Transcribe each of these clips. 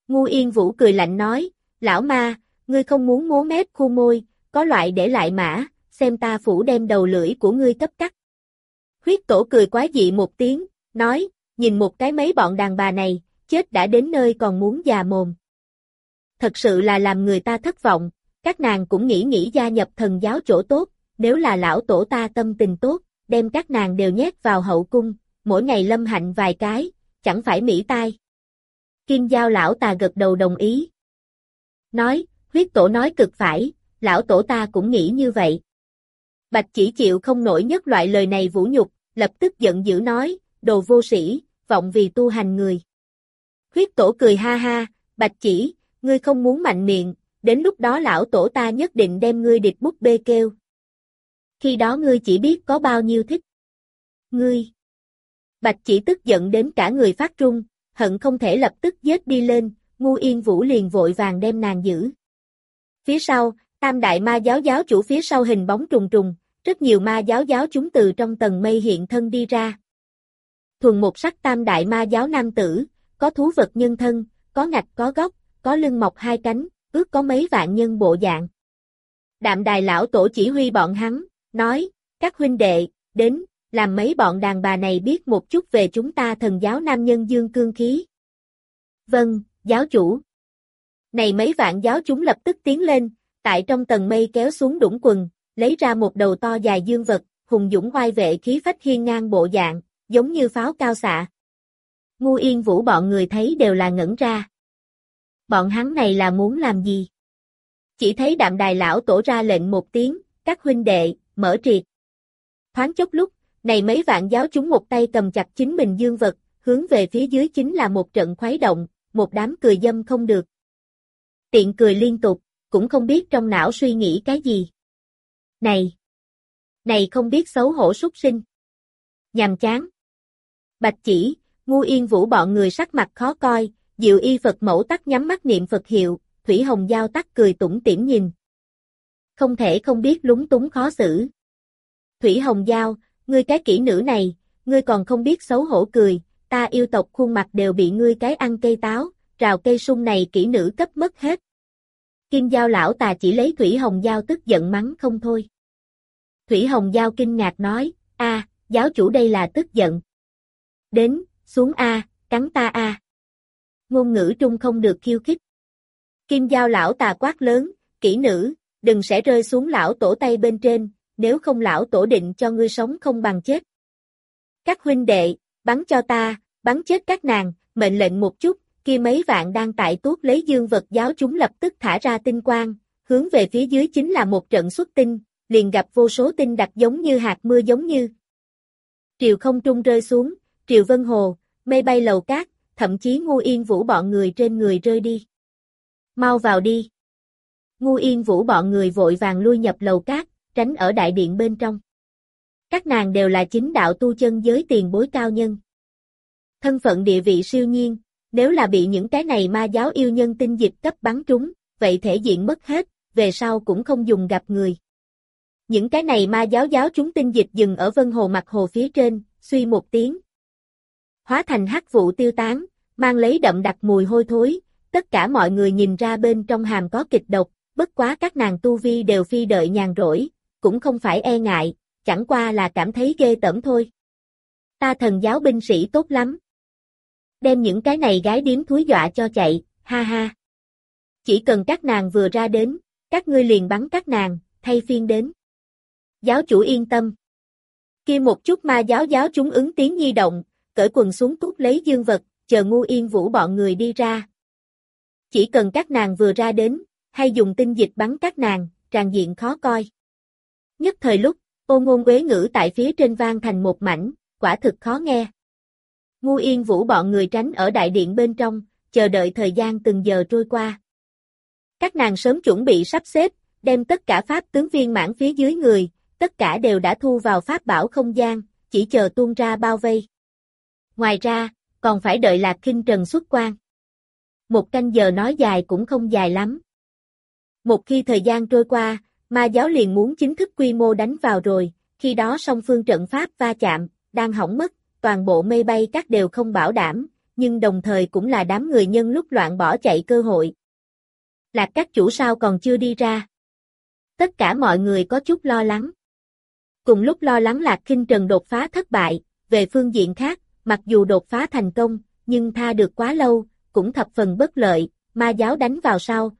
Ngu Yên Vũ cười lạnh nói, lão ma, ngươi không muốn múa mép khu môi, có loại để lại mã, xem ta phủ đem đầu lưỡi của ngươi cấp cắt. Huyết tổ cười quái dị một tiếng, nói, nhìn một cái mấy bọn đàn bà này, chết đã đến nơi còn muốn già mồm. Thật sự là làm người ta thất vọng, các nàng cũng nghĩ gia nhập thần giáo chỗ tốt, nếu là lão tổ ta tâm tình tốt, đem các nàng đều nhét vào hậu cung, mỗi ngày lâm hạnh vài cái, chẳng phải mỹ tai. Kim Giao lão tà gật đầu đồng ý. Nói, huyết tổ nói cực phải, lão tổ ta cũng nghĩ như vậy. Bạch Chỉ chịu không nổi nhất loại lời này vũ nhục, lập tức giận dữ nói, đồ vô sĩ, vọng vì tu hành người. Huyết tổ cười ha ha, Bạch Chỉ, ngươi không muốn mạnh miệng, đến lúc đó lão tổ ta nhất định đem ngươi địch búp bê kêu. Khi đó ngươi chỉ biết có bao nhiêu thích. Ngươi. Bạch Chỉ tức giận đến cả người phát run, hận không thể lập tức giết đi lên, Ngu Yên Vũ liền vội vàng đem nàng giữ. Phía sau, Tam đại ma giáo giáo chủ phía sau hình bóng trùng trùng, rất nhiều ma giáo giáo chúng từ trong tầng mây hiện thân đi ra. Thuần một sắc Tam đại ma giáo nam tử, có thú vật nhân thân, có ngạch có góc, có lưng mọc hai cánh, ước có mấy vạn nhân bộ dạng. Đạm Đài lão tổ chỉ huy bọn hắn, nói, các huynh đệ, đến, làm mấy bọn đàn bà này biết một chút về chúng ta thần giáo nam nhân dương cương khí. Vâng, giáo chủ. Này mấy vạn giáo chúng lập tức tiến lên, tại trong tầng mây kéo xuống đũng quần, lấy ra một đầu to dài dương vật, hùng dũng oai vệ khí phách hiên ngang bộ dạng, giống như pháo cao xạ. Ngu Yên Vũ bọn người thấy đều là ngẩn ra. Bọn hắn này là muốn làm gì? Chỉ thấy Đạm Đài lão tổ ra lệnh một tiếng, các huynh đệ, mở triệt. Thoáng chốc lúc, này mấy vạn giáo chúng một tay cầm chặt chính mình dương vật, hướng về phía dưới chính là một trận khuấy động, một đám cười dâm không được. Tiện cười liên tục, cũng không biết trong não suy nghĩ cái gì. Này không biết xấu hổ súc sinh. Nhàm chán. Bạch Chỉ, Ngu Yên Vũ bọn người sắc mặt khó coi, Diệu Y Phật mẫu tắc nhắm mắt niệm Phật hiệu, Thủy Hồng Giao tắc cười tủm tỉm nhìn. Không thể không biết lúng túng khó xử. Thủy Hồng Giao, ngươi cái kỹ nữ này, ngươi còn không biết xấu hổ cười, ta yêu tộc khuôn mặt đều bị ngươi cái ăn cây táo, rào cây sung này kỹ nữ cấp mất hết. Kim Giao lão tà chỉ lấy Thủy Hồng Giao tức giận mắng không thôi. Thủy Hồng Giao kinh ngạc nói, giáo chủ đây là tức giận. Đến, xuống cắn ta Ngôn ngữ trung không được khiêu khích. Kim Giao lão tà quát lớn, kỹ nữ, đừng sẽ rơi xuống lão tổ tay bên trên, nếu không lão tổ định cho ngươi sống không bằng chết. Các huynh đệ, bắn cho ta, bắn chết các nàng, mệnh lệnh một chút, kia mấy vạn đang tại tuốt lấy dương vật giáo chúng lập tức thả ra tinh quang, hướng về phía dưới chính là một trận xuất tinh, liền gặp vô số tinh đặc giống như hạt mưa giống như. Triều không trung rơi xuống, triều vân hồ, mây bay lầu cát, thậm chí Ngu Yên Vũ bọn người trên người rơi đi. Mau vào đi. Ngu Yên Vũ bọn người vội vàng lui nhập lầu cát, tránh ở đại điện bên trong. Các nàng đều là chính đạo tu chân giới tiền bối cao nhân. Thân phận địa vị siêu nhiên, nếu là bị những cái này ma giáo yêu nhân tinh dịch cấp bắn trúng, vậy thể diện mất hết, về sau cũng không dùng gặp người. Những cái này ma giáo giáo chúng tinh dịch dừng ở vân hồ mặt hồ phía trên, suy một tiếng. Hóa thành hắc vụ tiêu tán, mang lấy đậm đặc mùi hôi thối, tất cả mọi người nhìn ra bên trong hàm có kịch độc, bất quá các nàng tu vi đều phi đợi nhàn rỗi, cũng không phải e ngại, chẳng qua là cảm thấy ghê tởm thôi. Ta thần giáo binh sĩ tốt lắm. Đem những cái này gái điếm thúi dọa cho chạy, ha ha. Chỉ cần các nàng vừa ra đến, các ngươi liền bắn các nàng, thay phiên đến. Giáo chủ yên tâm. Kia một chút ma giáo chúng ứng tiếng nhi động, cởi quần xuống tuốt lấy dương vật, chờ Ngu Yên Vũ bọn người đi ra. Chỉ cần các nàng vừa ra đến, hay dùng tinh dịch bắn các nàng, tràn diện khó coi. Nhất thời lúc, ô ngôn uế ngữ tại phía trên vang thành một mảnh, quả thực khó nghe. Ngu Yên Vũ bọn người tránh ở đại điện bên trong, chờ đợi thời gian từng giờ trôi qua. Các nàng sớm chuẩn bị sắp xếp, đem tất cả pháp tướng viên mãn phía dưới người, tất cả đều đã thu vào pháp bảo không gian, chỉ chờ tuôn ra bao vây. Ngoài ra, còn phải đợi Lạc Khinh Trần xuất quan. Một canh giờ nói dài cũng không dài lắm. Một khi thời gian trôi qua, ma giáo liền muốn chính thức quy mô đánh vào rồi, khi đó song phương trận pháp va chạm, đang hỏng mất, toàn bộ mây bay các đều không bảo đảm, nhưng đồng thời cũng là đám người nhân lúc loạn bỏ chạy cơ hội. Lạc các chủ sao còn chưa đi ra? Tất cả mọi người có chút lo lắng. Cùng lúc lo lắng Lạc Khinh Trần đột phá thất bại, về phương diện khác, mặc dù đột phá thành công, nhưng tha được quá lâu, cũng thập phần bất lợi, ma giáo đánh vào sau.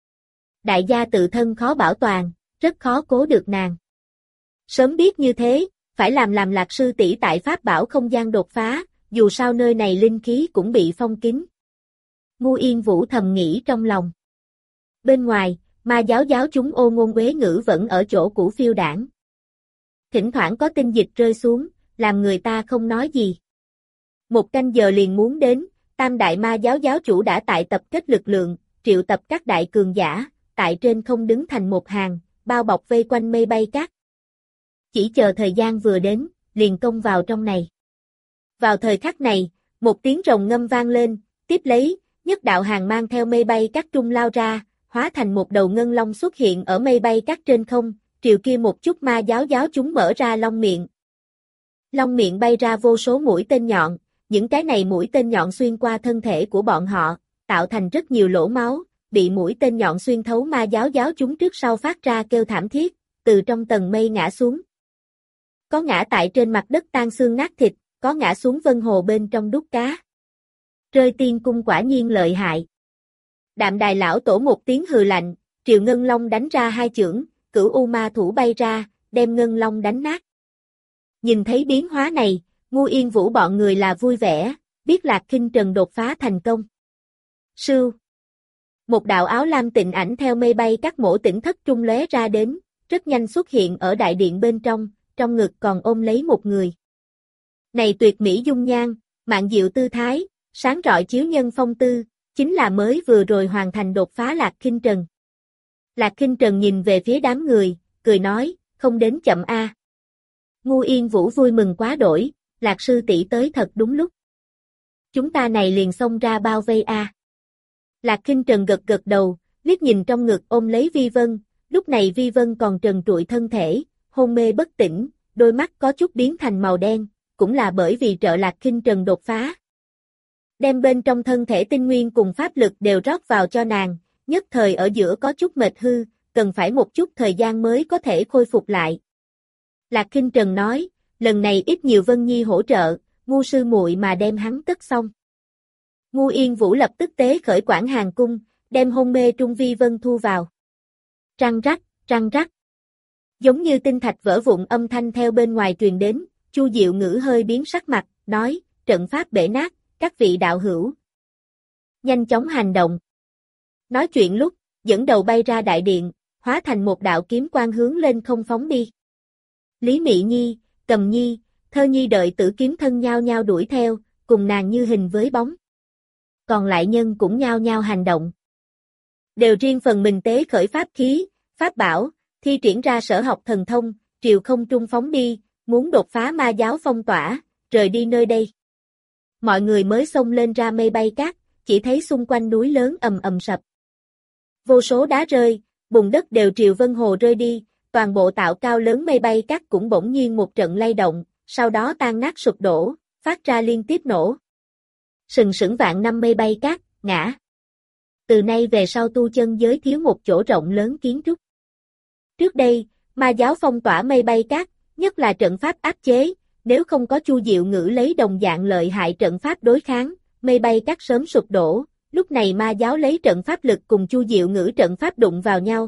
Đại gia tự thân khó bảo toàn, rất khó cố được nàng. Sớm biết như thế, phải làm Lạc sư tỷ tại pháp bảo không gian đột phá, dù sao nơi này linh khí cũng bị phong kín. Ngu Yên Vũ thầm nghĩ trong lòng. Bên ngoài, ma giáo giáo chúng Ô Ngôn Uế Ngữ vẫn ở chỗ cũ phiêu đảng. Thỉnh thoảng có tinh dịch rơi xuống, làm người ta không nói gì. Một canh giờ liền muốn đến, Tam đại ma giáo giáo chủ đã tại tập kết lực lượng, triệu tập các đại cường giả, tại trên không đứng thành một hàng, bao bọc vây quanh mây bay cát. Chỉ chờ thời gian vừa đến, liền công vào trong này. Vào thời khắc này, một tiếng rồng ngâm vang lên, tiếp lấy, nhất đạo hàng mang theo mây bay cát trung lao ra, hóa thành một đầu ngân long xuất hiện ở mây bay cát trên không, triều kia một chút ma giáo giáo chúng mở ra long miệng. Long miệng bay ra vô số mũi tên nhọn, những cái này mũi tên nhọn xuyên qua thân thể của bọn họ, tạo thành rất nhiều lỗ máu, bị mũi tên nhọn xuyên thấu ma giáo giáo chúng trước sau phát ra kêu thảm thiết, từ trong tầng mây ngã xuống. Có ngã tại trên mặt đất tan xương nát thịt, có ngã xuống vân hồ bên trong đút cá. Rơi tiên cung quả nhiên lợi hại. Đạm Đài lão tổ một tiếng hừ lạnh, triều ngân long đánh ra hai chưởng, cửu u ma thủ bay ra, đem ngân long đánh nát. Nhìn thấy biến hóa này, Ngu Yên Vũ bọn người là vui vẻ, biết Lạc Khinh Trần đột phá thành công. Sưu. Một đạo áo lam tịnh ảnh theo mây bay các mổ tỉnh thất trung lóe ra đến, rất nhanh xuất hiện ở đại điện bên trong ngực còn ôm lấy một người. Này tuyệt mỹ dung nhan, mạn diệu tư thái, sáng rọi chiếu nhân phong tư, chính là mới vừa rồi hoàn thành đột phá Lạc Khinh Trần. Lạc Khinh Trần nhìn về phía đám người, cười nói, không đến chậm a. Ngu Yên Vũ vui mừng quá đổi, Lạc sư tỷ tới thật đúng lúc. Chúng ta này liền xông ra bao vây a. Lạc Khinh Trần gật gật đầu, liếc nhìn trong ngực ôm lấy Vi Vân, lúc này Vi Vân còn trần trụi thân thể, hôn mê bất tỉnh, đôi mắt có chút biến thành màu đen, cũng là bởi vì trợ Lạc Khinh Trần đột phá. Đem bên trong thân thể tinh nguyên cùng pháp lực đều rót vào cho nàng, nhất thời ở giữa có chút mệt hư, cần phải một chút thời gian mới có thể khôi phục lại. Lạc Khinh Trần nói, lần này ít nhiều Vân Nhi hỗ trợ, Ngu sư muội mà đem hắn tất xong. Ngu Yên Vũ lập tức tế khởi Quảng Hàn Cung, đem hôn mê Trung Vi Vân thu vào. Răng rắc, răng rắc. Giống như tinh thạch vỡ vụn âm thanh theo bên ngoài truyền đến, Chu Diệu Ngữ hơi biến sắc mặt, nói, trận pháp bể nát, các vị đạo hữu. Nhanh chóng hành động. Nói chuyện lúc, dẫn đầu bay ra đại điện, hóa thành một đạo kiếm quang hướng lên không phóng đi. Lý Mị Nhi, Cầm Nhi, Thơ Nhi đợi tử kiếm thân nhao nhao đuổi theo, cùng nàng như hình với bóng. Còn lại nhân cũng nhao nhao hành động. Đều riêng phần mình tế khởi pháp khí, pháp bảo, thi triển ra sở học thần thông, triều không trung phóng đi, muốn đột phá ma giáo phong tỏa, rời đi nơi đây. Mọi người mới xông lên ra mây bay cát, chỉ thấy xung quanh núi lớn ầm ầm sập. Vô số đá rơi, bùn đất đều triều vân hồ rơi đi, toàn bộ tạo cao lớn mây bay cát cũng bỗng nhiên một trận lay động, sau đó tan nát sụp đổ, phát ra liên tiếp nổ. Sừng sững vạn năm mây bay cát, ngã. Từ nay về sau tu chân giới thiếu một chỗ rộng lớn kiến trúc. Trước đây, ma giáo phong tỏa mây bay cát, nhất là trận pháp áp chế, nếu không có Chu Diệu Ngữ lấy đồng dạng lợi hại trận pháp đối kháng, mây bay cát sớm sụp đổ, lúc này ma giáo lấy trận pháp lực cùng Chu Diệu Ngữ trận pháp đụng vào nhau.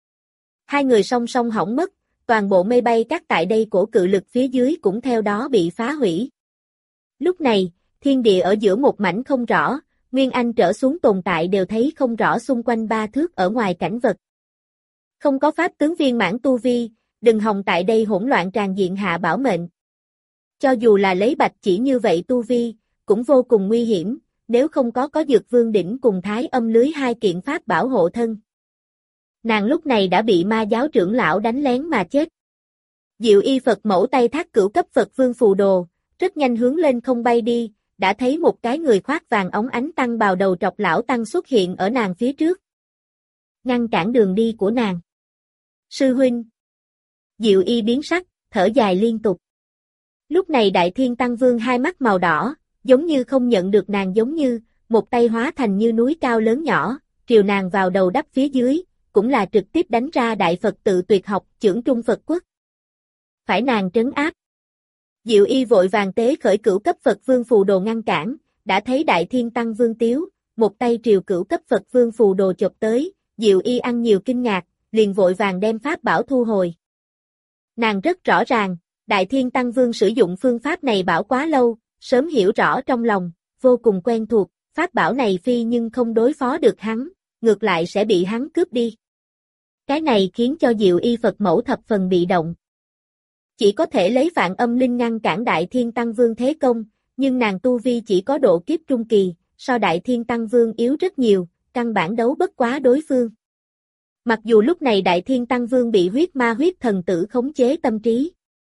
Hai người song song hỏng mất, toàn bộ mây bay cát tại đây cổ cự lực phía dưới cũng theo đó bị phá hủy. Lúc này, thiên địa ở giữa một mảnh không rõ, Nguyên Anh trở xuống tồn tại đều thấy không rõ xung quanh 3 thước ở ngoài cảnh vật. Không có pháp tướng viên mãn tu vi, đừng hòng tại đây hỗn loạn tràn diện hạ bảo mệnh. Cho dù là lấy bạch chỉ như vậy tu vi, cũng vô cùng nguy hiểm, nếu không có Dược Vương đỉnh cùng Thái Âm lưới hai kiện pháp bảo hộ thân. Nàng lúc này đã bị ma giáo trưởng lão đánh lén mà chết. Diệu Y Phật mẫu tay thác cửu cấp Phật Vương phù đồ, rất nhanh hướng lên không bay đi, đã thấy một cái người khoác vàng óng ánh tăng bào đầu trọc lão tăng xuất hiện ở nàng phía trước. Ngăn cản đường đi của nàng. Sư huynh. Diệu Y biến sắc, thở dài liên tục. Lúc này Đại Thiên Tăng Vương hai mắt màu đỏ, giống như không nhận được nàng, giống như một tay hóa thành như núi cao lớn nhỏ, triều nàng vào đầu đắp phía dưới, cũng là trực tiếp đánh ra đại Phật tự tuyệt học chưởng Trung Phật Quốc. Phải nàng trấn áp. Diệu Y vội vàng tế khởi cửu cấp Phật Vương phù đồ ngăn cản, đã thấy Đại Thiên Tăng Vương Tiếu, một tay triều cửu cấp Phật Vương phù đồ chộp tới, Diệu Y ăn nhiều kinh ngạc, liền vội vàng đem pháp bảo thu hồi. Nàng rất rõ ràng, Đại Thiên Tăng Vương sử dụng phương pháp này bảo quá lâu, sớm hiểu rõ trong lòng, vô cùng quen thuộc, pháp bảo này phi nhưng không đối phó được hắn, ngược lại sẽ bị hắn cướp đi. Cái này khiến cho Diệu Y Phật mẫu thập phần bị động. Chỉ có thể lấy Vạn Âm Linh ngăn cản Đại Thiên Tăng Vương thế công, nhưng nàng tu vi chỉ có độ kiếp trung kỳ, so Đại Thiên Tăng Vương yếu rất nhiều, căn bản đấu bất quá đối phương. Mặc dù lúc này Đại Thiên Tăng Vương bị huyết ma huyết thần tử khống chế tâm trí,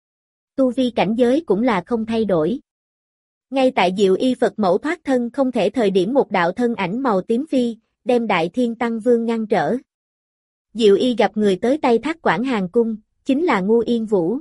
tu vi cảnh giới cũng là không thay đổi. Ngay tại Diệu Y Phật mẫu thoát thân không thể thời điểm, một đạo thân ảnh màu tím phi, đem Đại Thiên Tăng Vương ngăn trở. Diệu Y gặp người tới tay Thác Quảng Hàn Cung, chính là Ngu Yên Vũ.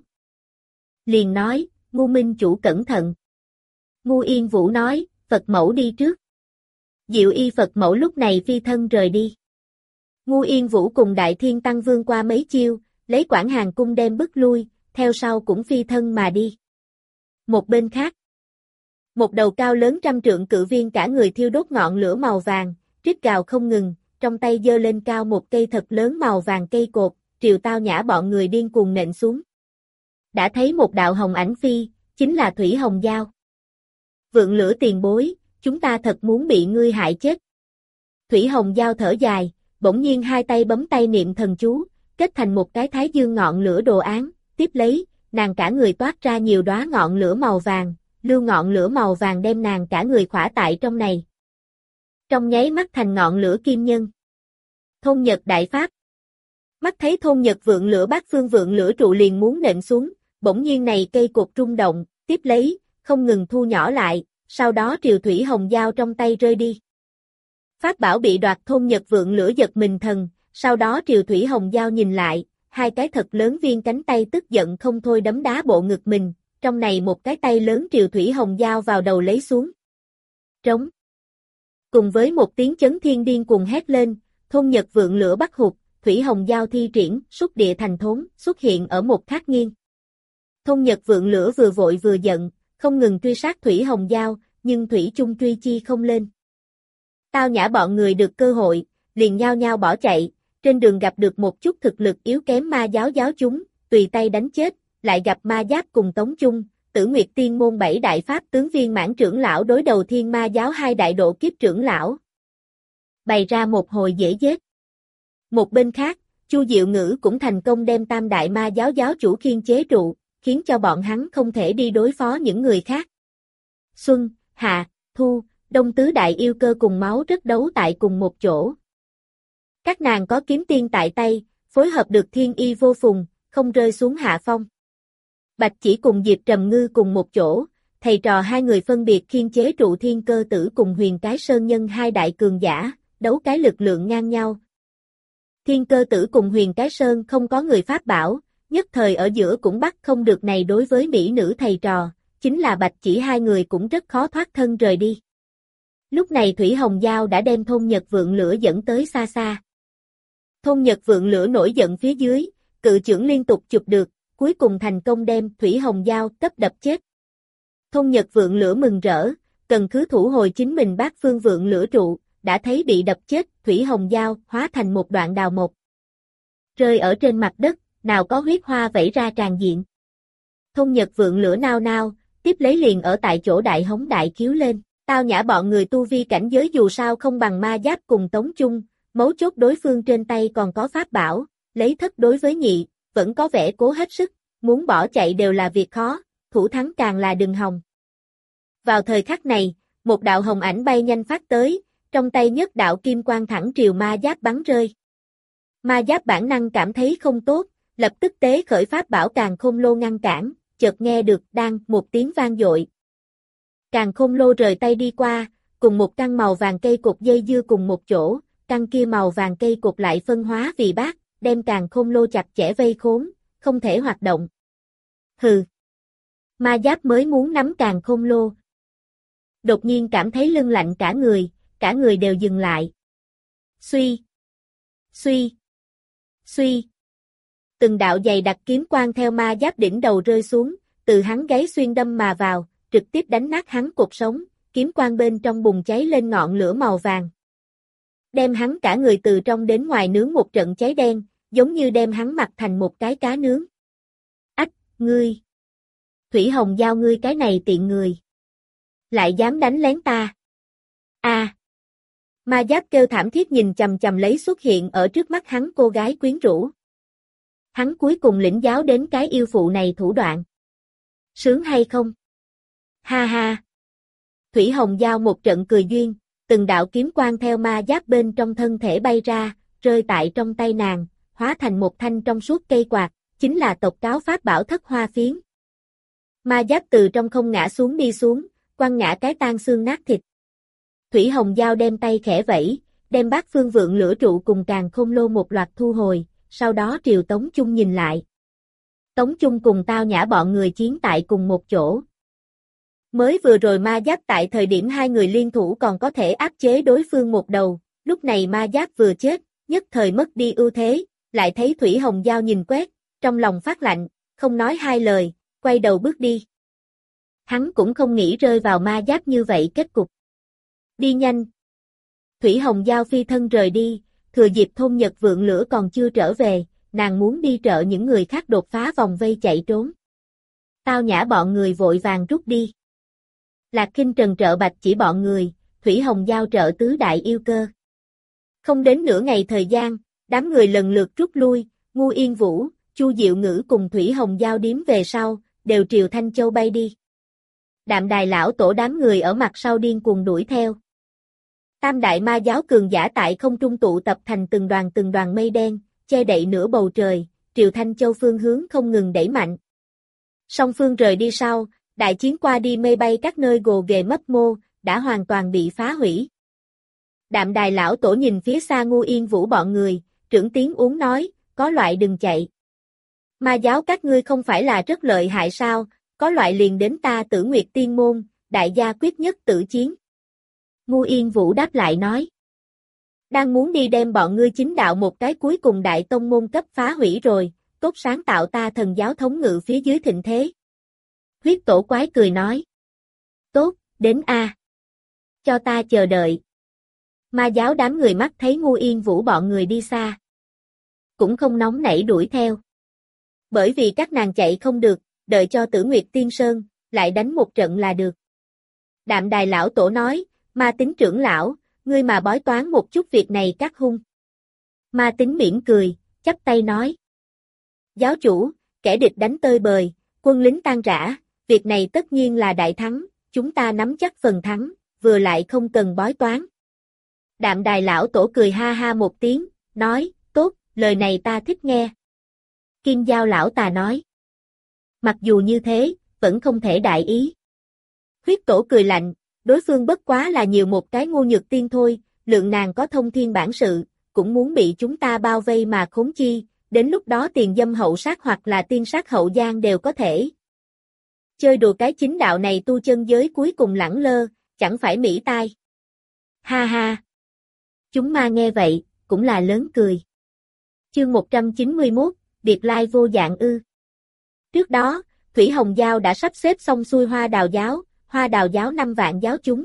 Liền nói, Ngu Minh chủ cẩn thận. Ngu Yên Vũ nói, Phật mẫu đi trước. Diệu Y Phật mẫu lúc này phi thân rời đi. Ngu Yên Vũ cùng Đại Thiên Tăng Vương qua mấy chiêu, lấy Quảng Hàn Cung đem bức lui, theo sau cũng phi thân mà đi. Một bên khác, một đầu cao lớn trăm trượng cự viên cả người thiêu đốt ngọn lửa màu vàng, rít gào không ngừng, trong tay giơ lên cao một cây thật lớn màu vàng cây cột, triều Tao Nhã bọn người điên cuồng nện xuống. Đã thấy một đạo hồng ảnh phi, chính là Thủy Hồng Giao. Vượng lửa tiền bối, chúng ta thật muốn bị ngươi hại chết. Thủy Hồng Giao thở dài, bỗng nhiên hai tay bấm tay niệm thần chú, kết thành một cái thái dương ngọn lửa đồ án, tiếp lấy, nàng cả người toát ra nhiều đóa ngọn lửa màu vàng, lưu ngọn lửa màu vàng đem nàng cả người khỏa tại trong này. Trong nháy mắt thành ngọn lửa kim nhân. Thôn Nhật Đại Pháp. Mắt thấy Thôn Nhật vượng lửa bát phương vượng lửa trụ liền muốn nện xuống, bỗng nhiên này cây cột rung động, tiếp lấy, không ngừng thu nhỏ lại, sau đó triều Thủy Hồng Giao trong tay rơi đi. Pháp bảo bị đoạt, Thôn Nhật vượng lửa giật mình thần, sau đó triều Thủy Hồng Giao nhìn lại, hai cái thật lớn viên cánh tay tức giận không thôi đấm đá bộ ngực mình, trong này một cái tay lớn triều Thủy Hồng Giao vào đầu lấy xuống. Trống. Cùng với một tiếng chấn thiên điên cuồng hét lên, Thôn Nhật vượng lửa bắt hụt, Thủy Hồng Giao thi triển, xúc địa thành thốn, xuất hiện ở một thác nghiêng. Thôn Nhật vượng lửa vừa vội vừa giận, không ngừng truy sát Thủy Hồng Giao, nhưng Thủy chung truy chi không lên. Tao Nhã bọn người được cơ hội, liền nhao nhao bỏ chạy, trên đường gặp được một chút thực lực yếu kém ma giáo giáo chúng, tùy tay đánh chết, lại gặp ma giáp cùng Tống Chung, Tử Nguyệt Tiên môn 7 đại pháp tướng viên mãn trưởng lão đối đầu Thiên Ma giáo 2 đại độ kiếp trưởng lão. Bày ra một hồi dễ giết. Một bên khác, Chu Diệu Ngữ cũng thành công đem Tam đại ma giáo giáo chủ khiên chế trụ, khiến cho bọn hắn không thể đi đối phó những người khác. Xuân, Hạ, Thu, Đông tứ đại yêu cơ cùng máu rất đấu tại cùng một chỗ. Các nàng có kiếm tiên tại tay, phối hợp được thiên y vô phùng, không rơi xuống hạ phong. Bạch Chỉ cùng Diệp Trầm Ngư cùng một chỗ, thầy trò hai người phân biệt khiên chế trụ Thiên Cơ Tử cùng Huyền Cái Sơn Nhân hai đại cường giả, đấu cái lực lượng ngang nhau. Thiên Cơ Tử cùng Huyền Cái Sơn không có người pháp bảo, nhất thời ở giữa cũng bắt không được, này đối với mỹ nữ thầy trò, chính là Bạch Chỉ hai người cũng rất khó thoát thân rời đi. Lúc này Thủy Hồng Giao đã đem Thôn Nhật vượng lửa dẫn tới xa xa. Thôn Nhật vượng lửa nổi giận phía dưới, cự chưởng liên tục chụp được, cuối cùng thành công đem Thủy Hồng Giao cấp đập chết. Thôn Nhật vượng lửa mừng rỡ, cần cứ thủ hồi chính mình bát phương vượng lửa trụ, đã thấy bị đập chết, Thủy Hồng Giao hóa thành một đoạn đào mộc. Rơi ở trên mặt đất, nào có huyết hoa vẩy ra tràn diện. Thôn Nhật vượng lửa nao nao, tiếp lấy liền ở tại chỗ đại hống đại cứu lên. Tao Nhã bọn người tu vi cảnh giới dù sao không bằng ma giáp cùng Tống Chung, mấu chốt đối phương trên tay còn có pháp bảo, lấy thất đối với nhị, vẫn có vẻ cố hết sức, muốn bỏ chạy đều là việc khó, thủ thắng càng là đừng hòng. Vào thời khắc này, một đạo hồng ảnh bay nhanh phát tới, trong tay nhất đạo kim quang thẳng triều ma giáp bắn rơi. Ma giáp bản năng cảm thấy không tốt, lập tức tế khởi pháp bảo Càn Khôn Lô ngăn cản, chợt nghe được đang một tiếng vang dội. Càn Khôn Lô rời tay đi qua, cùng một căn màu vàng cây cột dây dưa cùng một chỗ, căn kia màu vàng cây cột lại phân hóa vì bát, đem Càn Khôn Lô chặt chẽ vây khốn, không thể hoạt động. Hừ. Ma giáp mới muốn nắm Càn Khôn Lô. Đột nhiên cảm thấy lưng lạnh cả người đều dừng lại. Suy, suy, suy. Từng đạo dày đặc kiếm quang theo ma giáp đỉnh đầu rơi xuống, từ hắn gáy xuyên đâm mà vào, trực tiếp đánh nát hắn cột sống, kiếm quang bên trong bùng cháy lên ngọn lửa màu vàng. Đem hắn cả người từ trong đến ngoài nướng một trận cháy đen, giống như đem hắn mặc thành một cái cá nướng. Ách, ngươi! Thủy Hồng Giao ngươi cái này tiện người! Lại dám đánh lén ta! A! Ma giáp kêu thảm thiết nhìn chằm chằm lấy xuất hiện ở trước mắt hắn cô gái quyến rũ. Hắn cuối cùng lĩnh giáo đến cái yêu phụ này thủ đoạn. Sướng hay không? Ha ha! Thủy Hồng Giao một trận cười duyên, từng đạo kiếm quang theo ma giáp bên trong thân thể bay ra, rơi tại trong tay nàng, hóa thành một thanh trong suốt cây quạt, chính là tộc cáo pháp bảo Thất Hoa Phiến. Ma giáp từ trong không ngã xuống đi xuống, quăng ngã cái tan xương nát thịt. Thủy Hồng Giao đem tay khẽ vẫy, đem Bát Phương Vượng lửa trụ cùng Càn Khôn Lô một loạt thu hồi, sau đó triều Tống Chung nhìn lại. Tống Chung cùng Tao Nhã bọn người chiến tại cùng một chỗ. Mới vừa rồi ma giáp tại thời điểm hai người liên thủ còn có thể áp chế đối phương một đầu, lúc này ma giáp vừa chết, nhất thời mất đi ưu thế, lại thấy Thủy Hồng Giao nhìn quét, trong lòng phát lạnh, không nói hai lời, quay đầu bước đi. Hắn cũng không nghĩ rơi vào ma giáp như vậy kết cục. Đi nhanh. Thủy Hồng Giao phi thân rời đi, thừa dịp thôn Nhật Vượng lửa còn chưa trở về, nàng muốn đi trợ những người khác đột phá vòng vây chạy trốn. Tao Nhã bọn người vội vàng rút đi. Lạc Kinh Trần trợ Bạch Chỉ bọn người, Thủy Hồng Giao trợ tứ đại yêu cơ. Không đến nửa ngày thời gian, đám người lần lượt rút lui, Ngu Yên Vũ, Chu Diệu Ngữ cùng Thủy Hồng Giao điếm về sau, đều triều Thanh Châu bay đi. Đạm Đài lão tổ đám người ở mặt sau điên cuồng đuổi theo. Tam đại ma giáo cường giả tại không trung tụ tập thành từng đoàn mây đen, che đậy nửa bầu trời, triều Thanh Châu phương hướng không ngừng đẩy mạnh. Song phương rời đi sau, đại chiến qua đi mây bay các nơi gồ ghề mấp mô, đã hoàn toàn bị phá hủy. Đạm Đài lão tổ nhìn phía xa Ngu Yên Vũ bọn người, trưởng tiếng uống nói, có loại đừng chạy. Ma giáo các ngươi không phải là rất lợi hại sao, có loại liền đến ta Tử Nguyệt Tiên Môn, đại gia quyết nhất tử chiến. Ngu Yên Vũ đáp lại nói. Đang muốn đi đem bọn ngươi chính đạo một cái cuối cùng đại tông môn cấp phá hủy rồi, tốt sáng tạo ta thần giáo thống ngự phía dưới thịnh thế. Huyết tổ quái cười nói. Tốt, đến a. Cho ta chờ đợi. Ma giáo đám người mắt thấy Ngu Yên Vũ bọn người đi xa. Cũng không nóng nảy đuổi theo. Bởi vì các nàng chạy không được, đợi cho Tử Nguyệt Tiên Sơn, lại đánh một trận là được. Đạm Đài lão tổ nói, Ma Tính trưởng lão, ngươi mà bói toán một chút việc này các hung. Ma Tính mỉm cười, chắp tay nói. Giáo chủ, kẻ địch đánh tơi bời, quân lính tan rã, việc này tất nhiên là đại thắng, chúng ta nắm chắc phần thắng, vừa lại không cần bói toán. Đạm Đài lão tổ cười ha ha một tiếng, nói, tốt, lời này ta thích nghe. Kim Giao lão tà nói. Mặc dù như thế, vẫn không thể đại ý. Huyết tổ cười lạnh, đối phương bất quá là nhiều một cái ngu nhược tiên thôi, lượng nàng có thông thiên bản sự, cũng muốn bị chúng ta bao vây mà khốn chi, đến lúc đó tiền dâm hậu sát hoặc là tiên sát hậu giang đều có thể. Chơi đùa cái chính đạo này tu chân giới cuối cùng lẳng lơ, chẳng phải mỹ tai. Ha ha. Chúng ma nghe vậy, cũng là lớn cười. Chương 191, Biệt Lai vô dạng ư. Trước đó, Thủy Hồng Giao đã sắp xếp xong xuôi Hoa Đào giáo 5 vạn giáo chúng.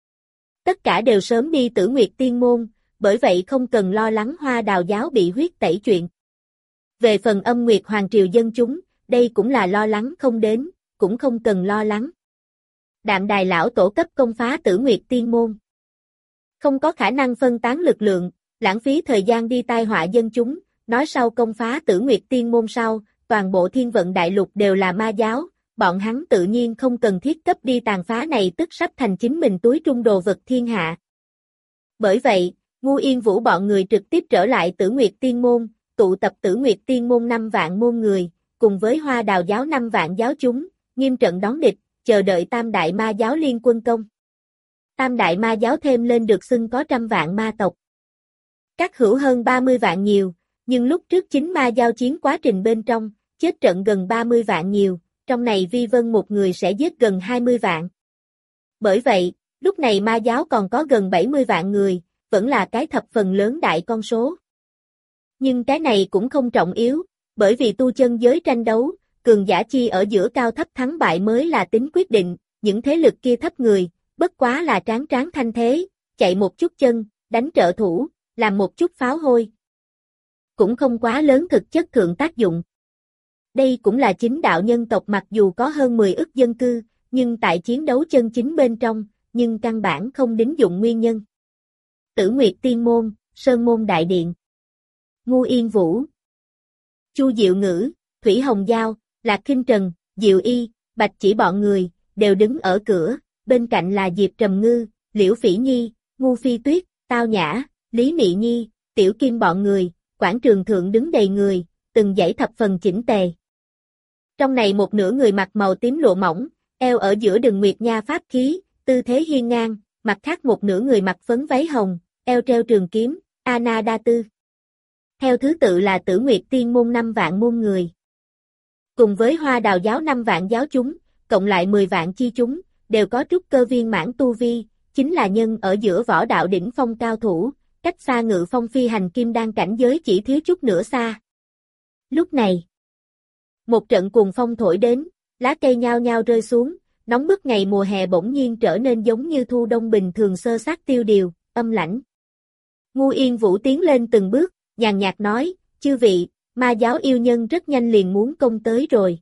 Tất cả đều sớm đi Tử Nguyệt Tiên Môn, bởi vậy không cần lo lắng Hoa Đào giáo bị huyết tẩy chuyện. Về phần Âm Nguyệt Hoàng Triều dân chúng, đây cũng là lo lắng không đến, cũng không cần lo lắng. Đạm Đài lão tổ cấp công phá Tử Nguyệt Tiên Môn. Không có khả năng phân tán lực lượng, lãng phí thời gian đi tai họa dân chúng, nói sau công phá Tử Nguyệt Tiên Môn sau, toàn bộ thiên vận đại lục đều là ma giáo, bọn hắn tự nhiên không cần thiết cấp đi tàn phá này tức sắp thành chính mình túi trung đồ vật thiên hạ. Bởi vậy, Ngu Yên Vũ bọn người trực tiếp trở lại Tử Nguyệt Tiên Môn, tụ tập Tử Nguyệt Tiên Môn 5 vạn môn người, cùng với Hoa Đào giáo 5 vạn giáo chúng, nghiêm trận đón địch, chờ đợi Tam Đại Ma giáo liên quân công. Tam Đại Ma giáo thêm lên được xưng có 100 vạn ma tộc. Các hữu hơn 30 vạn nhiều, nhưng lúc trước chính ma giao chiến quá trình bên trong, chết trận gần 30 vạn nhiều, trong này Vi Vân một người sẽ giết gần 20 vạn. Bởi vậy, Lúc này ma giáo còn có gần 70 vạn người, vẫn là cái thập phần lớn đại con số. Nhưng cái này cũng không trọng yếu, bởi vì tu chân giới tranh đấu, cường giả chi ở giữa cao thấp thắng bại mới là tính quyết định, những thế lực kia thấp người, bất quá là tráng tráng thanh thế, chạy một chút chân, đánh trợ thủ, làm một chút pháo hôi. Cũng không quá lớn thực chất thượng tác dụng. Đây cũng là chính đạo nhân tộc mặc dù có hơn 10 ức dân cư, nhưng tại chiến đấu chân chính bên trong, nhưng căn bản không đính dụng nguyên nhân. Tử Nguyệt Tiên Môn, Sơn Môn Đại Điện, Ngu Yên Vũ, Chu Diệu Ngữ, Thủy Hồng Giao, Lạc Khinh Trần, Diệu Y, Bạch Chỉ bọn người, đều đứng ở cửa, bên cạnh là Diệp Trầm Ngư, Liễu Phỉ Nhi, Ngu Phi Tuyết, Tao Nhã, Lý Mị Nhi, Tiểu Kim bọn người, quảng trường thượng đứng đầy người, từng dãy thập phần chỉnh tề. Trong này một nửa người mặc màu tím lụa mỏng, eo ở giữa đường nguyệt nha pháp khí, tư thế hiên ngang, mặt khác một nửa người mặc phấn váy hồng, eo treo trường kiếm, Ana Đa Tư. Theo thứ tự là Tử Nguyệt Tiên Môn 5 vạn môn người. Cùng với Hoa Đào giáo 5 vạn giáo chúng, cộng lại 10 vạn chi chúng, đều có trúc cơ viên mãn tu vi, chính là nhân ở giữa võ đạo đỉnh phong cao thủ, cách xa Ngự Phong phi hành kim đan cảnh giới chỉ thiếu chút nữa xa. Lúc này, một trận cuồng phong thổi đến, lá cây nhao nhao rơi xuống, nóng bức ngày mùa hè bỗng nhiên trở nên giống như thu đông bình thường sơ sát tiêu điều, âm lãnh. Ngu Yên Vũ tiến lên từng bước, nhàn nhạt nói, chư vị, ma giáo yêu nhân rất nhanh liền muốn công tới rồi.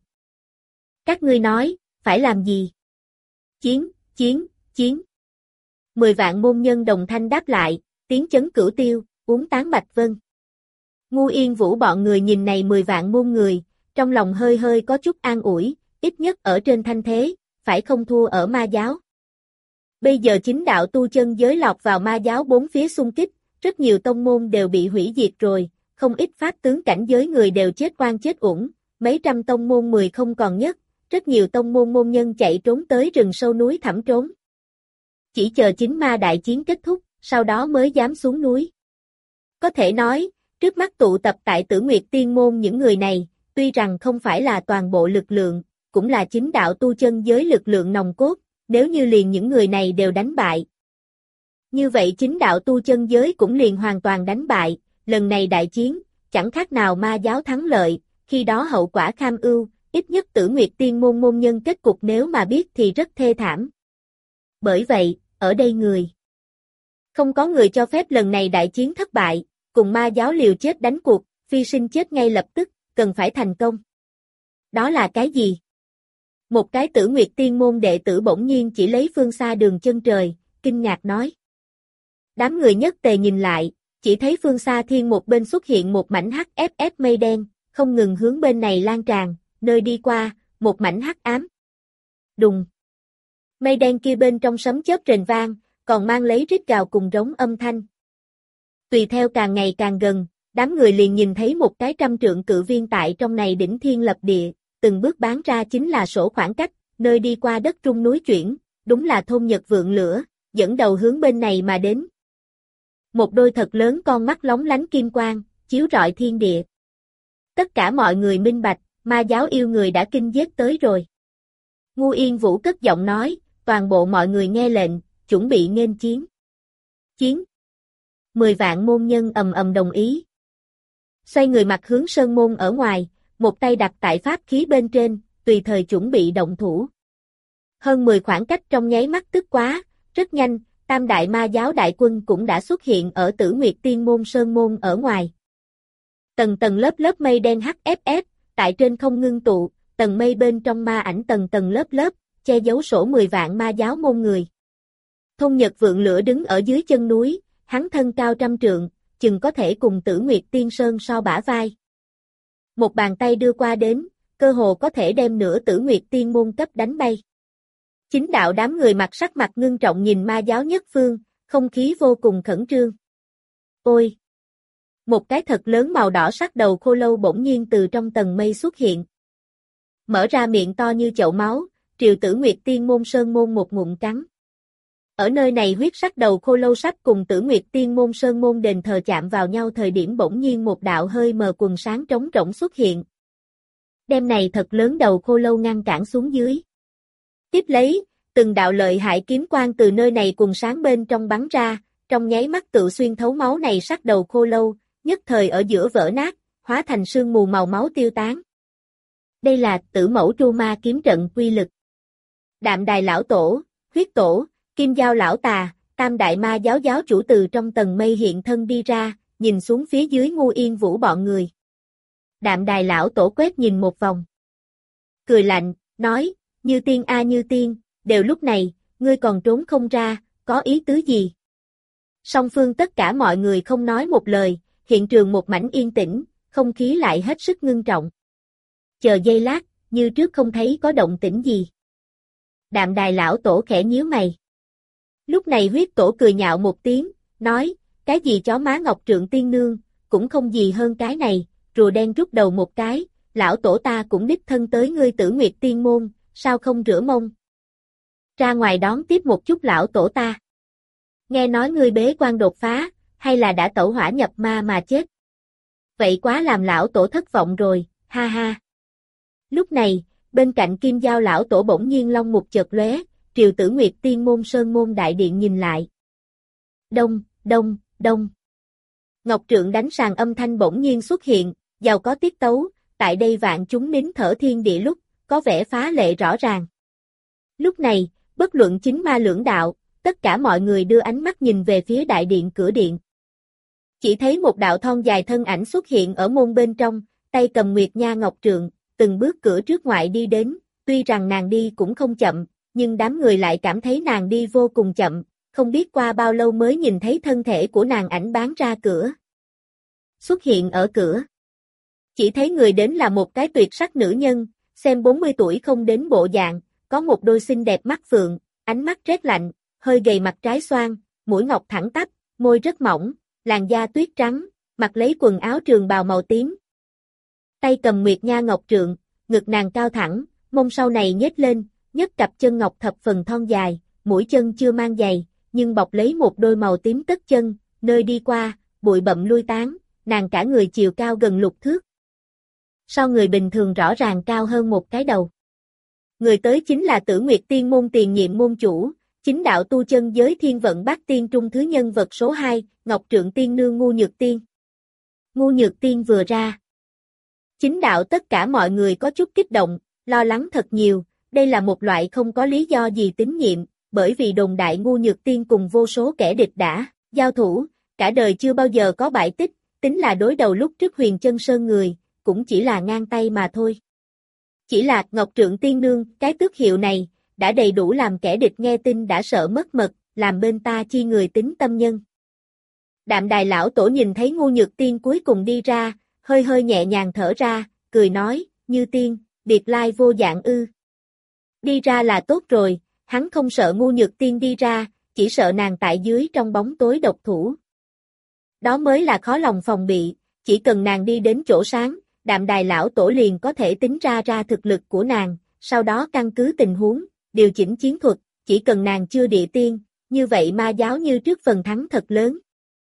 Các ngươi nói, phải làm gì? Chiến, chiến, chiến. 10 vạn môn nhân đồng thanh đáp lại, tiếng chấn cửu tiêu, uống tán bạch vân. Ngu Yên Vũ bọn người nhìn này 10 vạn môn người, trong lòng hơi hơi có chút an ủi, ít nhất ở trên thanh thế, phải không thua ở ma giáo. Bây giờ chính đạo tu chân giới lọt vào ma giáo bốn phía xung kích, rất nhiều tông môn đều bị hủy diệt rồi, không ít pháp tướng cảnh giới người đều chết oan chết uổng, mấy trăm tông môn 10 không còn nhất, rất nhiều tông môn môn nhân chạy trốn tới rừng sâu núi thẳm trốn. Chỉ chờ chính ma đại chiến kết thúc, sau đó mới dám xuống núi. Có thể nói, trước mắt tụ tập tại Tử Nguyệt Tiên Môn những người này, tuy rằng không phải là toàn bộ lực lượng, cũng là chính đạo tu chân giới lực lượng nòng cốt, nếu như liền những người này đều đánh bại. Như vậy chính đạo tu chân giới cũng liền hoàn toàn đánh bại, lần này đại chiến, chẳng khác nào ma giáo thắng lợi, khi đó hậu quả kham ưu, ít nhất Tử Nguyệt Tiên Môn môn nhân kết cục nếu mà biết thì rất thê thảm. Bởi vậy, ở đây không có người cho phép lần này đại chiến thất bại, cùng ma giáo liều chết đánh cuộc, phi sinh chết ngay lập tức, cần phải thành công. Đó là cái gì? Một cái Tử Nguyệt Tiên Môn đệ tử bỗng nhiên chỉ lấy phương xa đường chân trời, kinh ngạc nói. Đám người nhất tề nhìn lại, chỉ thấy phương xa thiên một bên xuất hiện một mảnh HFF mây đen, không ngừng hướng bên này lan tràn, nơi đi qua, một mảnh hắc ám. Đùng. Mây đen kia bên trong sấm chớp rền vang, còn mang lấy rít gào cùng rống âm thanh. Tùy theo càng ngày càng gần, đám người liền nhìn thấy một cái 100 trượng cự viên tại trong này đỉnh thiên lập địa, từng bước bán ra chính là sổ khoảng cách, nơi đi qua đất rung núi chuyển, đúng là thôn Nhật Vượng Lửa, dẫn đầu hướng bên này mà đến. Một đôi thật lớn con mắt lóng lánh kim quang, chiếu rọi thiên địa. Tất cả mọi người minh bạch, ma giáo yêu người đã kinh giết tới rồi. Ngu Yên Vũ cất giọng nói, toàn bộ mọi người nghe lệnh, chuẩn bị nghênh chiến. Chiến. 10 vạn môn nhân ầm ầm đồng ý. Xoay người mặt hướng sơn môn ở ngoài, một tay đặt tại pháp khí bên trên, tùy thời chuẩn bị động thủ. Hơn 10 khoảng cách trong nháy mắt tức quá, rất nhanh, tam đại ma giáo đại quân cũng đã xuất hiện ở Tử Nguyệt Tiên Môn sơn môn ở ngoài. Tầng tầng lớp lớp mây đen HFF, tại trên không ngưng tụ, tầng mây bên trong ma ảnh tầng tầng lớp lớp, che giấu sổ 10 vạn ma giáo môn người. Thôn Nhật Vượng Lửa đứng ở dưới chân núi, hắn thân cao 100 trượng, chừng có thể cùng Tử Nguyệt Tiên Sơn so bả vai. Một bàn tay đưa qua đến, cơ hồ có thể đem nửa Tử Nguyệt Tiên Môn cấp đánh bay. Chính đạo đám người mặt sắc mặt ngưng trọng nhìn ma giáo nhất phương, không khí vô cùng khẩn trương. Ôi! Một cái thật lớn màu đỏ sắc đầu khô lâu bỗng nhiên từ trong tầng mây xuất hiện. Mở ra miệng to như chậu máu, triều Tử Nguyệt Tiên Môn sơn môn một ngụm cắn. Ở nơi này huyết sắc đầu khô lâu sắp cùng Tử Nguyệt Tiên Môn sơn môn đền thờ chạm vào nhau thời điểm bỗng nhiên một đạo hơi mờ quần sáng trống rỗng xuất hiện. Đem này thật lớn đầu khô lâu ngăn cản xuống dưới. Tiếp lấy, Từng đạo lợi hại kiếm quang từ nơi này quần sáng bên trong bắn ra, trong nháy mắt tự xuyên thấu máu này sắc đầu khô lâu, nhất thời ở giữa vỡ nát, hóa thành sương mù màu máu tiêu tán. Đây là Tử Mẫu Tru Ma kiếm trận quy lực. Đạm Đài lão tổ, Huyết tổ, Kim Giao lão tà, Tam đại ma giáo giáo chủ từ trong tầng mây hiện thân đi ra, nhìn xuống phía dưới Ngu Yên Vũ bọn người. Đạm Đài lão tổ quét nhìn một vòng. Cười lạnh, nói, Như Tiên a Như Tiên, đều lúc này, ngươi còn trốn không ra, có ý tứ gì? Song phương tất cả mọi người không nói một lời, hiện trường một mảnh yên tĩnh, không khí lại hết sức ngưng trọng. Chờ giây lát, như trước không thấy có động tĩnh gì. Đạm Đài lão tổ khẽ nhíu mày. Lúc này Huyết tổ cười nhạo một tiếng, nói, cái gì chó má Ngọc Trượng Tiên Nương, cũng không gì hơn cái này, rùa đen rút đầu một cái, lão tổ ta cũng đích thân tới ngươi Tử Nguyệt Tiên môn, sao không rửa mông? Ra ngoài đón tiếp một chút lão tổ ta. Nghe nói ngươi bế quan đột phá, hay là đã tẩu hỏa nhập ma mà chết? Vậy quá làm lão tổ thất vọng rồi, ha ha. Lúc này, bên cạnh Kim Giao lão tổ bỗng nhiên long một chợt lóe, triều Tử Nguyệt Tiên môn sơn môn đại điện nhìn lại. Đông, đông, đông. Ngọc Trượng đánh sàn âm thanh bỗng nhiên xuất hiện, giàu có tiết tấu, tại đây vạn chúng nín thở thiên địa lúc, có vẻ phá lệ rõ ràng. Lúc này, bất luận chính ma lưỡng đạo, tất cả mọi người đưa ánh mắt nhìn về phía đại điện cửa điện. Chỉ thấy một đạo thon dài thân ảnh xuất hiện ở môn bên trong, tay cầm Nguyệt Nha Ngọc Trượng, từng bước cửa trước ngoại đi đến, tuy rằng nàng đi cũng không chậm, nhưng đám người lại cảm thấy nàng đi vô cùng chậm, không biết qua bao lâu mới nhìn thấy thân thể của nàng ảnh báng ra cửa. Xuất hiện ở cửa. Chỉ thấy người đến là một cái tuyệt sắc nữ nhân, xem 40 tuổi không đến bộ dạng, có một đôi xinh đẹp mắt phượng, ánh mắt rét lạnh, hơi gầy mặt trái xoan, mũi ngọc thẳng tắp, môi rất mỏng, làn da tuyết trắng, mặc lấy quần áo trường bào màu tím. Tay cầm Nguyệt Nha Ngọc Trượng, ngực nàng cao thẳng, mông sau này nhếch lên, nhất cặp chân ngọc thập phần thon dài, mũi chân chưa mang giày, nhưng bọc lấy một đôi màu tím tất chân, nơi đi qua, bụi bặm lui tán, nàng cả người chiều cao gần lục thước. So người bình thường rõ ràng cao hơn một cái đầu. Người tới chính là Tử Nguyệt Tiên môn tiền nhiệm môn chủ, chính đạo tu chân giới Thiên Vận Bát Tiên trung thứ nhân vật số 2, Ngọc Trượng Tiên Nương Ngu Nhược Tiên. Ngu Nhược Tiên vừa ra. Chính đạo tất cả mọi người có chút kích động, lo lắng thật nhiều, đây là một loại không có lý do gì tín nhiệm, bởi vì đồn đại Ngu Nhược Tiên cùng vô số kẻ địch đã giao thủ, cả đời chưa bao giờ có bại tích, tính là đối đầu lúc trước Huyền Chân Sơn người, cũng chỉ là ngang tay mà thôi. Chỉ là Ngọc Trượng Tiên Nương, cái tước hiệu này, đã đầy đủ làm kẻ địch nghe tin đã sợ mất mật, làm bên ta chi người tính tâm nhân. Đạm Đài lão tổ nhìn thấy Ngu Nhược Tiên cuối cùng đi ra, hơi hơi nhẹ nhàng thở ra, cười nói, Như Tiên, biệt lai vô dạng ư. Đi ra là tốt rồi, hắn không sợ Ngu Nhược Tiên đi ra, chỉ sợ nàng tại dưới trong bóng tối độc thủ. Đó mới là khó lòng phòng bị, chỉ cần nàng đi đến chỗ sáng, Đạm Đài lão tổ liền có thể tính ra thực lực của nàng, sau đó căn cứ tình huống, điều chỉnh chiến thuật, chỉ cần nàng chưa địa tiên, như vậy ma giáo như trước phần thắng thật lớn.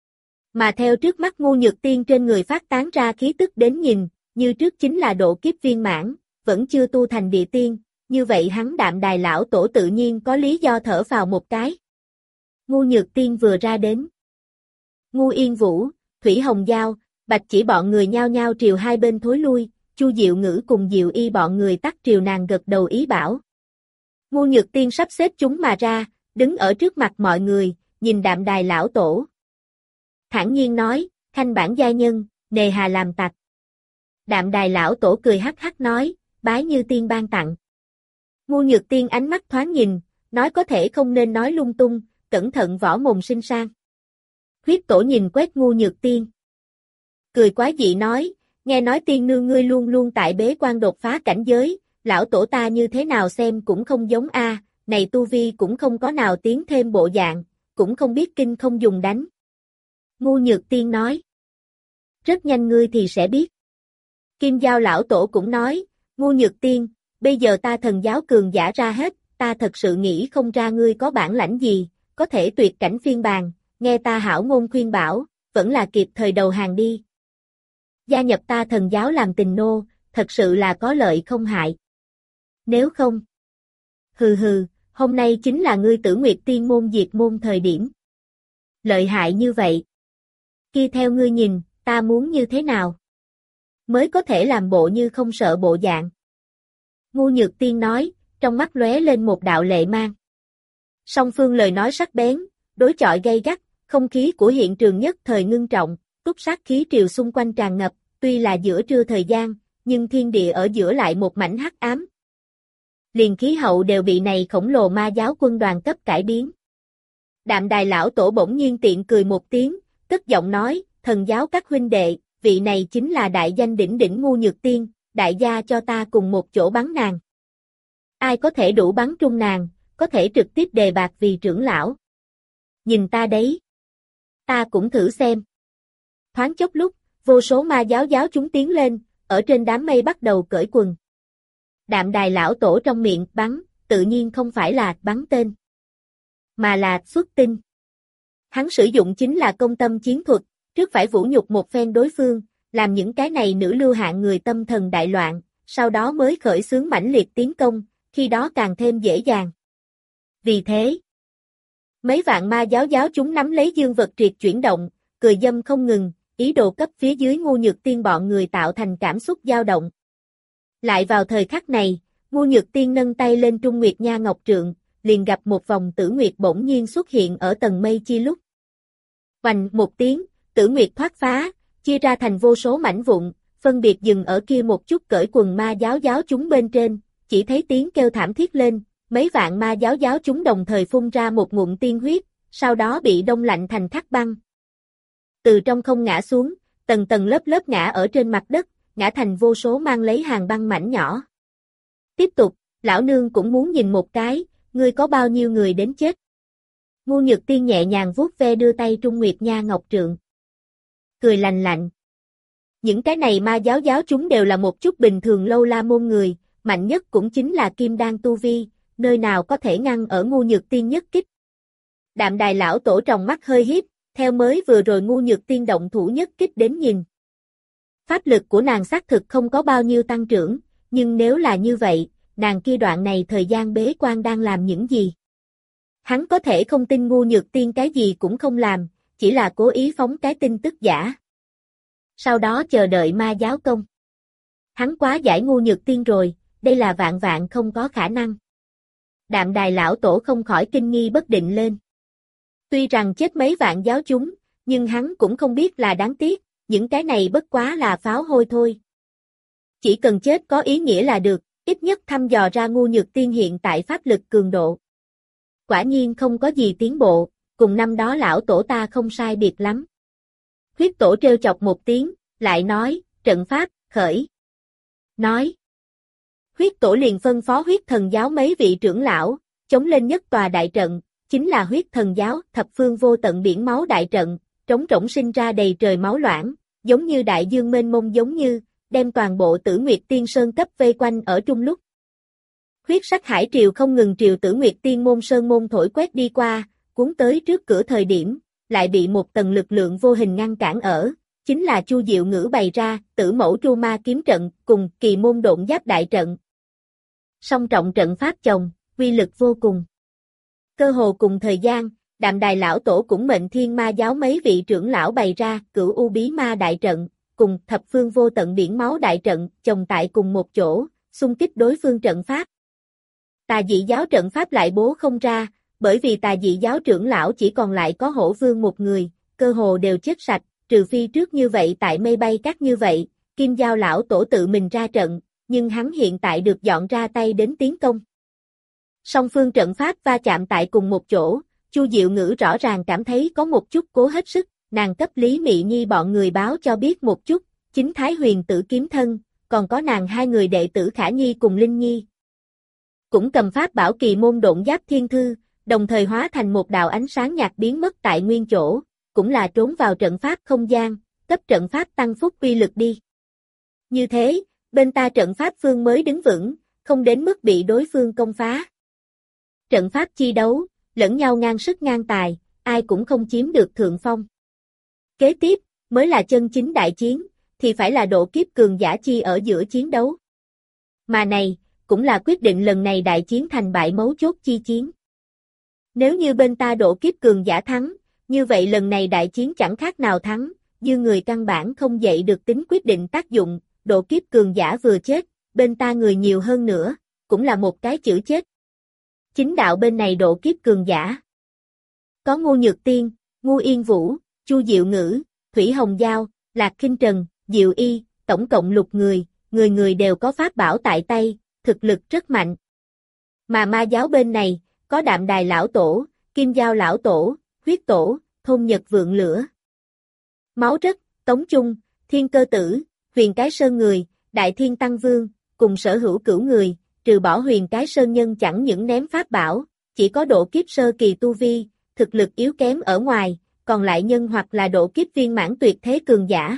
Mà theo trước mắt Ngu Nhược Tiên trên người phát tán ra khí tức đến nhìn, như trước chính là độ kiếp viên mãn, vẫn chưa tu thành địa tiên, như vậy hắn Đạm Đài lão tổ tự nhiên có lý do thở phào một cái. Ngu Nhược Tiên vừa ra đến. Ngu Yên Vũ, Thủy Hồng Giao, Bạch Chỉ bọn người nhao nhao triều hai bên thối lui, Chu Diệu Ngữ cùng Diệu Y bọn người tắt triều nàng gật đầu ý bảo. Ngu Nhược Tiên sắp xếp chúng mà ra, đứng ở trước mặt mọi người, nhìn Đạm Đài lão tổ. Thản nhiên nói, khanh bản gia nhân, nề hà làm tặc. Đạm Đài lão tổ cười hắc hắc nói, bái Như Tiên ban tặng. Ngu Nhược Tiên ánh mắt thoáng nhìn, nói có thể không nên nói lung tung, cẩn thận võ mồm sinh sang. Huyết tổ nhìn quét Ngu Nhược Tiên. Cười quá dị nói, nghe nói tiên nương ngươi luôn luôn tại bế quan đột phá cảnh giới, lão tổ ta như thế nào xem cũng không giống a, này tu vi cũng không có nào tiến thêm bộ dạng, cũng không biết kinh không dùng đánh. Ngu Nhược Tiên nói. Rất nhanh ngươi thì sẽ biết. Kim Giao lão tổ cũng nói, Ngu Nhược Tiên, bây giờ ta thần giáo cường giả ra hết, ta thật sự nghĩ không ra ngươi có bản lãnh gì, có thể tuyệt cảnh phiên bàn, nghe ta hảo ngôn khuyên bảo, vẫn là kịp thời đầu hàng đi. Gia nhập ta thần giáo làm tình nô, thật sự là có lợi không hại. Nếu không, hừ hừ, Hôm nay chính là ngươi Tử Nguyệt Tiên môn diệt môn thời điểm. Lợi hại như vậy. Kia theo ngươi nhìn, ta muốn như thế nào? Mới có thể làm bộ như không sợ bộ dạng. Ngu Nhược Tiên nói, trong mắt lóe lên một đạo lệ mang. Song phương lời nói sắc bén, đối chọi gay gắt, không khí của hiện trường nhất thời ngưng trọng, túc sát khí triều xung quanh tràn ngập, tuy là giữa trưa thời gian, nhưng thiên địa ở giữa lại một mảnh hắc ám. Liền khí hậu đều bị này khổng lồ ma giáo quân đoàn cấp cải biến. Đạm Đài lão tổ bỗng nhiên tiện cười một tiếng, cất giọng nói, thần giáo các huynh đệ, vị này chính là đại danh đỉnh đỉnh Ngu Nhược Tiên, đại gia cho ta cùng một chỗ bắn nàng. Ai có thể đủ bắn trung nàng, có thể trực tiếp đề bạt vì trưởng lão. Nhìn ta đấy. Ta cũng thử xem. Thoáng chốc lúc, vô số ma giáo chúng tiến lên, ở trên đám mây bắt đầu cởi quần. Đạm Đài lão tổ trong miệng bắn, tự nhiên không phải là bắn tên, mà là xuất tinh. Hắn sử dụng chính là công tâm chiến thuật, trước phải vũ nhục một phen đối phương, làm những cái này nữ lưu hạng người tâm thần đại loạn, sau đó mới khởi xướng mãnh liệt tiến công, khi đó càng thêm dễ dàng. Vì thế, mấy vạn ma giáo chúng nắm lấy dương vật triệt chuyển động, cười dâm không ngừng, ý đồ cấp phía dưới Ngu Nhược Tiên bọn người tạo thành cảm xúc dao động. Lại vào thời khắc này, Ngu Nhược Tiên nâng tay lên Trung Nguyệt Nha Ngọc Trượng, liền gặp một vòng tử nguyệt bỗng nhiên xuất hiện ở tầng mây chi lúc. Oành một tiếng, tử nguyệt thoát phá, chia ra thành vô số mảnh vụn, phân biệt dừng ở kia một chút cởi quần ma giáo chúng bên trên, chỉ thấy tiếng kêu thảm thiết lên, mấy vạn ma giáo chúng đồng thời phun ra một ngụm tiên huyết, sau đó bị đông lạnh thành thác băng. Từ trong không ngã xuống, tầng tầng lớp lớp ngã ở trên mặt đất, ngã thành vô số mang lấy hàng băng mảnh nhỏ. Tiếp tục, lão nương cũng muốn nhìn một cái, ngươi có bao nhiêu người đến chết. Ngu Nhược Tiên nhẹ nhàng vuốt ve đưa tay Trung Nguyệt Nha Ngọc Trượng. Cười lành lạnh. Những cái này ma giáo chúng đều là một chút bình thường lâu la môn người, mạnh nhất cũng chính là kim đan tu vi, nơi nào có thể ngăn ở Ngu Nhược Tiên nhất kích. Đạm Đài lão tổ trong mắt hơi híp, theo mới vừa rồi Ngu Nhược Tiên động thủ nhất kích đến nhìn. Pháp lực của nàng xác thực không có bao nhiêu tăng trưởng, nhưng nếu là như vậy, nàng kia đoạn này thời gian bế quan đang làm những gì? Hắn có thể không tin Ngu Nhược Tiên cái gì cũng không làm, chỉ là cố ý phóng cái tin tức giả. Sau đó chờ đợi ma giáo công. Hắn quá giải Ngu Nhược Tiên rồi, đây là vạn vạn không có khả năng. Đạm Đài lão tổ không khỏi kinh nghi bất định lên. Tuy rằng chết mấy vạn giáo chúng, nhưng hắn cũng không biết là đáng tiếc, những cái này bất quá là pháo hôi thôi. Chỉ cần chết có ý nghĩa là được, ít nhất thăm dò ra Ngu Nhược Tiên hiện tại pháp lực cường độ. Quả nhiên không có gì tiến bộ, cùng năm đó lão tổ ta không sai biệt lắm. Huyết tổ trêu chọc một tiếng, lại nói, trận pháp, khởi. Nói. Huyết tổ liền phân phó huyết thần giáo mấy vị trưởng lão, chống lên nhất tòa đại trận, chính là huyết thần giáo, thập phương vô tận biển máu đại trận, trống rỗng sinh ra đầy trời máu loãng, giống như đại dương mênh mông giống như, đem toàn bộ Tử Nguyệt Tiên Sơn cấp vây quanh ở trung lúc. Huyết sắc hải triều không ngừng triều Tử Nguyệt Tiên môn sơn môn thổi quét đi qua, cuốn tới trước cửa thời điểm, lại bị một tầng lực lượng vô hình ngăn cản ở, chính là Chu Diệu Ngữ bày ra, Tử Mẫu Tru Ma kiếm trận, cùng Kỳ môn độn giáp đại trận. Song trọng trận pháp chồng, uy lực vô cùng. Cơ hồ cùng thời gian, Đạm Đài lão tổ cũng mệnh thiên ma giáo mấy vị trưởng lão bày ra, Cửu U Bí Ma đại trận, cùng thập phương vô tận biển máu đại trận, chồng tại cùng một chỗ, xung kích đối phương trận pháp. Tà dị giáo trận pháp lại bố không ra, bởi vì tà dị giáo trưởng lão chỉ còn lại có Hổ Vương một người, cơ hồ đều chết sạch, trừ phi trước như vậy tại mây bay cát như vậy, Kim Giao lão tổ tự mình ra trận, nhưng hắn hiện tại được dọn ra tay đến tiến công. Song phương trận pháp va chạm tại cùng một chỗ, Chu Diệu Ngữ rõ ràng cảm thấy có một chút cố hết sức, nàng cấp Lý Mị Nhi bọn người báo cho biết một chút, chính Thái Huyền Tử kiếm thân, còn có nàng hai người đệ tử Khả Nhi cùng Linh Nhi. Cũng cầm pháp bảo Kỳ môn độn giáp thiên thư, đồng thời hóa thành một đạo ánh sáng nhạt biến mất tại nguyên chỗ, cũng là trốn vào trận pháp không gian, cấp trận pháp tăng phúc uy lực đi. Như thế, bên ta trận pháp phương mới đứng vững, không đến mức bị đối phương công phá. Trận pháp chi đấu, lẫn nhau ngang sức ngang tài, ai cũng không chiếm được thượng phong. Kế tiếp, mới là chân chính đại chiến, thì phải là độ kiếp cường giả chi ở giữa chiến đấu. Mà này, cũng là quyết định lần này đại chiến thành bại mấu chốt chi chiến. Nếu như bên ta độ kiếp cường giả thắng, như vậy lần này đại chiến chẳng khác nào thắng, dư người căn bản không dậy được tính quyết định tác dụng, độ kiếp cường giả vừa chết, bên ta người nhiều hơn nữa, cũng là một cái chữ chết. Chính đạo bên này độ kiếp cường giả. Có Ngô Nhược Tiên, Ngô Yên Vũ, Chu Diệu Ngữ, Thủy Hồng Giao, Lạc Khinh Trần, Diệu Y, tổng cộng lục người, người người đều có pháp bảo tại tay, thực lực rất mạnh. Mà ma giáo bên này, có Đạm Đài Lão Tổ, Kim Giao Lão Tổ, Huyết Tổ, Thôn Nhật Vượng Lửa. Máu Rất, Tống Trung, Thiên Cơ Tử, Huyền Cái Sơn Người, Đại Thiên Tăng Vương, cùng sở hữu cửu người, trừ bỏ Huyền Cái Sơn Nhân chẳng những ném pháp bảo, chỉ có độ kiếp sơ kỳ tu vi, thực lực yếu kém ở ngoài, còn lại nhân hoặc là độ kiếp viên mãn tuyệt thế cường giả.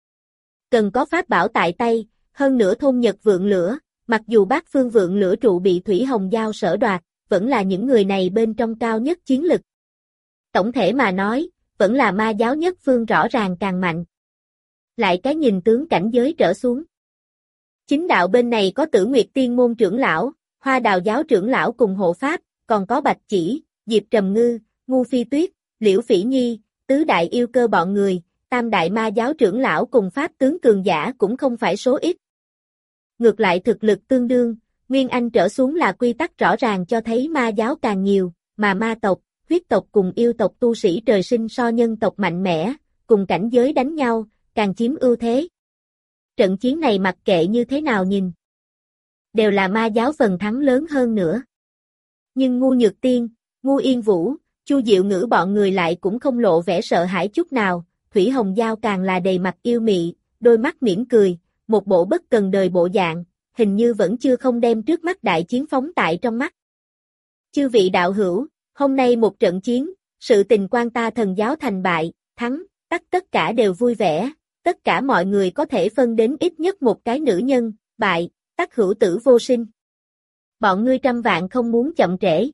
Cần có pháp bảo tại tay, hơn nữa Thôn Nhật Vượng Lửa, mặc dù Bát Phương Vượng Lửa trụ bị Thủy Hồng Giao sở đoạt, vẫn là những người này bên trong cao nhất chiến lực. Tổng thể mà nói, vẫn là ma giáo nhất phương rõ ràng càng mạnh. Lại cái nhìn tướng cảnh giới trở xuống. Chính đạo bên này có Tử Nguyệt Tiên môn trưởng lão, Hoa Đào giáo trưởng lão cùng hộ pháp, còn có Bạch Chỉ, Diệp Trầm Ngư, Ngu Phi Tuyết, Liễu Phỉ Nhi, tứ đại yêu cơ bọn người, tam đại ma giáo trưởng lão cùng pháp tướng cường giả cũng không phải số ít. Ngược lại thực lực tương đương, Nguyên Anh trở xuống là quy tắc rõ ràng cho thấy ma giáo càng nhiều, mà ma tộc, huyết tộc cùng yêu tộc tu sĩ trời sinh so nhân tộc mạnh mẽ, cùng cảnh giới đánh nhau, càng chiếm ưu thế. Trận chiến này mặc kệ như thế nào nhìn, đều là ma giáo phần thắng lớn hơn nữa. Nhưng Ngô Nhược Tiên, Ngô Yên Vũ, Chu Diệu Ngữ bọn người lại cũng không lộ vẻ sợ hãi chút nào, Thủy Hồng Giao càng là đầy mặt yêu mị, đôi mắt mỉm cười, một bộ bất cần đời bộ dạng, hình như vẫn chưa không đem trước mắt đại chiến phóng tại trong mắt. Chư vị đạo hữu, hôm nay một trận chiến, sự tình quan ta Thần giáo thành bại, thắng, tất cả đều vui vẻ, tất cả mọi người có thể phân đến ít nhất một cái nữ nhân, bại, tất hữu tử vô sinh. Bọn ngươi trăm vạn không muốn chậm trễ.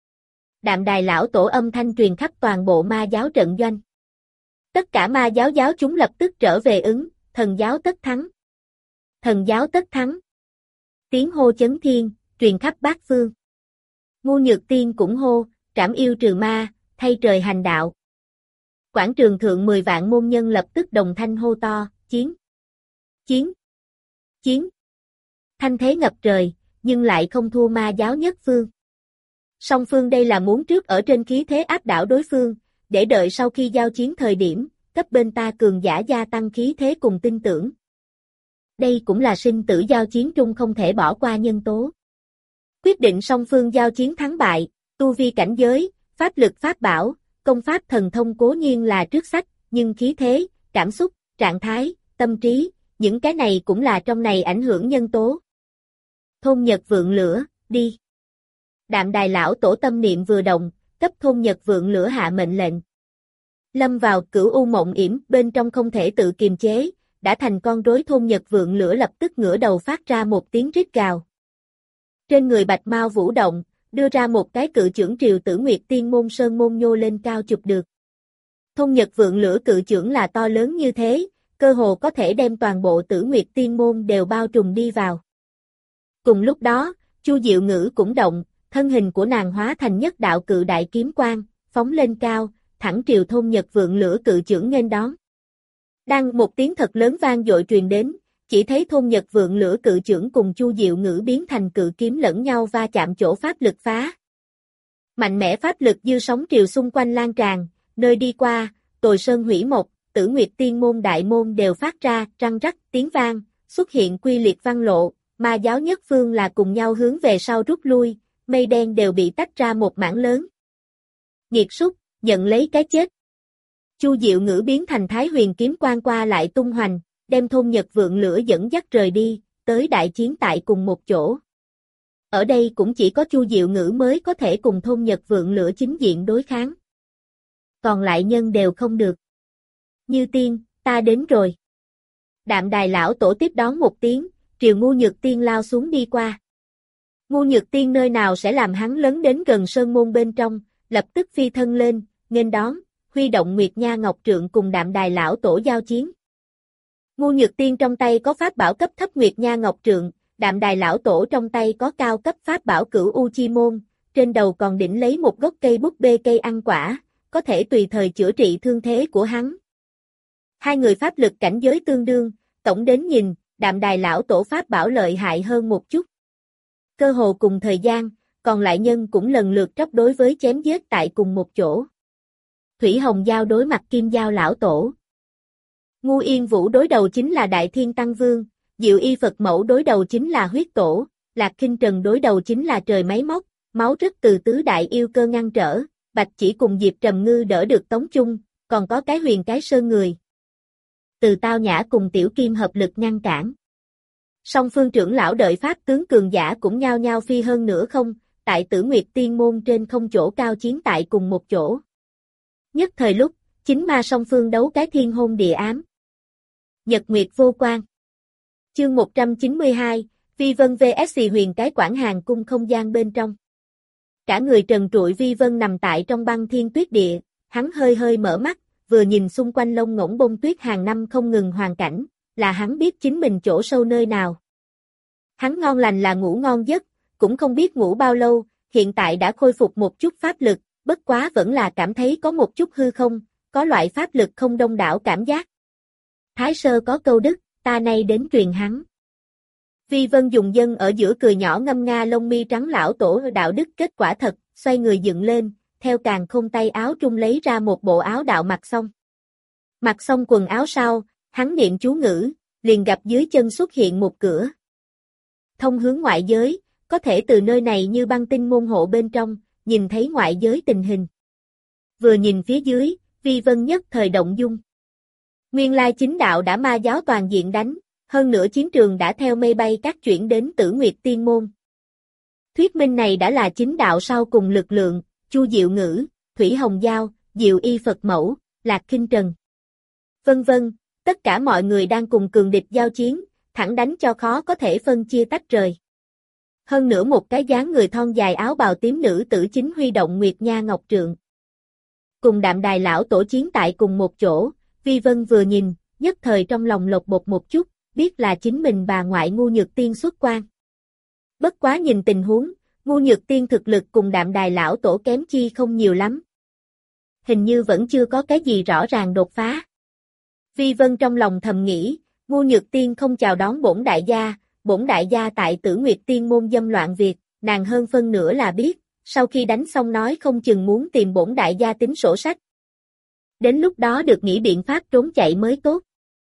Đạm Đài Lão Tổ âm thanh truyền khắp toàn bộ ma giáo trận doanh. Tất cả ma giáo giáo chúng lập tức trở về ứng, thần giáo tất thắng. Thần giáo tất thắng. Tiếng hô chấn thiên, truyền khắp bát phương. Ngô Nhược Tiên cũng hô, trảm yêu trừ ma, thay trời hành đạo. Quảng trường thượng 10 vạn môn nhân lập tức đồng thanh hô to, chiến, chiến, chiến. Thanh thế ngập trời, nhưng lại không thua ma giáo nhất phương. Song phương đây là muốn trước ở trên khí thế áp đảo đối phương, để đợi sau khi giao chiến thời điểm, cấp bên ta cường giả gia tăng khí thế cùng tin tưởng. Đây cũng là sinh tử giao chiến trung không thể bỏ qua nhân tố. Quyết định song phương giao chiến thắng bại, tu vi cảnh giới, pháp lực pháp bảo, công pháp thần thông cố nhiên là trước sách, nhưng khí thế, cảm xúc, trạng thái, tâm trí, những cái này cũng là trong này ảnh hưởng nhân tố. Thôn Nhật Vượng Lửa, đi. Đạm Đài Lão Tổ tâm niệm vừa động, cấp Thôn Nhật Vượng Lửa hạ mệnh lệnh. Lâm vào cửu u mộng yểm bên trong không thể tự kiềm chế, đã thành con rối Thôn Nhật Vượng Lửa lập tức ngửa đầu phát ra một tiếng rít gào. Trên người Bạch Mao vũ động, đưa ra một cái cự chưởng Triều Tử Nguyệt Tiên môn sơn môn nhô lên cao chụp được. Thôn Nhật Vượng Lửa cự chưởng là to lớn như thế, cơ hồ có thể đem toàn bộ Tử Nguyệt Tiên môn đều bao trùm đi vào. Cùng lúc đó, Chu Diệu Ngữ cũng động, thân hình của nàng hóa thành nhất đạo cự đại kiếm quang, phóng lên cao, thẳng triều Thôn Nhật Vượng Lửa cự chưởng nghênh đón. Đang một tiếng thật lớn vang dội truyền đến, chỉ thấy Thôn Nhật Vượng Lửa cự chưởng cùng Chu Diệu Ngữ biến thành cự kiếm lẫn nhau va chạm chỗ pháp lực phá. Mạnh mẽ pháp lực dư sóng triều xung quanh lan tràn, nơi đi qua, Tồi Sơn hủy mộc, Tử Nguyệt Tiên môn đại môn đều phát ra răng rắc tiếng vang, xuất hiện quy liệt văn lộ, ma giáo nhất phương là cùng nhau hướng về sau rút lui, mây đen đều bị tách ra một mảng lớn. Nghiệt súc, nhận lấy cái chết. Chu Diệu Ngữ biến thành Thái Huyền kiếm quang qua lại tung hoành, đem Thôn Nhật Vượng Lửa dẫn dắt rời đi, tới đại chiến tại cùng một chỗ. Ở đây cũng chỉ có Chu Diệu Ngữ mới có thể cùng Thôn Nhật Vượng Lửa chính diện đối kháng. Còn lại nhân đều không được. Như Tiên, ta đến rồi. Đạm Đài Lão Tổ tiếp đón một tiếng, triều Ngô Nhược Tiên lao xuống đi qua. Ngô Nhược Tiên nơi nào sẽ làm hắn lấn đến gần sơn môn bên trong, lập tức phi thân lên, nghênh đón, huy động Nguyệt Nha Ngọc Trượng cùng Đạm Đài Lão Tổ giao chiến. Ngô Nhược Tiên trong tay có pháp bảo cấp thấp Nguyệt Nha Ngọc Trượng, Đạm Đài lão tổ trong tay có cao cấp pháp bảo Cửu U Chi môn, trên đầu còn đỉnh lấy một gốc cây búp bê cây ăn quả, có thể tùy thời chữa trị thương thế của hắn. Hai người pháp lực cảnh giới tương đương, tổng đến nhìn, Đạm Đài lão tổ pháp bảo lợi hại hơn một chút. Cơ hồ cùng thời gian, còn lại nhân cũng lần lượt tróc đối với chém giết tại cùng một chỗ. Thủy Hồng Giao đối mặt Kim Giao lão tổ. Ngu Yên Vũ đối đầu chính là Đại Thiên Tăng Vương, Diệu Y Phật Mẫu đối đầu chính là huyết tổ, Lạc Kinh Trần đối đầu chính là trời máy móc, máu rất từ tứ đại yêu cơ ngăn trở, Bạch Chỉ cùng Diệp Trầm Ngư đỡ được Tống Chung, còn có cái Huyền Cái Sơn người. Từ Tao Nhã cùng Tiểu Kim hợp lực ngăn cản. Song phương trưởng lão đợi pháp tướng cường giả cũng nhao nhao phi hơn nữa không, tại Tử Nguyệt Tiên môn trên không chỗ cao chiến tại cùng một chỗ. Nhất thời lúc, chính ma song phương đấu cái thiên hôn địa ám. Nhật Nguyệt vô quan. Chương 192, Vi Vân vs Huyền Cái Quảng Hàn cung không gian bên trong. Cả người trần trụi Vi Vân nằm tại trong băng thiên tuyết địa, hắn hơi hơi mở mắt, vừa nhìn xung quanh lông ngỗng bông tuyết hàng năm không ngừng hoàn cảnh, là hắn biết chính mình chỗ sâu nơi nào. Hắn ngon lành là ngủ ngon giấc, cũng không biết ngủ bao lâu, hiện tại đã khôi phục một chút pháp lực, bất quá vẫn là cảm thấy có một chút hư không, có loại pháp lực không đông đảo cảm giác. Thái Sơ có câu đức, ta nay đến truyền hắn. Vi Vân dùng dân ở giữa cười nhỏ ngâm nga lông mi trắng lão tổ đạo đức kết quả thật, xoay người dựng lên, theo càn khôn tay áo trung lấy ra một bộ áo đạo mặc xong. Mặc xong quần áo sau, hắn niệm chú ngữ, liền gặp dưới chân xuất hiện một cửa. Thông hướng ngoại giới, có thể từ nơi này như băng tinh môn hộ bên trong, nhìn thấy ngoại giới tình hình. Vừa nhìn phía dưới, Vi Vân nhất thời động dung. Nguyên lai chính đạo đã ma giáo toàn diện đánh, hơn nữa chiến trường đã theo mây bay cát chuyển đến Tử Nguyệt Tiên môn. Thuyết minh này đã là chính đạo sau cùng lực lượng, Chu Diệu Ngữ, Thủy Hồng Giao, Diệu Y Phật Mẫu, Lạc Kinh Trần. Vân vân, tất cả mọi người đang cùng cường địch giao chiến, thẳng đánh cho khó có thể phân chia tách rời. Hơn nữa một cái dáng người thon dài áo bào tím nữ tử chính huy động Nguyệt Nha Ngọc Trượng. Cùng Đạm Đài lão tổ chiến tại cùng một chỗ, Vi Vân vừa nhìn, nhất thời trong lòng lột bột một chút, biết là chính mình bà ngoại Ngu Nhược Tiên xuất quan. Bất quá nhìn tình huống, Ngu Nhược Tiên thực lực cùng Đạm Đài lão tổ kém chi không nhiều lắm. Hình như vẫn chưa có cái gì rõ ràng đột phá. Vi Vân trong lòng thầm nghĩ, Ngu Nhược Tiên không chào đón bổn đại gia tại Tử Nguyệt Tiên môn dâm loạn việc, nàng hơn phân nửa là biết, sau khi đánh xong nói không chừng muốn tìm bổn đại gia tính sổ sách. Đến lúc đó được nghĩ biện pháp trốn chạy mới tốt.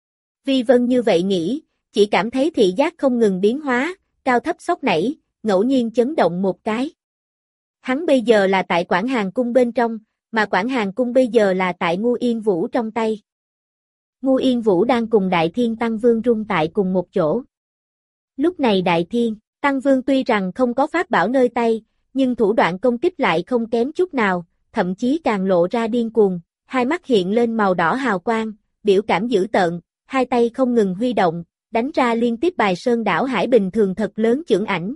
Vi Vân như vậy nghĩ, chỉ cảm thấy thị giác không ngừng biến hóa, cao thấp sóc nảy, ngẫu nhiên chấn động một cái. Hắn bây giờ là tại Quảng Hàn cung bên trong, mà Quảng Hàn cung bây giờ là tại Ngu Yên Vũ trong tay. Ngu Yên Vũ đang cùng Đại Thiên Tăng Vương rung tại cùng một chỗ. Lúc này Đại Thiên, Tăng Vương tuy rằng không có pháp bảo nơi tay, nhưng thủ đoạn công kích lại không kém chút nào, thậm chí càng lộ ra điên cuồng, hai mắt hiện lên màu đỏ hào quang, biểu cảm dữ tợn, hai tay không ngừng huy động, đánh ra liên tiếp bài sơn đảo hải bình thường thật lớn chưởng ảnh.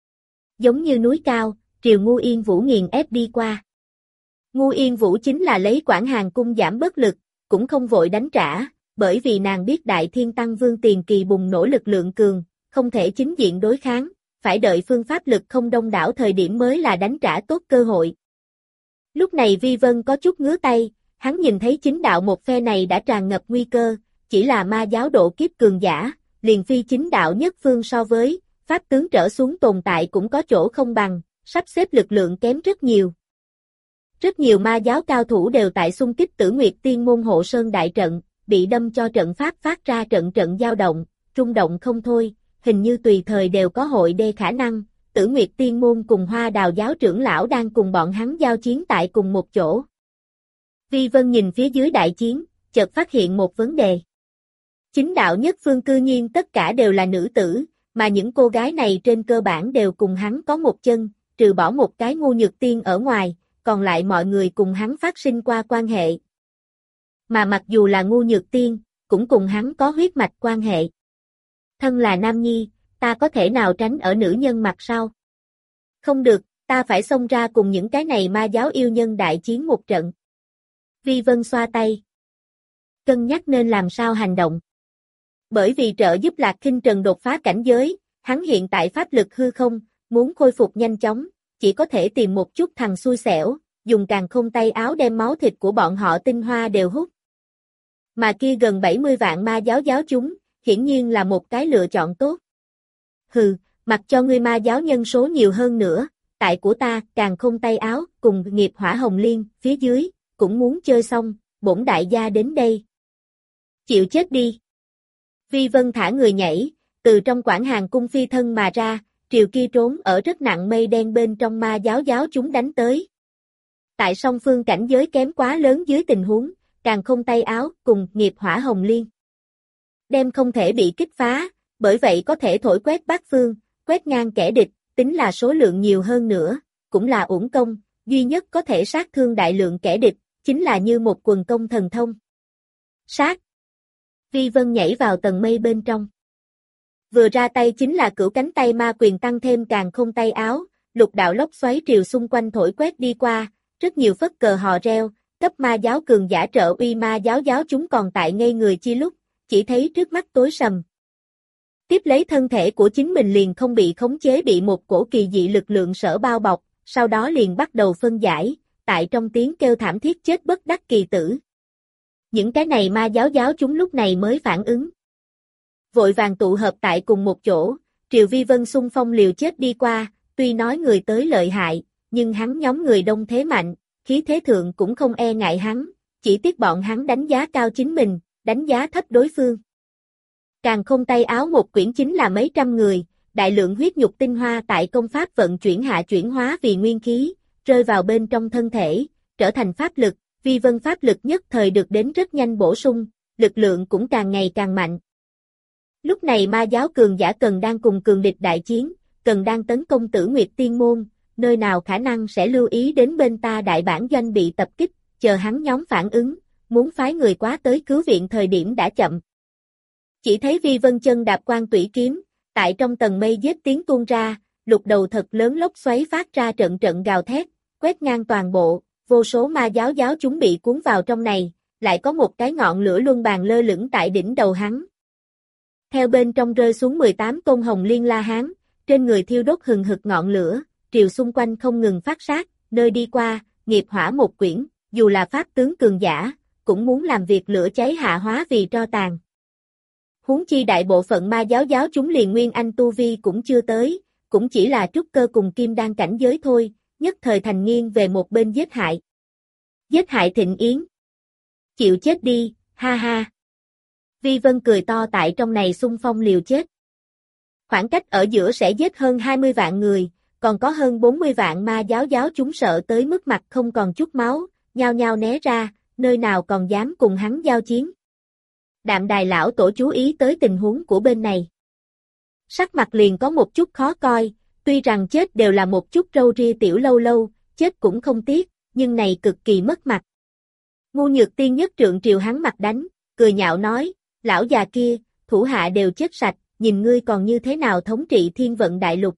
Giống như núi cao, triều Ngu Yên Vũ nghiền ép đi qua. Ngu Yên Vũ chính là lấy Quảng Hàn cung giảm bớt lực, cũng không vội đánh trả, bởi vì nàng biết Đại Thiên Tăng Vương tiền kỳ bùng nổ lực lượng cường, không thể chính diện đối kháng, phải đợi phương pháp lực không đông đảo thời điểm mới là đánh trả tốt cơ hội. Lúc này Vi Vân có chút ngứa tay, hắn nhìn thấy chính đạo một phe này đã tràn ngập nguy cơ, chỉ là ma giáo độ kiếp cường giả, liền phi chính đạo nhất phương so với, pháp tướng trở xuống tồn tại cũng có chỗ không bằng, sắp xếp lực lượng kém rất nhiều. Rất nhiều ma giáo cao thủ đều tại xung kích Tử Nguyệt Tiên môn hộ sơn đại trận, bị đâm cho trận pháp phát ra trận dao động, rung động không thôi, hình như tùy thời đều có hội đê khả năng. Tử Nguyệt Tiên môn cùng Hoa Đào giáo trưởng lão đang cùng bọn hắn giao chiến tại cùng một chỗ. Vi Vân nhìn phía dưới đại chiến, chợt phát hiện một vấn đề. Chính đạo nhất phương cư nhiên tất cả đều là nữ tử, mà những cô gái này trên cơ bản đều cùng hắn có một chân, trừ bỏ một cái Ngu Nhược Tiên ở ngoài, còn lại mọi người cùng hắn phát sinh qua quan hệ. Mà mặc dù là Ngu Nhược Tiên, cũng cùng hắn có huyết mạch quan hệ. Thân là nam nhi, ta có thể nào tránh ở nữ nhân mặt sau? Không được, ta phải xông ra cùng những cái này ma giáo yêu nhân đại chiến một trận. Vi Vân xoa tay. Cân nhắc nên làm sao hành động. Bởi vì trợ giúp Lạc Kinh Trần đột phá cảnh giới, Hắn hiện tại pháp lực hư không, muốn khôi phục nhanh chóng, chỉ có thể tìm một chút thằng xui xẻo, dùng càn khôn tay áo đem máu thịt của bọn họ tinh hoa đều hút. Mà kia gần 70 vạn ma giáo chúng, hiển nhiên là một cái lựa chọn tốt. Hừ, mặc cho ngươi ma giáo nhân số nhiều hơn nữa, tại của ta, càn khôn tay áo, cùng nghiệp hỏa hồng liên, phía dưới, cũng muốn chơi xong, bổn đại gia đến đây. Chịu chết đi. Vi Vân thả người nhảy, từ trong quảng hàng cung phi thân mà ra, triều kia trốn ở rất nặng mây đen bên trong ma giáo chúng đánh tới. Tại song phương cảnh giới kém quá lớn dưới tình huống, càn khôn tay áo cùng nghiệp hỏa hồng liên. Đem không thể bị kích phá, bởi vậy có thể thổi quét bát phương, quét ngang kẻ địch, tính là số lượng nhiều hơn nữa, cũng là uổng công, duy nhất có thể sát thương đại lượng kẻ địch, chính là như một quần công thần thông. Sát. Vi Vân nhảy vào tầng mây bên trong. Vừa ra tay chính là cửu cánh tay ma quyền tăng thêm càn khôn tay áo, lục đạo lốc xoáy triều xung quanh thổi quét đi qua, rất nhiều phất cờ hò reo, cấp ma giáo cường giả trợ uy ma giáo chúng còn tại ngây người chi lúc, chỉ thấy trước mắt tối sầm. Tiếp lấy thân thể của chính mình liền không bị khống chế bị một cổ kỳ dị lực lượng sở bao bọc, sau đó liền bắt đầu phân giải, tại trong tiếng kêu thảm thiết chết bất đắc kỳ tử. Những cái này ma giáo chúng lúc này mới phản ứng. Vội vàng tụ hợp tại cùng một chỗ, Triều Vi Vân xung phong liều chết đi qua, tuy nói người tới lợi hại, nhưng hắn nhóm người đông thế mạnh, khí thế thượng cũng không e ngại hắn, chỉ tiếc bọn hắn đánh giá cao chính mình, đánh giá thấp đối phương. Càng không tay áo một quyển chính là mấy trăm người, đại lượng huyết nhục tinh hoa tại công pháp vận chuyển hạ chuyển hóa vì nguyên khí, rơi vào bên trong thân thể, trở thành pháp lực, Vi Vân pháp lực nhất thời được đến rất nhanh bổ sung, lực lượng cũng càng ngày càng mạnh. Lúc này ma giáo cường giả cần đang cùng cường địch đại chiến, cần đang tấn công Tử Nguyệt Tiên Môn, nơi nào khả năng sẽ lưu ý đến bên ta đại bản doanh bị tập kích, chờ hắn nhóm phản ứng, muốn phái người quá tới cứu viện thời điểm đã chậm. Chỉ thấy Vi Vân chân đạp quan tủy kiếm, tại trong tầng mây giết tiếng tuôn ra, lục đầu thật lớn lốc xoáy phát ra trận trận gào thét, quét ngang toàn bộ, vô số ma giáo chúng bị cuốn vào trong này, lại có một cái ngọn lửa luân bàn lơ lửng tại đỉnh đầu hắn. Theo bên trong rơi xuống 18 tôn hồng liên la hán, trên người thiêu đốt hừng hực ngọn lửa, triều xung quanh không ngừng phát sát, nơi đi qua, nghiệp hỏa một quyển, dù là pháp tướng cường giả, cũng muốn làm việc lửa cháy hạ hóa vì tro tàn. Huống chi đại bộ phận ma giáo chúng liền nguyên anh tu vi cũng chưa tới, cũng chỉ là trúc cơ cùng kim đan cảnh giới thôi, nhất thời thành nghiêng về một bên giết hại. Giết hại Thịnh Yến. Chịu chết đi, ha ha. Vi Vân cười to tại trong này xung phong liều chết. Khoảng cách ở giữa sẽ giết hơn 20 vạn người, còn có hơn 40 vạn ma giáo chúng sợ tới mức mặt không còn chút máu, nhao nhao né ra, nơi nào còn dám cùng hắn giao chiến. Đạm Đài lão tổ chú ý tới tình huống của bên này. Sắc mặt liền có một chút khó coi, tuy rằng chết đều là một chút râu ria tiểu lâu lâu, chết cũng không tiếc, nhưng này cực kỳ mất mặt. Ngu Nhược Tiên nhất trượng triều hắn mặt đánh, cười nhạo nói, lão già kia, thủ hạ đều chết sạch, nhìn ngươi còn như thế nào thống trị thiên vận đại lục.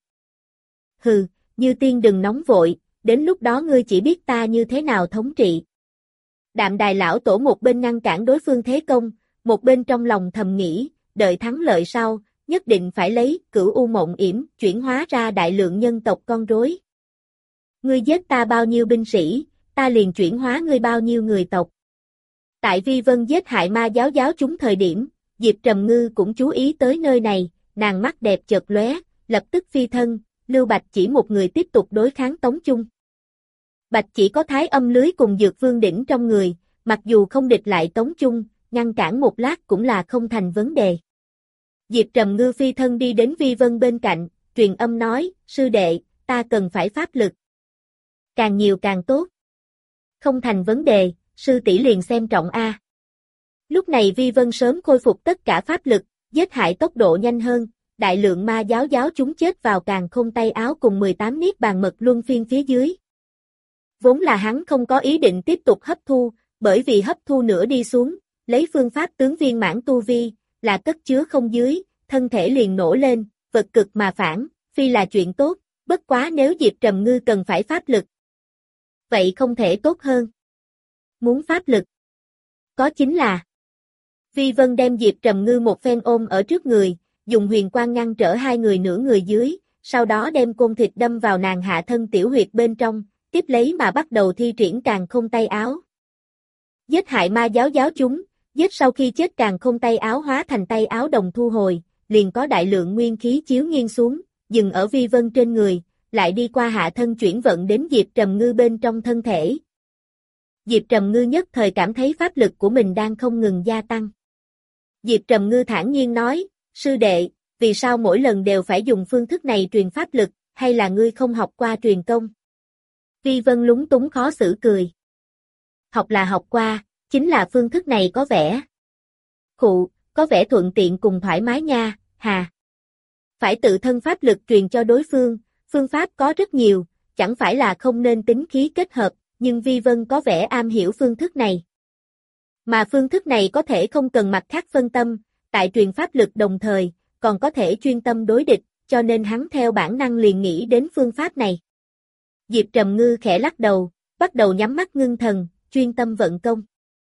Hừ, Như Tiên đừng nóng vội, đến lúc đó ngươi chỉ biết ta như thế nào thống trị. Đạm Đài lão tổ một bên ngăn cản đối phương thế công, một bên trong lòng thầm nghĩ, đợi thắng lợi sau, nhất định phải lấy Cửu U Mộng Yểm chuyển hóa ra đại lượng nhân tộc con rối. Ngươi giết ta bao nhiêu binh sĩ, ta liền chuyển hóa ngươi bao nhiêu người tộc. Tại Vi Vân giết hại ma giáo chúng thời điểm, Diệp Trầm Ngư cũng chú ý tới nơi này, nàng mắt đẹp chợt lóe, lập tức phi thân, Lưu Bạch chỉ một người tiếp tục đối kháng Tống Chung. Bạch chỉ có Thái Âm lưới cùng Dược Vương đỉnh trong người, mặc dù không địch lại Tống Chung, ngăn cản một lát cũng là không thành vấn đề. Diệp Trầm Ngư phi thân đi đến Vi Vân bên cạnh, truyền âm nói, sư đệ, ta cần phải pháp lực. Càng nhiều càng tốt. Không thành vấn đề, sư tỷ liền xem trọng A. Lúc này Vi Vân sớm khôi phục tất cả pháp lực, giết hại tốc độ nhanh hơn, đại lượng ma giáo chúng chết vào càng không tay áo cùng 18 niết bàn mật luân phiên phía dưới. Vốn là hắn không có ý định tiếp tục hấp thu, bởi vì hấp thu nữa đi xuống, lấy phương pháp tướng viên mãn tu vi, là cất chứa không dưới, thân thể liền nổ lên, vật cực mà phản, phi là chuyện tốt, bất quá nếu Diệp Trầm Ngư cần phải pháp lực. Vậy không thể tốt hơn. Muốn pháp lực. Có chính là. Vi Vân đem Diệp Trầm Ngư một phen ôm ở trước người, dùng huyền quang ngăn trở hai người nửa người dưới, sau đó đem côn thịt đâm vào nàng hạ thân tiểu huyệt bên trong, tiếp lấy mà bắt đầu thi triển càn khôn tay áo. Giết hại ma giáo giáo chúng, giết sau khi chết càn khôn tay áo hóa thành tay áo đồng thu hồi, liền có đại lượng nguyên khí chiếu nghiêng xuống, dừng ở Vi Vân trên người, lại đi qua hạ thân chuyển vận đến Diệp Trầm Ngư bên trong thân thể. Diệp Trầm Ngư nhất thời cảm thấy pháp lực của mình đang không ngừng gia tăng. Diệp Trầm Ngư thản nhiên nói, sư đệ, vì sao mỗi lần đều phải dùng phương thức này truyền pháp lực, hay là ngươi không học qua truyền công? Vi Vân lúng túng khó xử cười. Học là học qua, chính là phương thức này có vẻ. Khụ, có vẻ thuận tiện cùng thoải mái nha, hà. Phải tự thân pháp lực truyền cho đối phương, phương pháp có rất nhiều, chẳng phải là không nên tính khí kết hợp, nhưng Vi Vân có vẻ am hiểu phương thức này. Mà phương thức này có thể không cần mặt khác phân tâm, tại truyền pháp lực đồng thời, còn có thể chuyên tâm đối địch, cho nên hắn theo bản năng liền nghĩ đến phương pháp này. Diệp Trầm Ngư khẽ lắc đầu, bắt đầu nhắm mắt ngưng thần, chuyên tâm vận công.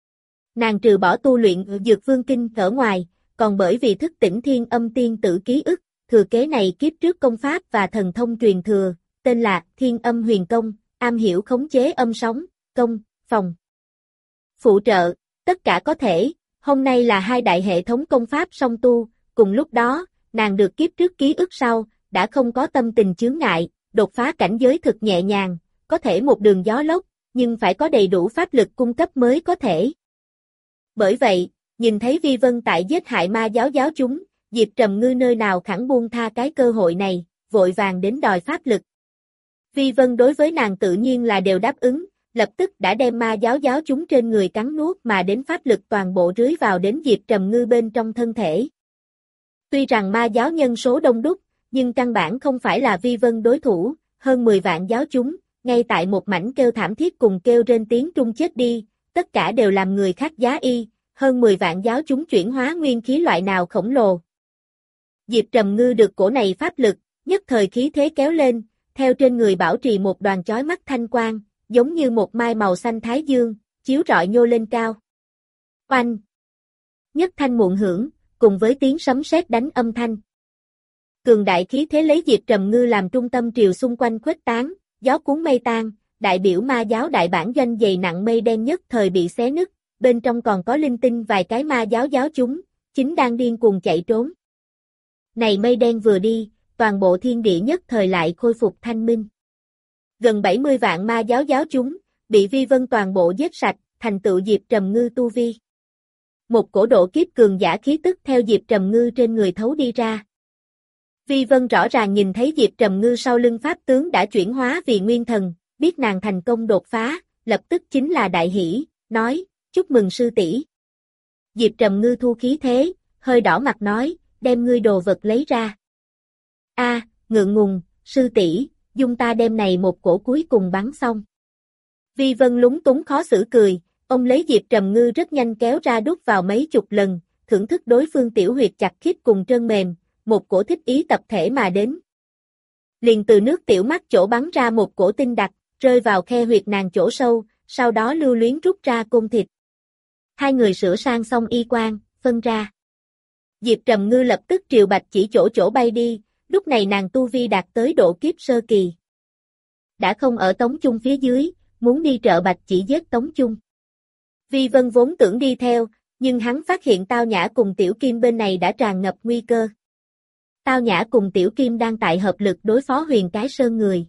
Nàng trừ bỏ tu luyện Dược Vương Kinh ở ngoài, còn bởi vì thức tỉnh Thiên Âm Tiên Tử ký ức, thừa kế này kiếp trước công pháp và thần thông truyền thừa, tên là Thiên Âm Huyền Công, am hiểu khống chế âm sóng, công, phòng. Phụ trợ, tất cả có thể, hôm nay là hai đại hệ thống công pháp song tu, cùng lúc đó, nàng được kiếp trước ký ức sau, đã không có tâm tình chướng ngại, đột phá cảnh giới thực nhẹ nhàng, có thể một đường gió lốc, nhưng phải có đầy đủ pháp lực cung cấp mới có thể. Bởi vậy, nhìn thấy Vi Vân tại giết hại ma giáo giáo chúng, Diệp Trầm Ngư nơi nào khẳng buông tha cái cơ hội này, vội vàng đến đòi pháp lực. Vi Vân đối với nàng tự nhiên là đều đáp ứng, lập tức đã đem ma giáo giáo chúng trên người cắn nuốt mà đến pháp lực toàn bộ rưới vào đến Diệp Trầm Ngư bên trong thân thể. Tuy rằng ma giáo nhân số đông đúc, nhưng căn bản không phải là Vi Vân đối thủ, hơn 10 vạn giáo chúng, ngay tại một mảnh kêu thảm thiết cùng kêu trên tiếng trung chết đi, tất cả đều làm người khác giá y, hơn 10 vạn giáo chúng chuyển hóa nguyên khí loại nào khổng lồ. Diệp Trầm Ngư được cổ này pháp lực, nhất thời khí thế kéo lên, theo trên người bảo trì một đoàn chói mắt thanh quang, giống như một mai màu xanh thái dương, chiếu rọi nhô lên cao. Oanh! Nhất thanh muộn hưởng, cùng với tiếng sấm sét đánh âm thanh. Cường đại khí thế lấy Diệp Trầm Ngư làm trung tâm triều xung quanh khuếch tán, gió cuốn mây tan, đại biểu ma giáo đại bản doanh dày nặng mây đen nhất thời bị xé nứt, bên trong còn có linh tinh vài cái ma giáo giáo chúng, chính đang điên cuồng chạy trốn. Này mây đen vừa đi, toàn bộ thiên địa nhất thời lại khôi phục thanh minh. Gần 70 vạn ma giáo giáo chúng, bị Vi Vân toàn bộ giết sạch, thành tựu Diệp Trầm Ngư tu vi. Một cổ độ kiếp cường giả khí tức theo Diệp Trầm Ngư trên người thấu đi ra. Vi Vân rõ ràng nhìn thấy Diệp Trầm Ngư sau lưng pháp tướng đã chuyển hóa vì nguyên thần, biết nàng thành công đột phá, lập tức chính là đại hỷ, nói, chúc mừng sư tỷ. Diệp Trầm Ngư thu khí thế, hơi đỏ mặt nói, đem ngươi đồ vật lấy ra. A, ngượng ngùng, sư tỷ, dung ta đem này một cổ cuối cùng bắn xong. Vi Vân lúng túng khó xử cười, ông lấy Diệp Trầm Ngư rất nhanh kéo ra đút vào mấy chục lần, thưởng thức đối phương tiểu huyệt chặt khít cùng trơn mềm, một cổ thích ý tập thể mà đến. Liền từ nước tiểu mắt chỗ bắn ra một cổ tinh đặc, rơi vào khe huyệt nàng chỗ sâu, sau đó lưu luyến rút ra côn thịt. Hai người sửa sang xong y quan, phân ra. Diệp Trầm Ngư lập tức triều Bạch Chỉ chỗ bay đi, lúc này nàng tu vi đạt tới độ kiếp sơ kỳ. Đã không ở Tống Chung phía dưới, muốn đi trợ Bạch Chỉ giết Tống Chung. Vi Vân vốn tưởng đi theo, nhưng hắn phát hiện Tao Nhã cùng Tiểu Kim bên này đã tràn ngập nguy cơ. Tao Nhã cùng Tiểu Kim đang tại hợp lực đối phó Huyền Cái Sơn người.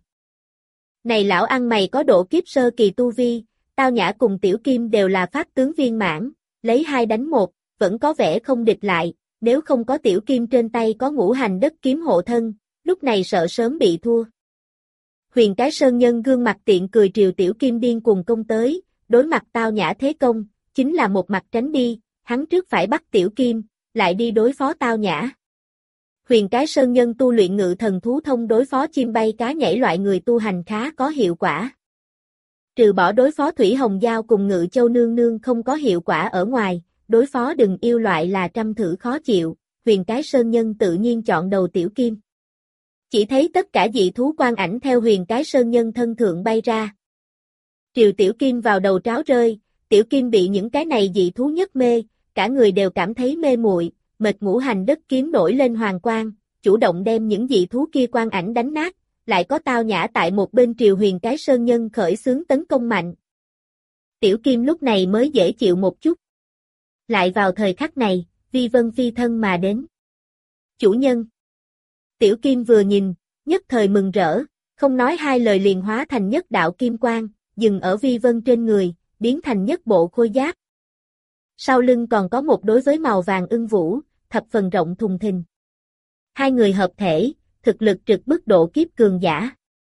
Này lão ăn mày có độ kiếp sơ kỳ tu vi, Tao Nhã cùng Tiểu Kim đều là pháp tướng viên mãn, lấy 2 đánh 1, vẫn có vẻ không địch lại, nếu không có Tiểu Kim trên tay có ngũ hành đất kiếm hộ thân, lúc này sợ sớm bị thua. Huyền Cái Sơn nhân gương mặt tiện cười triều Tiểu Kim điên cuồng công tới, đối mặt Tao Nhã thế công, chính là một mặt tránh đi, hắn trước phải bắt Tiểu Kim, lại đi đối phó Tao Nhã. Huyền Cái Sơn nhân tu luyện ngự thần thú thông đối phó chim bay cá nhảy loại người tu hành khá có hiệu quả. Trừ bỏ đối phó Thủy Hồng Giao cùng Ngự Châu Nương Nương không có hiệu quả ở ngoài, đối phó đừng yêu loại là trăm thử khó chịu, Huyền Cái Sơn nhân tự nhiên chọn đầu Tiểu Kim. Chỉ thấy tất cả dị thú quang ảnh theo Huyền Cái Sơn nhân thân thượng bay ra. Triều Tiểu Kim vào đầu tráo rơi, Tiểu Kim bị những cái này dị thú nhất mê, cả người đều cảm thấy mê muội, mệt ngũ hành đất kiếm nổi lên hoàng quang, chủ động đem những dị thú kia quan ảnh đánh nát, lại có Tao Nhã tại một bên Triều Huyền cái sơn nhân khởi xướng tấn công mạnh. Tiểu Kim lúc này mới dễ chịu một chút. Lại vào thời khắc này, Vi Vân phi thân mà đến. Chủ nhân. Tiểu Kim vừa nhìn, nhất thời mừng rỡ, không nói hai lời liền hóa thành nhất đạo kim quang, dừng ở Vi Vân trên người, biến thành nhất bộ khôi giáp. Sau lưng còn có một đối với màu vàng ưng vũ, thập phần rộng thùng thình. Hai người hợp thể, thực lực trực bức độ kiếp cường giả.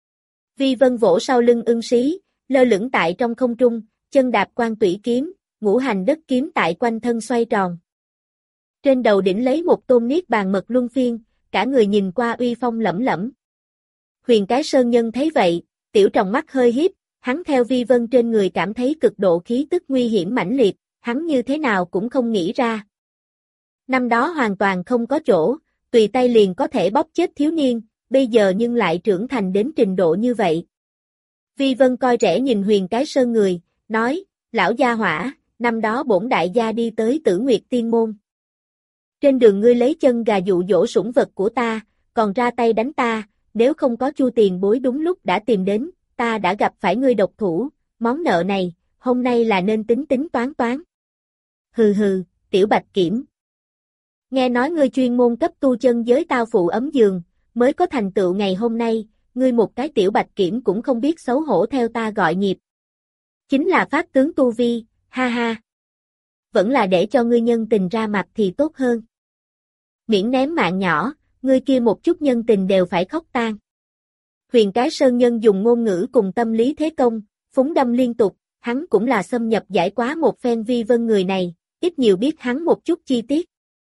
Vi Vân vỗ sau lưng ưng xí, lơ lửng tại trong không trung, chân đạp quan tủy kiếm, ngũ hành đất kiếm tại quanh thân xoay tròn. Trên đầu đỉnh lấy một tôn niết bàn mật luân phiên, cả người nhìn qua uy phong lẫm lẫm. Huyền cái sơn nhân thấy vậy, tiểu tròng mắt hơi híp, hắn theo Vi Vân trên người cảm thấy cực độ khí tức nguy hiểm mãnh liệt, hắn như thế nào cũng không nghĩ ra. Năm đó hoàn toàn không có chỗ, tùy tay liền có thể bóp chết thiếu niên, bây giờ nhưng lại trưởng thành đến trình độ như vậy. Vi Vân coi rẻ nhìn Huyền cái sơn người, nói, lão gia hỏa, năm đó bổn đại gia đi tới Tử Nguyệt Tiên Môn. Trên đường ngươi lấy chân gà dụ dỗ sủng vật của ta, còn ra tay đánh ta, nếu không có Chu tiền bối đúng lúc đã tìm đến, ta đã gặp phải ngươi độc thủ, món nợ này, hôm nay là nên tính tính toán toán. Hừ hừ, tiểu bạch kiểm. Nghe nói ngươi chuyên môn cấp tu chân giới tao phụ ấm giường, mới có thành tựu ngày hôm nay, ngươi một cái tiểu bạch kiểm cũng không biết xấu hổ theo ta gọi nghiệp. Chính là pháp tướng tu vi, ha ha. Vẫn là để cho ngươi nhân tình ra mặt thì tốt hơn. Miễn ném mạng nhỏ, ngươi kia một chút nhân tình đều phải khóc tan. Huyền cái sơn nhân dùng ngôn ngữ cùng tâm lý thế công, phúng đâm liên tục, hắn cũng là xâm nhập giải quá một phen Vi Vân người này, ít nhiều biết hắn một chút chi tiết.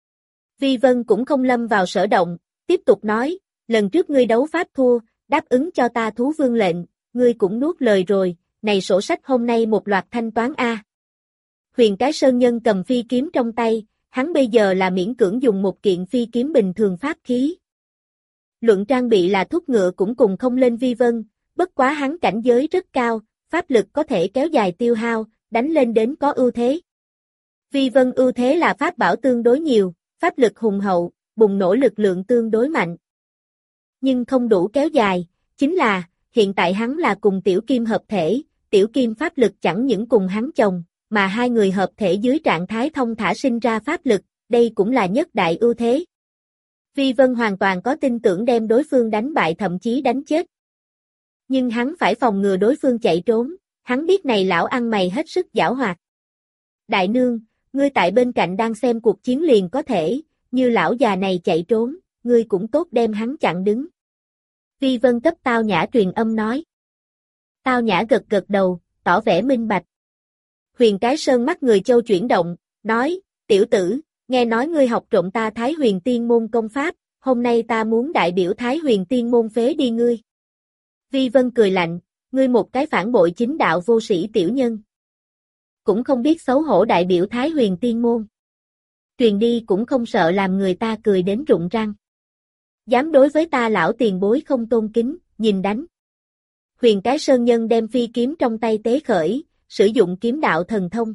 Vi Vân cũng không lâm vào sở động, tiếp tục nói, lần trước ngươi đấu pháp thua, đáp ứng cho ta thú vương lệnh, ngươi cũng nuốt lời rồi, này sổ sách hôm nay một loạt thanh toán A. Huyền cái sơn nhân cầm phi kiếm trong tay, hắn bây giờ là miễn cưỡng dùng một kiện phi kiếm bình thường pháp khí. Luận trang bị là thúc ngựa cũng cùng không lên Vi Vân, bất quá hắn cảnh giới rất cao, pháp lực có thể kéo dài tiêu hao, đánh lên đến có ưu thế. Vi Vân ưu thế là pháp bảo tương đối nhiều, pháp lực hùng hậu, bùng nổ lực lượng tương đối mạnh. Nhưng không đủ kéo dài, chính là, hiện tại hắn là cùng Tiểu Kim hợp thể, Tiểu Kim pháp lực chẳng những cùng hắn chồng, mà hai người hợp thể dưới trạng thái thông thả sinh ra pháp lực, đây cũng là nhất đại ưu thế. Vi Vân hoàn toàn có tin tưởng đem đối phương đánh bại thậm chí đánh chết. Nhưng hắn phải phòng ngừa đối phương chạy trốn, hắn biết này lão ăn mày hết sức giảo hoạt. Đại nương, ngươi tại bên cạnh đang xem cuộc chiến liền có thể, như lão già này chạy trốn, ngươi cũng tốt đem hắn chặn đứng. Vi Vân cấp Tao Nhã truyền âm nói. Tao Nhã gật gật đầu, tỏ vẻ minh bạch. Huyền cái sơn mắt người châu chuyển động, nói, tiểu tử, nghe nói ngươi học trộm ta Thái Huyền Tiên Môn công pháp, hôm nay ta muốn đại biểu Thái Huyền Tiên Môn phế đi ngươi. Vi Vân cười lạnh, ngươi một cái phản bội chính đạo vô sĩ tiểu nhân. Cũng không biết xấu hổ đại biểu Thái Huyền Tiên Môn. Truyền đi cũng không sợ làm người ta cười đến rụng răng. Dám đối với ta lão tiền bối không tôn kính, nhìn đánh. Huyền cái sơn nhân đem phi kiếm trong tay tế khởi, sử dụng kiếm đạo thần thông.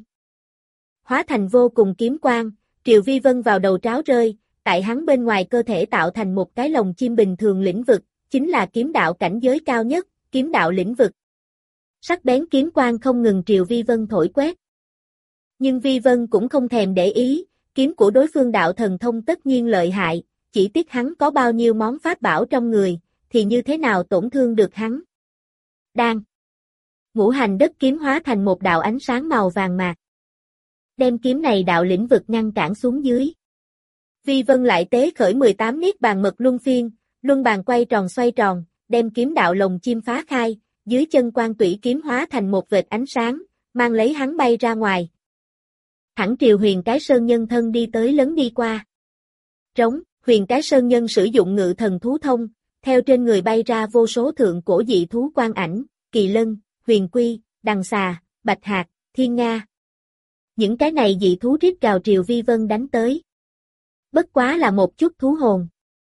Hóa thành vô cùng kiếm quang, Triều Vi Vân vào đầu tráo rơi, tại hắn bên ngoài cơ thể tạo thành một cái lồng chim bình thường lĩnh vực, chính là kiếm đạo cảnh giới cao nhất, kiếm đạo lĩnh vực. Sắc bén kiếm quang không ngừng Triều Vi Vân thổi quét. Nhưng Vi Vân cũng không thèm để ý, kiếm của đối phương đạo thần thông tất nhiên lợi hại, chỉ tiếc hắn có bao nhiêu món pháp bảo trong người, thì như thế nào tổn thương được hắn. Đang. Ngũ hành đất kiếm hóa thành một đạo ánh sáng màu vàng mạc. Đem kiếm này đạo lĩnh vực ngăn cản xuống dưới. Vi Vân lại tế khởi 18 niết bàn mật luân phiên, luân bàn quay tròn xoay tròn, đem kiếm đạo lồng chim phá khai, dưới chân quan tủy kiếm hóa thành một vệt ánh sáng, mang lấy hắn bay ra ngoài. Thẳng Triều Huyền cái sơn nhân thân đi tới lấn đi qua. Trống, Huyền cái sơn nhân sử dụng ngự thần thú thông, theo trên người bay ra vô số thượng cổ dị thú quan ảnh, kỳ lân, huyền quy, đằng xà, bạch hạc, thiên nga. Những cái này dị thú rít gào Triều Vi Vân đánh tới. Bất quá là một chút thú hồn.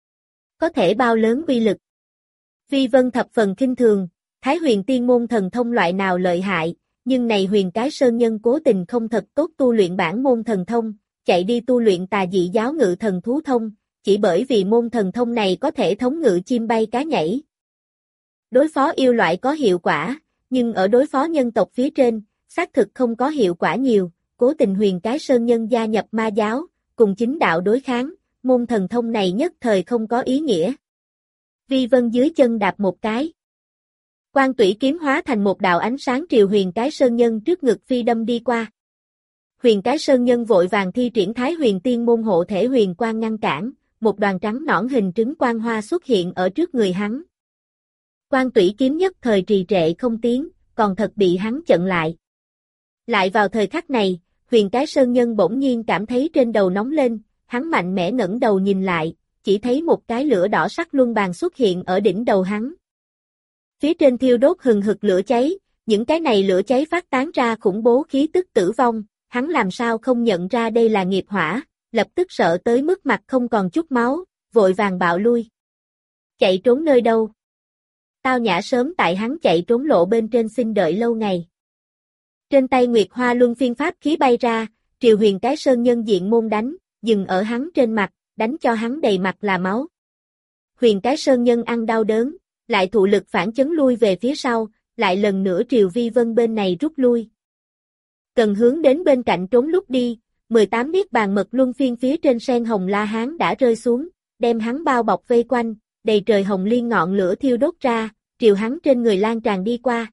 Có thể bao lớn uy lực. Vi Vân thập phần khinh thường, Thái Huyền Tiên Môn thần thông loại nào lợi hại, nhưng này Huyền cái sơn nhân cố tình không thật tốt tu luyện bản môn thần thông, chạy đi tu luyện tà dị giáo ngự thần thú thông, chỉ bởi vì môn thần thông này có thể thống ngự chim bay cá nhảy. Đối phó yêu loại có hiệu quả, nhưng ở đối phó nhân tộc phía trên, xác thực không có hiệu quả nhiều, cố tình Huyền Cái Sơn Nhân gia nhập ma giáo, cùng chính đạo đối kháng, môn thần thông này nhất thời không có ý nghĩa. Vi Vân dưới chân đạp một cái. Quan Tủy kiếm hóa thành một đạo ánh sáng triều Huyền Cái Sơn Nhân trước ngực phi đâm đi qua. Huyền Cái Sơn Nhân vội vàng thi triển Thái Huyền Tiên môn hộ thể huyền quang ngăn cản, một đoàn trắng nõn hình trứng quang hoa xuất hiện ở trước người hắn. Quan Tủy kiếm nhất thời trì trệ không tiến, còn thật bị hắn chặn lại. Lại vào thời khắc này, Huyền Cái Sơn Nhân bỗng nhiên cảm thấy trên đầu nóng lên, hắn mạnh mẽ ngẩng đầu nhìn lại, chỉ thấy một cái lửa đỏ sắc luân bàn xuất hiện ở đỉnh đầu hắn. Phía trên thiêu đốt hừng hực lửa cháy, những cái này lửa cháy phát tán ra khủng bố khí tức tử vong, hắn làm sao không nhận ra đây là nghiệp hỏa, lập tức sợ tới mức mặt không còn chút máu, vội vàng bạo lui. Chạy trốn nơi đâu? Tao Nhã sớm tại hắn chạy trốn lộ bên trên xin đợi lâu ngày. Trên tay Nguyệt Hoa Luân phiên pháp khí bay ra, triều Huyền Cái Sơn Nhân diện môn đánh, dừng ở hắn trên mặt, đánh cho hắn đầy mặt là máu. Huyền Cái Sơn Nhân ăn đau đớn, lại thụ lực phản chấn lui về phía sau, lại lần nữa triều Vi Vân bên này rút lui. Cần hướng đến bên cạnh trốn lúc đi, 18 niết bàn mật luân phiên phía trên sen hồng La Hán đã rơi xuống, đem hắn bao bọc vây quanh, đầy trời hồng liên ngọn lửa thiêu đốt ra, triều hắn trên người lan tràn đi qua.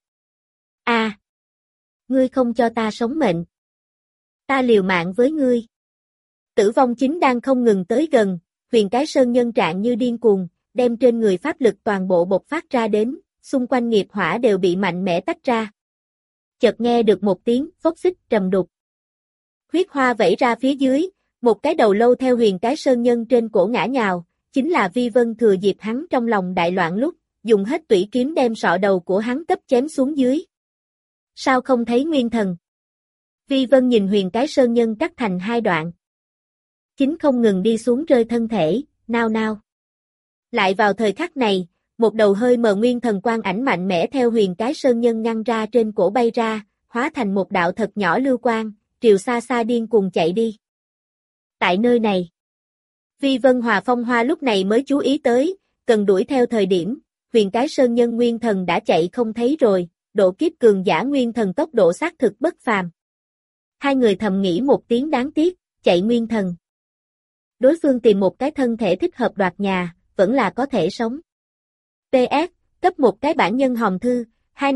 A, ngươi không cho ta sống mệnh. Ta liều mạng với ngươi. Tử vong chính đang không ngừng tới gần, Huyền Cái Sơn Nhân trạng như điên cuồng, đem trên người pháp lực toàn bộ bộc phát ra đến, xung quanh nghiệp hỏa đều bị mạnh mẽ tách ra. Chợt nghe được một tiếng phốc xích trầm đục. Huyết hoa vẩy ra phía dưới, một cái đầu lâu theo Huyền Cái Sơn Nhân trên cổ ngã nhào, chính là Vi Vân thừa dịp hắn trong lòng đại loạn lúc, dùng hết tủy kiếm đem sọ đầu của hắn cấp chém xuống dưới. Sao không thấy nguyên thần? Vi Vân nhìn Huyền Cái Sơn Nhân cắt thành hai đoạn. Chính không ngừng đi xuống rơi thân thể, nao nao. Lại vào thời khắc này, một đầu hơi mờ nguyên thần quang ảnh mạnh mẽ theo Huyền Cái Sơn Nhân ngăn ra trên cổ bay ra, hóa thành một đạo thật nhỏ lưu quang, triều xa xa điên cuồng chạy đi. Tại nơi này, Vi Vân Hòa Phong Hoa lúc này mới chú ý tới, cần đuổi theo thời điểm, Huyền Cái Sơn Nhân nguyên thần đã chạy không thấy rồi, độ kiếp cường giả nguyên thần tốc độ xác thực bất phàm. Hai người thầm nghĩ một tiếng đáng tiếc, chạy nguyên thần. Đối phương tìm một cái thân thể thích hợp đoạt nhà, vẫn là có thể sống. PS, cấp một cái bản nhân hòm thư,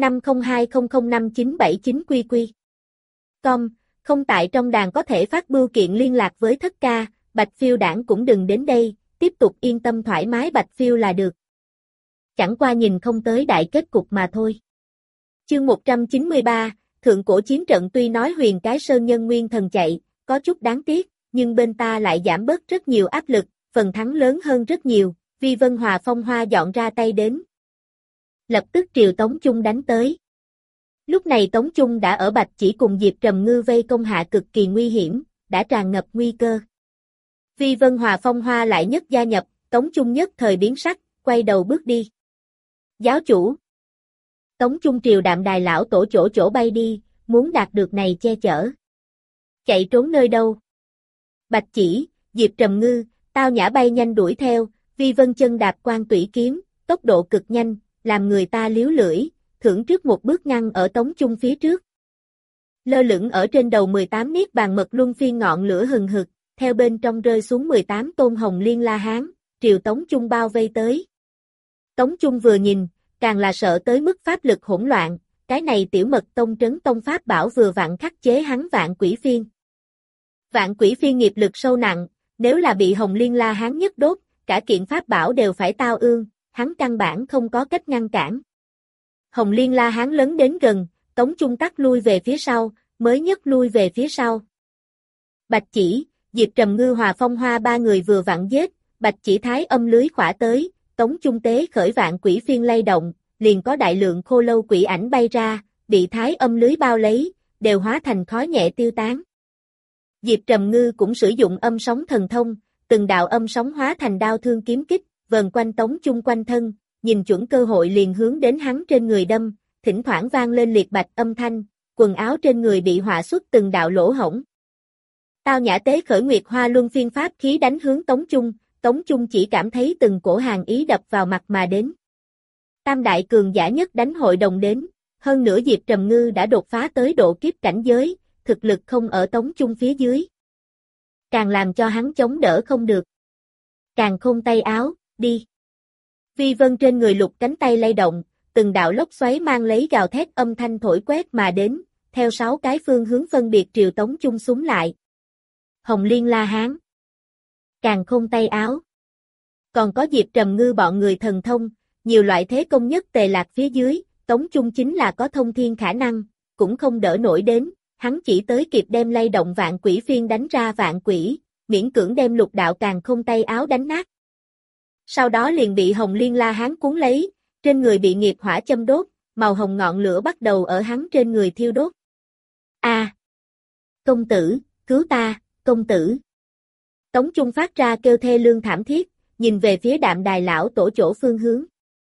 2502005979QQ. Com, không tại trong đàn có thể phát bưu kiện liên lạc với Thất Ca, Bạch Phiêu đảng cũng đừng đến đây, tiếp tục yên tâm thoải mái Bạch Phiêu là được. Chẳng qua nhìn không tới đại kết cục mà thôi. Chương 193, Thượng Cổ Chiến Trận tuy nói Huyền Cái Sơn Nhân nguyên thần chạy, có chút đáng tiếc, nhưng bên ta lại giảm bớt rất nhiều áp lực, phần thắng lớn hơn rất nhiều, Vi Vân Hòa Phong Hoa dọn ra tay đến. Lập tức triều Tống Chung đánh tới. Lúc này Tống Chung đã ở Bạch Chỉ cùng Diệp Trầm Ngư vây công hạ cực kỳ nguy hiểm, đã tràn ngập nguy cơ. Vi Vân Hòa Phong Hoa lại nhất gia nhập, Tống Chung nhất thời biến sắc, quay đầu bước đi. Giáo chủ. Tống Chung triều Đạm Đài lão tổ chỗ bay đi, muốn đạt được này che chở. Chạy trốn nơi đâu? Bạch Chỉ, Diệp Trầm Ngư, Tao Nhã bay nhanh đuổi theo, Vi Vân chân đạp Quan Tủy kiếm, tốc độ cực nhanh, làm người ta liếu lưỡi, thưởng trước một bước ngăn ở Tống Chung phía trước. Lơ lửng ở trên đầu 18 niết bàn mật luân phiên ngọn lửa hừng hực, theo bên trong rơi xuống 18 tôn hồng liên La Hán, triều Tống Chung bao vây tới. Tống Chung vừa nhìn, càng là sợ tới mức pháp lực hỗn loạn, cái này tiểu mật tông trấn tông pháp bảo vừa vặn khắc chế hắn Vạn Quỷ Phiên. Vạn Quỷ Phiên nghiệp lực sâu nặng, nếu là bị hồng liên La Hán nhất đốt, cả kiện pháp bảo đều phải tao ương, hắn căn bản không có cách ngăn cản. Hồng liên La Hán lấn đến gần, Tống Chung tắc lui về phía sau, mới nhất lui về phía sau. Bạch Chỉ, Diệp Trầm Ngư Hòa Phong Hoa ba người vừa vặn giết, Bạch Chỉ thái âm lưới khỏa tới, Tống Chung tế khởi Vạn Quỷ Phiên lay động, liền có đại lượng khô lâu quỷ ảnh bay ra, bị thái âm lưới bao lấy, đều hóa thành khói nhẹ tiêu tán. Diệp Trầm Ngư cũng sử dụng âm sóng thần thông, từng đạo âm sóng hóa thành đao thương kiếm kích, vờn quanh Tống Chung quanh thân, nhìn chuẩn cơ hội liền hướng đến hắn trên người đâm, thỉnh thoảng vang lên liệt bạch âm thanh, quần áo trên người bị họa xuất từng đạo lỗ hổng. Tao Nhã tế khởi Nguyệt Hoa Luân Phiên pháp khí đánh hướng Tống Chung chỉ cảm thấy từng cổ hàn ý đập vào mặt mà đến. Tam đại cường giả nhất đánh hội đồng đến, hơn nữa Diệp Trầm Ngư đã đột phá tới độ kiếp cảnh giới, thực lực không ở Tống Chung phía dưới. Càng làm cho hắn chống đỡ không được. Càng khôn tay áo, đi. Vi Vân trên người Lục cánh tay lay động, từng đạo lốc xoáy mang lấy gào thét âm thanh thổi quét mà đến, theo 6 cái phương hướng phân biệt triều Tống Chung xuống lại. Hồng Liên La Hán. Càng khôn tay áo. Còn có Diệp Trầm Ngư bọn người thần thông, nhiều loại thế công nhất tề lạc phía dưới, Tống Chung chính là có thông thiên khả năng, cũng không đỡ nổi đến, hắn chỉ tới kịp đem lay động vạn quỷ phiên đánh ra vạn quỷ, miễn cưỡng đem lục đạo càng khôn tay áo đánh nát. Sau đó liền bị Hồng Liên La Hán cuốn lấy, trên người bị nghiệp hỏa châm đốt, màu hồng ngọn lửa bắt đầu ở hắn trên người thiêu đốt. A, công tử, cứu ta, công tử. Tống Chung phát ra kêu thê lương thảm thiết, nhìn về phía Đạm Đài lão tổ chỗ phương hướng.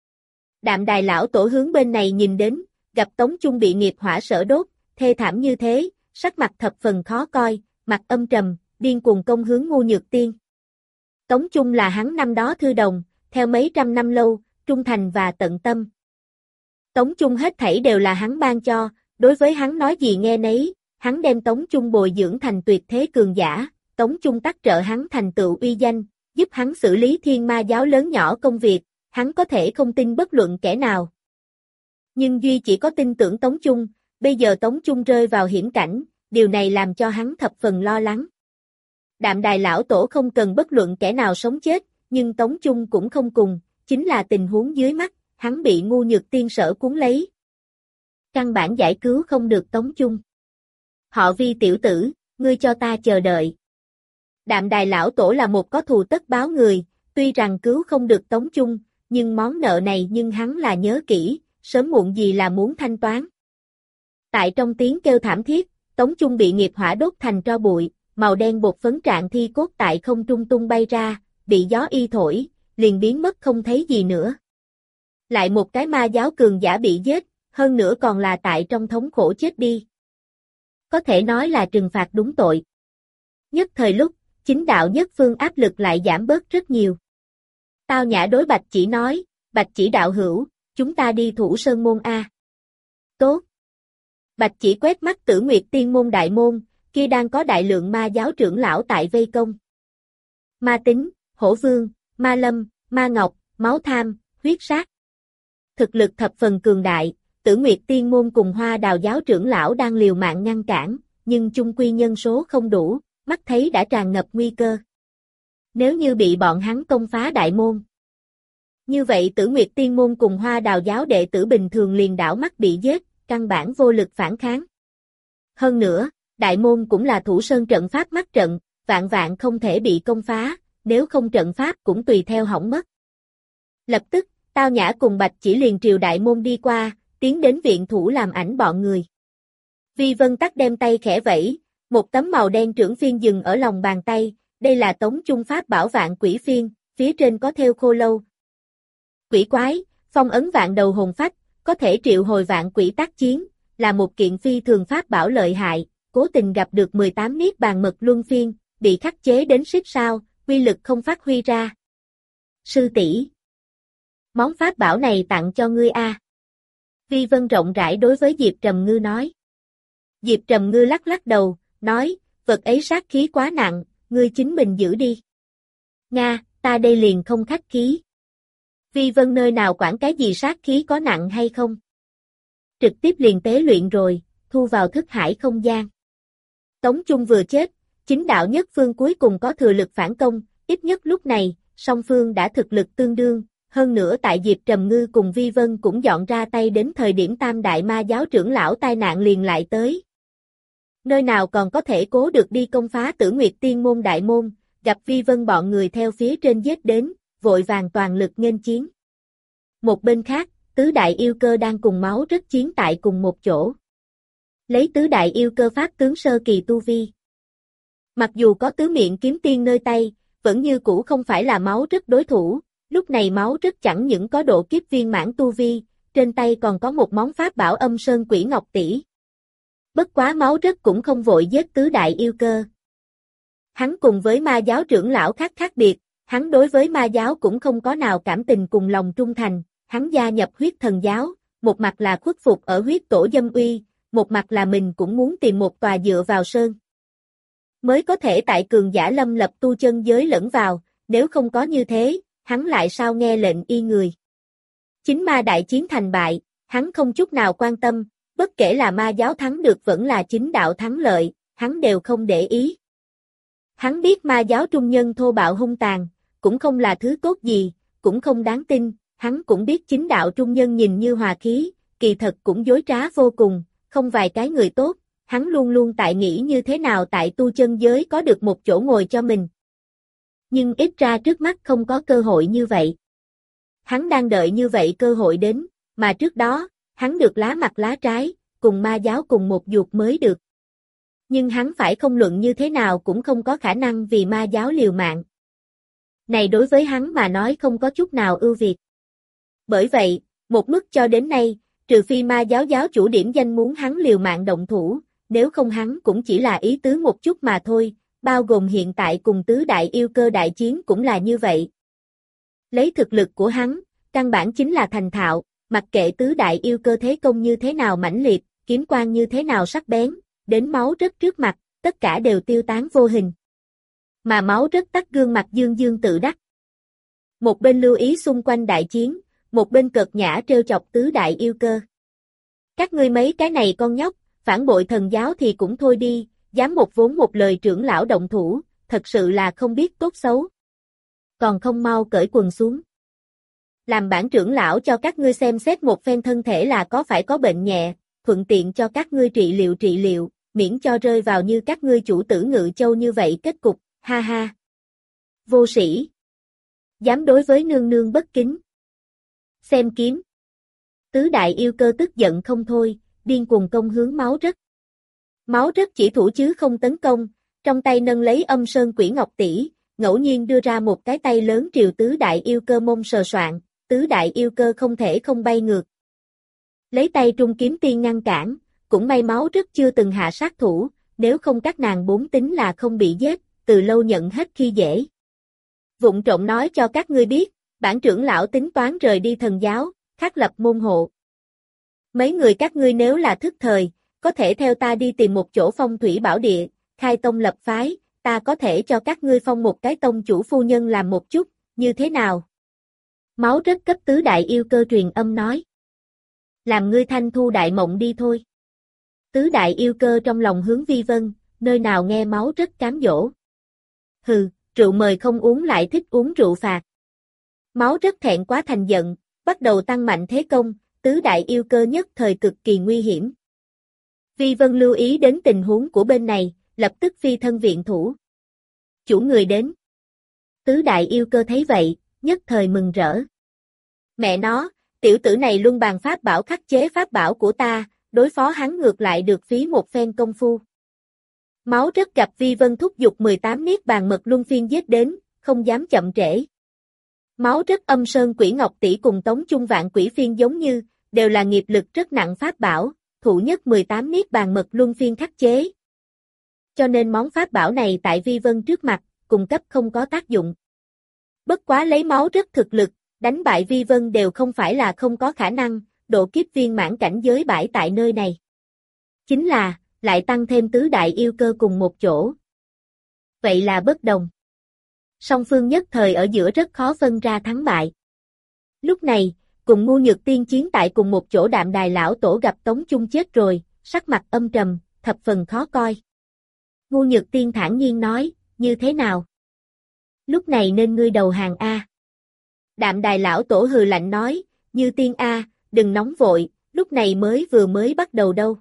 Đạm Đài lão tổ hướng bên này nhìn đến, gặp Tống Chung bị nghiệp hỏa sở đốt, thê thảm như thế, sắc mặt thập phần khó coi, mặt âm trầm, điên cuồng công hướng Ngu Nhược Tiên. Tống Chung là hắn năm đó thư đồng, theo mấy trăm năm lâu, trung thành và tận tâm. Tống Chung hết thảy đều là hắn ban cho, đối với hắn nói gì nghe nấy, hắn đem Tống Chung bồi dưỡng thành tuyệt thế cường giả, Tống Chung tác trợ hắn thành tựu uy danh, giúp hắn xử lý thiên ma giáo lớn nhỏ công việc, hắn có thể không tin bất luận kẻ nào. Nhưng Duy chỉ có tin tưởng Tống Chung, bây giờ Tống Chung rơi vào hiểm cảnh, điều này làm cho hắn thập phần lo lắng. Đạm Đài lão tổ không cần bất luận kẻ nào sống chết, nhưng Tống Chung cũng không cùng, chính là tình huống dưới mắt, hắn bị Ngu Nhược Tiên sở cuốn lấy. Căn bản giải cứu không được Tống Chung. Họ Vi tiểu tử, ngươi cho ta chờ đợi. Đạm Đài lão tổ là một có thù tất báo người, tuy rằng cứu không được Tống Chung, nhưng món nợ này nhưng hắn là nhớ kỹ, sớm muộn gì là muốn thanh toán. Tại trong tiếng kêu thảm thiết, Tống Chung bị nghiệp hỏa đốt thành tro bụi, màu đen bột phấn trạng thi cốt tại không trung tung bay ra, bị gió y thổi, liền biến mất không thấy gì nữa. Lại một cái ma giáo cường giả bị giết, hơn nữa còn là tại trong thống khổ chết đi. Có thể nói là trừng phạt đúng tội. Nhất thời lúc, chính đạo nhất phương áp lực lại giảm bớt rất nhiều. Tao Nhã đối Bạch Chỉ nói, Bạch Chỉ đạo hữu, chúng ta đi Thủ Sơn môn A. Tốt. Bạch Chỉ quét mắt Tử Nguyệt Tiên môn đại môn, kia đang có đại lượng ma giáo trưởng lão tại vây công. Ma Tính, Hổ Vương, Ma Lâm, Ma Ngọc, Máu Tham, Huyết Sát. Thực lực thập phần cường đại, Tử Nguyệt Tiên môn cùng Hoa Đào giáo trưởng lão đang liều mạng ngăn cản, nhưng chung quy nhân số không đủ, mắt thấy đã tràn ngập nguy cơ. Nếu như bị bọn hắn công phá đại môn, như vậy Tử Nguyệt Tiên môn cùng Hoa Đào giáo đệ tử bình thường liền đảo mắt bị giết, căn bản vô lực phản kháng. Hơn nữa, đại môn cũng là Thủ Sơn trận pháp mắt trận, vạn vạn không thể bị công phá, nếu không trận pháp cũng tùy theo hỏng mất. Lập tức, Tao Nhã cùng Bạch Chỉ liền triều đại môn đi qua, tiến đến viện thủ làm ảnh bọn người. Vi Vân Tắc đem tay khẽ vẫy, một tấm màu đen trưởng phiên dừng ở lòng bàn tay, đây là Tống Chung pháp bảo vạn quỷ phiên, phía trên có thêu khô lâu. Quỷ quái, phong ấn vạn đầu hồn phách, có thể triệu hồi vạn quỷ tác chiến, là một kiện phi thường pháp bảo lợi hại, cố tình gặp được 18 niết bàn mật luân phiên, bị khắc chế đến xích sao, uy lực không phát huy ra. Sư tỷ, món pháp bảo này tặng cho ngươi a. Vi Vân rộng rãi đối với Diệp Trầm Ngư nói. Diệp Trầm Ngư lắc lắc đầu, nói, vật ấy sát khí quá nặng, ngươi chính mình giữ đi. Nga, ta đây liền không khách khí. Vi Vân nơi nào quản cái gì sát khí có nặng hay không? Trực tiếp liền tế luyện rồi, thu vào thức hải không gian. Tống Chung vừa chết, chính đạo nhất phương cuối cùng có thừa lực phản công, ít nhất lúc này, song phương đã thực lực tương đương, hơn nữa tại Diệp Trầm Ngư cùng Vi Vân cũng dọn ra tay đến thời điểm tam đại ma giáo trưởng lão tai nạn liền lại tới. Nơi nào còn có thể cố được đi công phá Tử Nguyệt Tiên môn đại môn, gặp Vi Vân bọn người theo phía trên giết đến, vội vàng toàn lực nghênh chiến. Một bên khác, tứ đại yêu cơ đang cùng máu rất chiến tại cùng một chỗ. Lấy tứ đại yêu cơ pháp tướng sơ kỳ tu vi. Mặc dù có tứ miệng kiếm tiên nơi tay, vẫn như cũ không phải là máu rất đối thủ, lúc này máu rất chẳng những có độ kiếp viên mãn tu vi, trên tay còn có một món pháp bảo Âm Sơn Quỷ Ngọc Tỷ. Bất quá máu rất cũng không vội giết tứ đại yêu cơ. Hắn cùng với ma giáo trưởng lão khác khác biệt, hắn đối với ma giáo cũng không có nào cảm tình cùng lòng trung thành, hắn gia nhập huyết thần giáo, một mặt là khuất phục ở huyết tổ dâm uy, một mặt là mình cũng muốn tìm một tòa dựa vào sơn. Mới có thể tại cường giả lâm lập tu chân giới lẫn vào, nếu không có như thế, hắn lại sao nghe lệnh y người. Chính ma đại chiến thành bại, hắn không chút nào quan tâm, bất kể là ma giáo thắng được vẫn là chính đạo thắng lợi, hắn đều không để ý. Hắn biết ma giáo trung nhân thô bạo hung tàn, cũng không là thứ tốt gì, cũng không đáng tin, hắn cũng biết chính đạo trung nhân nhìn như hòa khí, kỳ thật cũng dối trá vô cùng, không vài cái người tốt, hắn luôn luôn tại nghĩ như thế nào tại tu chân giới có được một chỗ ngồi cho mình. Nhưng ít ra trước mắt không có cơ hội như vậy. Hắn đang đợi như vậy cơ hội đến, mà trước đó, hắn được lá mặt lá trái, cùng ma giáo cùng một ruột mới được. Nhưng hắn phải không luận như thế nào cũng không có khả năng vì ma giáo liều mạng. Này đối với hắn mà nói không có chút nào ưu việt. Bởi vậy, một mức cho đến nay, trừ phi ma giáo giáo chủ điểm danh muốn hắn liều mạng động thủ, nếu không hắn cũng chỉ là ý tứ một chút mà thôi, bao gồm hiện tại cùng tứ đại yêu cơ đại chiến cũng là như vậy. Lấy thực lực của hắn, căn bản chính là thành thạo, mặc kệ tứ đại yêu cơ thế công như thế nào mãnh liệt, kiếm quang như thế nào sắc bén, đến máu rất trước mặt, tất cả đều tiêu tán vô hình. Mà máu rất tắt gương mặt dương dương tự đắc. Một bên lưu ý xung quanh đại chiến, một bên cợt nhã trêu chọc tứ đại yêu cơ. Các ngươi mấy cái này con nhóc, phản bội thần giáo thì cũng thôi đi, dám một vốn một lời trưởng lão động thủ, thật sự là không biết tốt xấu. Còn không mau cởi quần xuống. Làm bản trưởng lão cho các ngươi xem xét một phen thân thể là có phải có bệnh nhẹ, thuận tiện cho các ngươi trị liệu, miễn cho rơi vào như các ngươi chủ tử Ngự Châu như vậy kết cục, ha ha. Vô sĩ. Dám đối với nương nương bất kính. Xem kiếm. Tứ đại yêu cơ tức giận không thôi, điên cuồng công hướng máu rất. Máu rất chỉ thủ chứ không tấn công, trong tay nâng lấy âm sơn quỷ ngọc tỷ, ngẫu nhiên đưa ra một cái tay lớn triều tứ đại yêu cơ mông sờ soạng, tứ đại yêu cơ không thể không bay ngược. Lấy tay trung kiếm tiên ngăn cản, cũng may máu rất chưa từng hạ sát thủ, nếu không các nàng bốn tính là không bị giết, từ lâu nhận hết khi dễ. Vụng trộm nói cho các ngươi biết, bản trưởng lão tính toán rời đi thần giáo, khắc lập môn hộ. Mấy người các ngươi nếu là thức thời, có thể theo ta đi tìm một chỗ phong thủy bảo địa, khai tông lập phái, ta có thể cho các ngươi phong một cái tông chủ phu nhân làm một chút, như thế nào? Máu rất cấp tứ đại yêu cơ truyền âm nói. Làm ngươi thanh thu đại mộng đi thôi. Tứ đại yêu cơ trong lòng hướng Vi Vân, nơi nào nghe máu rất cám dỗ. Hừ, rượu mời không uống lại thích uống rượu phạt. Máu rất thẹn quá thành giận, bắt đầu tăng mạnh thế công, tứ đại yêu cơ nhất thời cực kỳ nguy hiểm. Vi Vân lưu ý đến tình huống của bên này, lập tức phi thân viện thủ. Chủ người đến. Tứ đại yêu cơ thấy vậy, nhất thời mừng rỡ. Mẹ nó, tiểu tử này luân bàn pháp bảo khắc chế pháp bảo của ta, đối phó hắn ngược lại được phí một phen công phu. Máu rất gặp Vi Vân thúc giục 18 niết bàn mật luân phiên giết đến, không dám chậm trễ. Máu rất âm sơn quỷ ngọc tỷ cùng tống chung vạn quỷ phiên giống như, đều là nghiệp lực rất nặng pháp bảo, thụ nhất 18 niết bàn mật luân phiên khắc chế. Cho nên món pháp bảo này tại Vi Vân trước mặt, cung cấp không có tác dụng. Bất quá lấy máu rất thực lực, đánh bại Vi Vân đều không phải là không có khả năng, độ kiếp viên mãn cảnh giới bãi tại nơi này. Chính là, lại tăng thêm tứ đại yêu cơ cùng một chỗ. Vậy là bất đồng. Song phương nhất thời ở giữa rất khó phân ra thắng bại. Lúc này, cùng Ngu Nhược Tiên chiến tại cùng một chỗ Đạm Đài lão tổ gặp Tống Chung chết rồi, sắc mặt âm trầm, thập phần khó coi. Ngu Nhược Tiên thản nhiên nói, như thế nào? Lúc này nên ngươi đầu hàng A. Đạm Đài lão tổ hừ lạnh nói, Như Tiên A, đừng nóng vội, lúc này vừa mới bắt đầu đâu.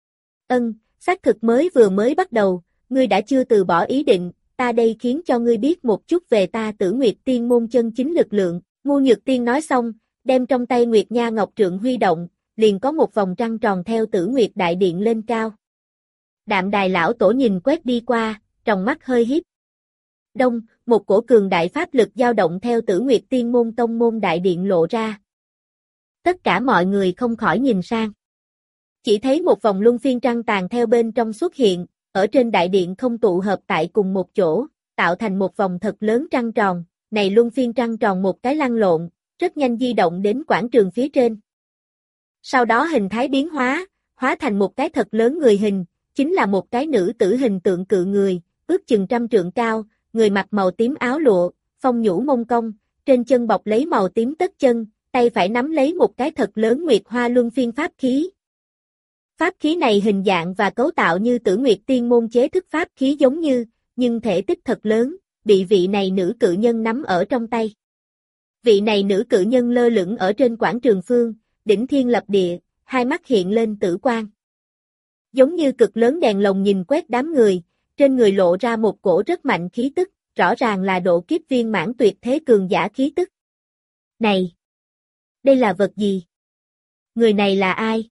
Xác thực vừa mới bắt đầu, ngươi đã chưa từ bỏ ý định, ta đây khiến cho ngươi biết một chút về ta Tử Nguyệt Tiên môn chân chính lực lượng. Ngu Nhược Tiên nói xong, đem trong tay Nguyệt Nha Ngọc Trượng huy động, liền có một vòng trăng tròn theo Tử Nguyệt Đại Điện lên cao. Đạm Đài lão tổ nhìn quét đi qua, trong mắt hơi híp. Đông, một cổ cường đại pháp lực dao động theo Tử Nguyệt Tiên môn tông môn đại điện lộ ra. Tất cả mọi người không khỏi nhìn sang. Chỉ thấy một vòng luân phiên trăng tàn theo bên trong xuất hiện, ở trên đại điện không tụ hợp tại cùng một chỗ, tạo thành một vòng thật lớn trăng tròn, này luân phiên trăng tròn một cái lăn lộn, rất nhanh di động đến quảng trường phía trên. Sau đó hình thái biến hóa, hóa thành một cái thật lớn người hình, chính là một cái nữ tử hình tượng cự người, ước chừng 100 trượng cao, người mặc màu tím áo lụa, phong nhũ mông cong, trên chân bọc lấy màu tím tất chân, tay phải nắm lấy một cái thật lớn nguyệt hoa luân phiên pháp khí. Pháp khí này hình dạng và cấu tạo như Tử Nguyệt Tiên môn chế thức pháp khí giống như, nhưng thể tích thật lớn, bị vị này nữ cự nhân nắm ở trong tay. Vị này nữ cự nhân lơ lửng ở trên quảng trường phương, đỉnh thiên lập địa, hai mắt hiện lên tử quang. Giống như cực lớn đèn lồng nhìn quét đám người, trên người lộ ra một cổ rất mạnh khí tức, rõ ràng là độ kiếp viên mãn tuyệt thế cường giả khí tức. Này! Đây là vật gì? Người này là ai?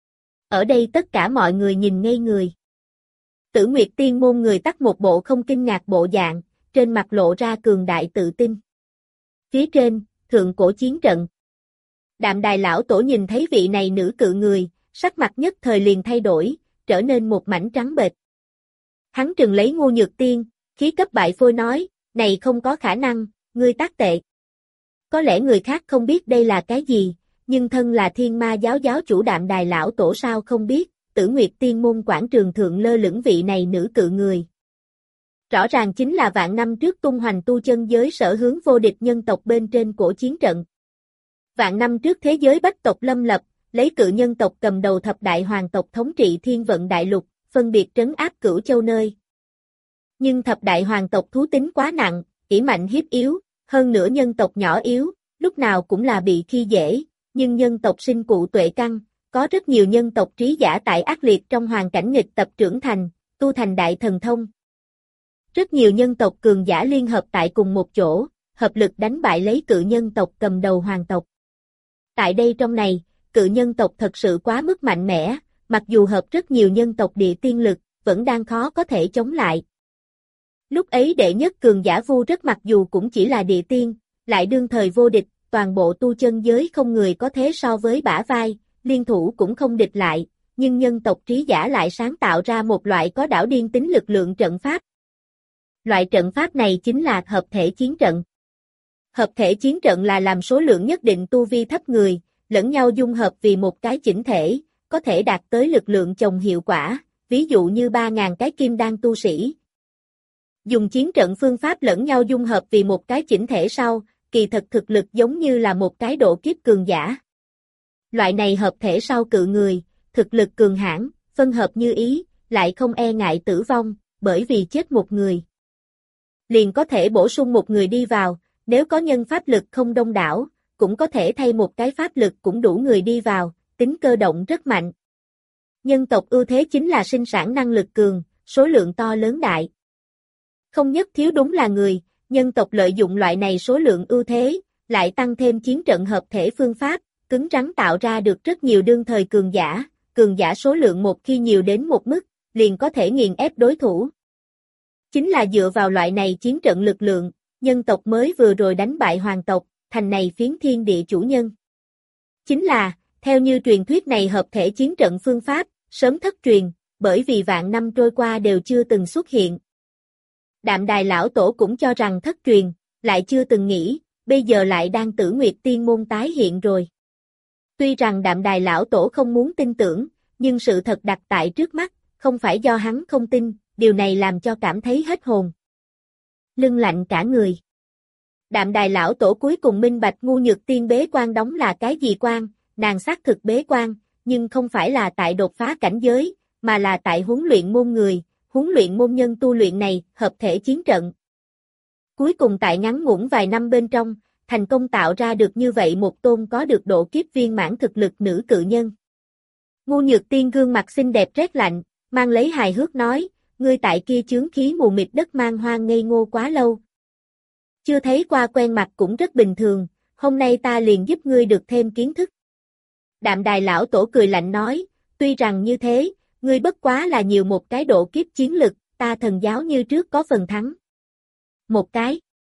Ở đây tất cả mọi người nhìn ngây người. Tử Nguyệt Tiên môn người tắt một bộ không kinh ngạc bộ dạng, trên mặt lộ ra cường đại tự tin. Phía trên, thượng cổ chiến trận. Đạm Đài lão tổ nhìn thấy vị này nữ cự người, sắc mặt nhất thời liền thay đổi, trở nên một mảnh trắng bệch. Hắn trừng lấy Ngô Nhược Tiên, khí cấp bại phôi nói, này không có khả năng, ngươi tác tệ. Có lẽ người khác không biết đây là cái gì, nhưng thân là Thiên Ma giáo giáo chủ Đạm Đài lão tổ sao không biết, Tử Nguyệt Tiên môn quảng trường thượng lơ lửng vị này nữ cự người. Rõ ràng chính là vạn năm trước tung hoành tu chân giới sở hướng vô địch nhân tộc bên trên cổ chiến trận. Vạn năm trước thế giới bách tộc lâm lập, lấy cự nhân tộc cầm đầu thập đại hoàng tộc thống trị thiên vận đại lục, phân biệt trấn áp Cửu Châu nơi. Nhưng thập đại hoàng tộc thú tính quá nặng, ỷ mạnh hiếp yếu, hơn nữa nhân tộc nhỏ yếu, lúc nào cũng là bị khi dễ, nhưng nhân tộc sinh cụ tuệ căn, có rất nhiều nhân tộc trí giả tại ác liệt trong hoàn cảnh nghịch tập trưởng thành, tu thành đại thần thông. Rất nhiều nhân tộc cường giả liên hợp tại cùng một chỗ, hợp lực đánh bại lấy cự nhân tộc cầm đầu hoàng tộc. Tại đây trong này, cự nhân tộc thật sự quá mức mạnh mẽ, mặc dù hợp rất nhiều nhân tộc địa tiên lực, vẫn đang khó có thể chống lại. Lúc ấy đệ nhất cường giả Vu Rất mặc dù cũng chỉ là địa tiên, lại đương thời vô địch, toàn bộ tu chân giới không người có thế so với bả vai, liên thủ cũng không địch lại, nhưng nhân tộc trí giả lại sáng tạo ra một loại có đảo điên tính lực lượng trận pháp. Loại trận pháp này chính là hợp thể chiến trận. Hợp thể chiến trận là làm số lượng nhất định tu vi thấp người, lẫn nhau dung hợp vì một cái chỉnh thể, có thể đạt tới lực lượng chồng hiệu quả, ví dụ như 3.000 cái kim đan tu sĩ. Dùng chiến trận phương pháp lẫn nhau dung hợp vì một cái chỉnh thể sau, kỳ thật thực lực giống như là một cái độ kiếp cường giả. Loại này hợp thể sau cự người, thực lực cường hãn, phân hợp như ý, lại không e ngại tử vong, bởi vì chết một người. Liền có thể bổ sung một người đi vào, nếu có nhân pháp lực không đông đảo, cũng có thể thay một cái pháp lực cũng đủ người đi vào, tính cơ động rất mạnh. Nhân tộc ưu thế chính là sinh sản năng lực cường, số lượng to lớn đại. Không nhất thiếu đúng là người, nhân tộc lợi dụng loại này số lượng ưu thế, lại tăng thêm chiến trận hợp thể phương pháp, cứng rắn tạo ra được rất nhiều đương thời cường giả số lượng một khi nhiều đến một mức, liền có thể nghiền ép đối thủ. Chính là dựa vào loại này chiến trận lực lượng, nhân tộc mới vừa rồi đánh bại hoàng tộc, thành này phiến thiên địa chủ nhân. Chính là, theo như truyền thuyết này hợp thể chiến trận phương pháp, sớm thất truyền, bởi vì vạn năm trôi qua đều chưa từng xuất hiện. Đạm Đài lão tổ cũng cho rằng thất truyền, lại chưa từng nghĩ, bây giờ lại đang Tử Nguyệt Tiên môn tái hiện rồi. Tuy rằng Đạm Đài lão tổ không muốn tin tưởng, nhưng sự thật đặt tại trước mắt, không phải do hắn không tin, điều này làm cho cảm thấy hết hồn. Lưng lạnh cả người. Đạm Đài lão tổ cuối cùng minh bạch Ngu Nhược Tiên bế quan đóng là cái gì quan, nàng xác thực bế quan, nhưng không phải là tại đột phá cảnh giới, mà là tại huấn luyện môn người, huấn luyện môn nhân tu luyện này, hợp thể chiến trận. Cuối cùng tại ngắn ngủn vài năm bên trong, thành công tạo ra được như vậy một tôn có được độ kiếp viên mãn thực lực nữ cự nhân. Ngu Nhược Tiên gương mặt xinh đẹp rét lạnh, mang lấy hài hước nói, ngươi tại kia chướng khí mù mịt đất mang hoang ngây ngô quá lâu. Chưa thấy qua quen mặt cũng rất bình thường, hôm nay ta liền giúp ngươi được thêm kiến thức. Đạm Đài lão tổ cười lạnh nói, tuy rằng như thế, ngươi bất quá là nhiều một cái độ kiếp chiến lực, ta thần giáo như trước có phần thắng. Một cái.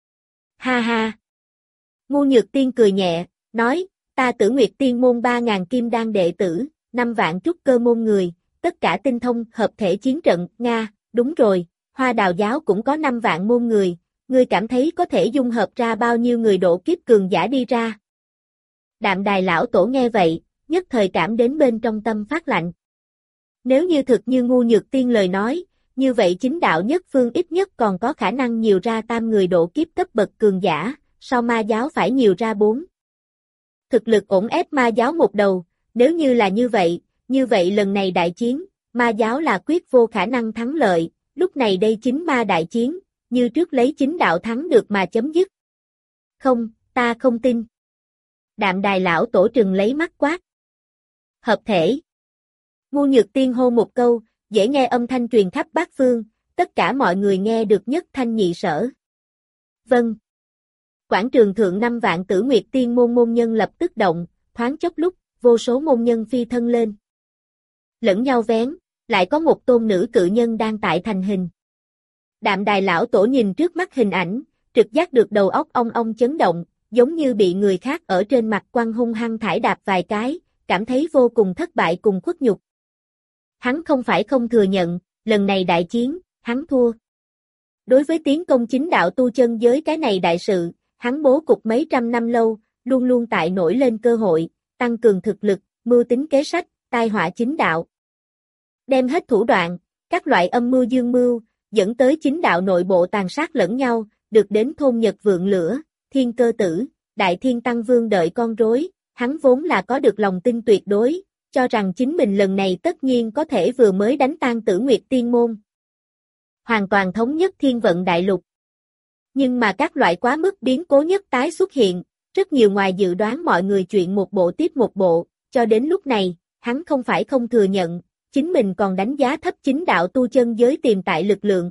Ha ha. Ngu Nhược Tiên cười nhẹ, nói, ta Tử Nguyệt Tiên môn 3.000 kim đan đệ tử, 5 vạn trúc cơ môn người, tất cả tinh thông hợp thể chiến trận, Nga, đúng rồi, Hoa Đào giáo cũng có 5 vạn môn người, ngươi cảm thấy có thể dung hợp ra bao nhiêu người độ kiếp cường giả đi ra? Đạm Đài lão tổ nghe vậy, nhất thời cảm đến bên trong tâm phát lạnh. Nếu như thực như Ngu Nhược Tiên lời nói, như vậy chính đạo nhất phương ít nhất còn có khả năng nhiều ra 3 người độ kiếp cấp bậc cường giả, so ma giáo phải nhiều ra 4. Thực lực ổn ép ma giáo một đầu, nếu như là như vậy lần này đại chiến, ma giáo là quyết vô khả năng thắng lợi, lúc này đây chính ma đại chiến, như trước lấy chính đạo thắng được mà chấm dứt. Không, ta không tin. Đạm Đài lão tổ trừng lấy mắt quát. Hợp thể. Ngu Nhược Tiên hô một câu, dễ nghe âm thanh truyền khắp bát phương, tất cả mọi người nghe được nhất thanh nhị sở. Vâng. Quảng trường thượng 5 vạn Tử Nguyệt Tiên môn môn nhân lập tức động, thoáng chốc lúc, vô số môn nhân phi thân lên. Lẫn nhau vén, lại có một tôn nữ cự nhân đang tại thành hình. Đạm Đài lão tổ nhìn trước mắt hình ảnh, trực giác được đầu óc ong ong chấn động, giống như bị người khác ở trên mặt quăng hung hăng thải đạp vài cái, cảm thấy vô cùng thất bại cùng khuất nhục. Hắn không phải không thừa nhận, lần này đại chiến, hắn thua. Đối với tiến công chính đạo tu chân giới cái này đại sự, hắn bố cục mấy trăm năm lâu, luôn luôn tại nổi lên cơ hội, tăng cường thực lực, mưu tính kế sách, tai họa chính đạo. Đem hết thủ đoạn, các loại âm mưu dương mưu, dẫn tới chính đạo nội bộ tàn sát lẫn nhau, được đến thôn Nhật vượng lửa, Thiên Cơ Tử, Đại Thiên Tăng Vương đợi con rối, hắn vốn là có được lòng tin tuyệt đối, cho rằng chính mình lần này tất nhiên có thể vừa mới đánh tan Tử Nguyệt Tiên môn. Hoàn toàn thống nhất thiên vận đại lục. Nhưng mà các loại quá mức biến cố nhất tái xuất hiện, rất nhiều ngoài dự đoán mọi người chuyện một bộ tiếp một bộ, cho đến lúc này, hắn không phải không thừa nhận, chính mình còn đánh giá thấp chính đạo tu chân giới tiềm tại lực lượng.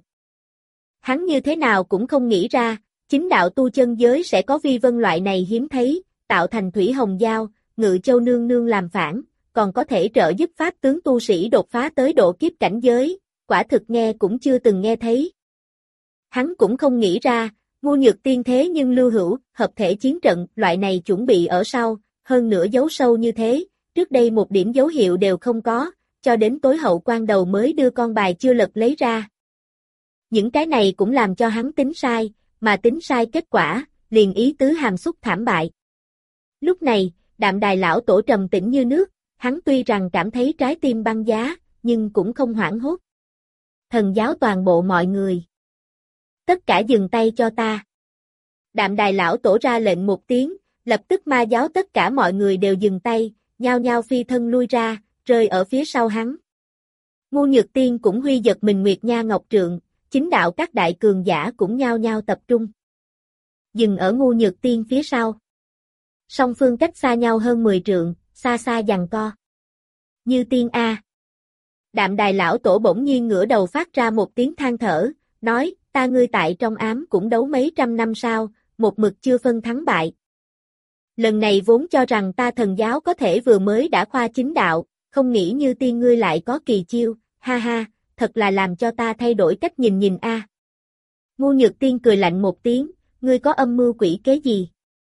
Hắn như thế nào cũng không nghĩ ra, chính đạo tu chân giới sẽ có vi vân loại này hiếm thấy, tạo thành Thủy Hồng Giao, Ngự Châu nương nương làm phản, còn có thể trợ giúp pháp tướng tu sĩ đột phá tới độ kiếp cảnh giới, quả thực nghe cũng chưa từng nghe thấy. Hắn cũng không nghĩ ra, Ngu Nhược Tiên thế nhưng lưu hữu, hợp thể chiến trận, loại này chuẩn bị ở sau, hơn nữa giấu sâu như thế, trước đây một điểm dấu hiệu đều không có, cho đến tối hậu quan đầu mới đưa con bài chưa lật lấy ra. Những cái này cũng làm cho hắn tính sai, mà tính sai kết quả, liền ý tứ hàm xúc thảm bại. Lúc này, Đạm Đài lão tổ trầm tĩnh như nước, hắn tuy rằng cảm thấy trái tim băng giá, nhưng cũng không hoảng hốt. Thần giáo toàn bộ mọi người. Tất cả dừng tay cho ta. Đạm Đài lão tổ ra lệnh một tiếng, lập tức ma giáo tất cả mọi người đều dừng tay, nhao nhao phi thân lui ra, rơi ở phía sau hắn. Ngu Nhược Tiên cũng huy giật mình Nguyệt Nha Ngọc Trượng, chính đạo các đại cường giả cũng nhao nhao tập trung. Dừng ở Ngu Nhược Tiên phía sau. Song phương cách xa nhau hơn 10 trượng, xa xa giằng co. Như Tiên A. Đạm Đài lão tổ bỗng nhiên ngửa đầu phát ra một tiếng than thở, nói, ta ngươi tại trong ám cũng đấu mấy trăm năm sao, một mực chưa phân thắng bại. Lần này vốn cho rằng ta thần giáo có thể vừa mới đã khoa chính đạo, không nghĩ Như Tiên ngươi lại có kỳ chiêu, ha ha, thật là làm cho ta thay đổi cách nhìn a. Ngu Nhược Tiên cười lạnh một tiếng, ngươi có âm mưu quỷ kế gì?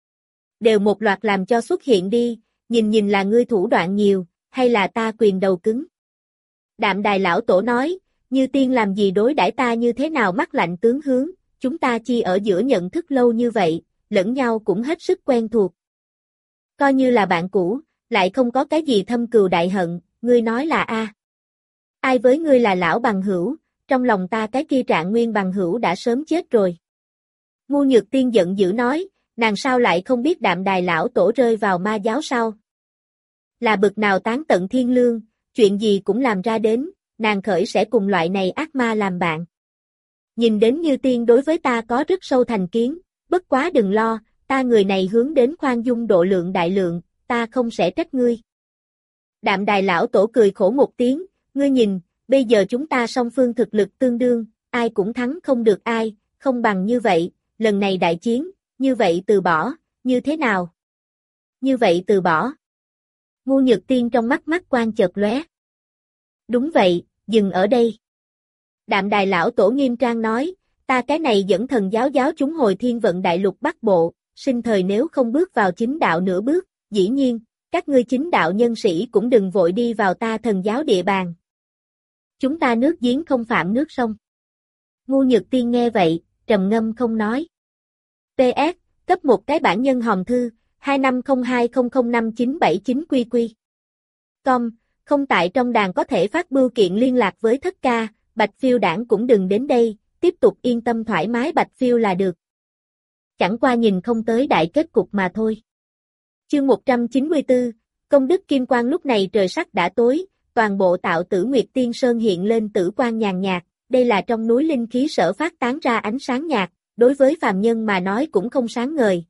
Đều một loạt làm cho xuất hiện đi, nhìn là ngươi thủ đoạn nhiều, hay là ta quyền đầu cứng? Đạm Đài lão tổ nói, Như Tiên làm gì đối đãi ta như thế nào mắt lạnh tướng hướng, chúng ta chi ở giữa nhận thức lâu như vậy, lẫn nhau cũng hết sức quen thuộc. Coi như là bạn cũ, lại không có cái gì thâm cừu đại hận, ngươi nói là a? Ai với ngươi là lão bằng hữu, trong lòng ta cái kia Trạng Nguyên bằng hữu đã sớm chết rồi. Ngu Nhược Tiên giận dữ nói, nàng sao lại không biết Đạm Đài lão tổ rơi vào ma giáo sao? Là bực nào tán tận thiên lương, chuyện gì cũng làm ra đến, nàng khởi sẽ cùng loại này ác ma làm bạn. Nhìn đến Như Tiên đối với ta có rất sâu thành kiến, bất quá đừng lo, ta người này hướng đến khoan dung độ lượng đại lượng, ta không sẽ trách ngươi. Đạm Đài lão tổ cười khổ một tiếng, ngươi nhìn, bây giờ chúng ta song phương thực lực tương đương, ai cũng thắng không được ai, không bằng như vậy, lần này đại chiến, như vậy từ bỏ, như thế nào? Như vậy từ bỏ. Ngu Nhược Tiên trong mắt quang chợt lóe. Đúng vậy, dừng ở đây. Đạm Đài lão tổ nghiêm trang nói, ta cái này dẫn thần giáo giáo chúng hồi thiên vận đại lục Bắc Bộ, sinh thời nếu không bước vào chính đạo nửa bước, dĩ nhiên, các ngươi chính đạo nhân sĩ cũng đừng vội đi vào ta thần giáo địa bàn. Chúng ta nước giếng không phạm nước sông. Ngu Nhược Tiên nghe vậy, trầm ngâm không nói. PS, cấp một cái bản nhân hòm thư, 2502005979QQ. Không tại trong đàn có thể phát bưu kiện liên lạc với Thất Ca, Bạch Phiêu đảng cũng đừng đến đây, tiếp tục yên tâm thoải mái Bạch Phiêu là được. Chẳng qua nhìn không tới đại kết cục mà thôi. Chương 194, công đức kim quang. Lúc này trời sắc đã tối, toàn bộ Tạo Tử Nguyệt Tiên Sơn hiện lên tử quang nhàn nhạt, đây là trong núi linh khí sở phát tán ra ánh sáng nhạt, đối với phàm nhân mà nói cũng không sáng ngời.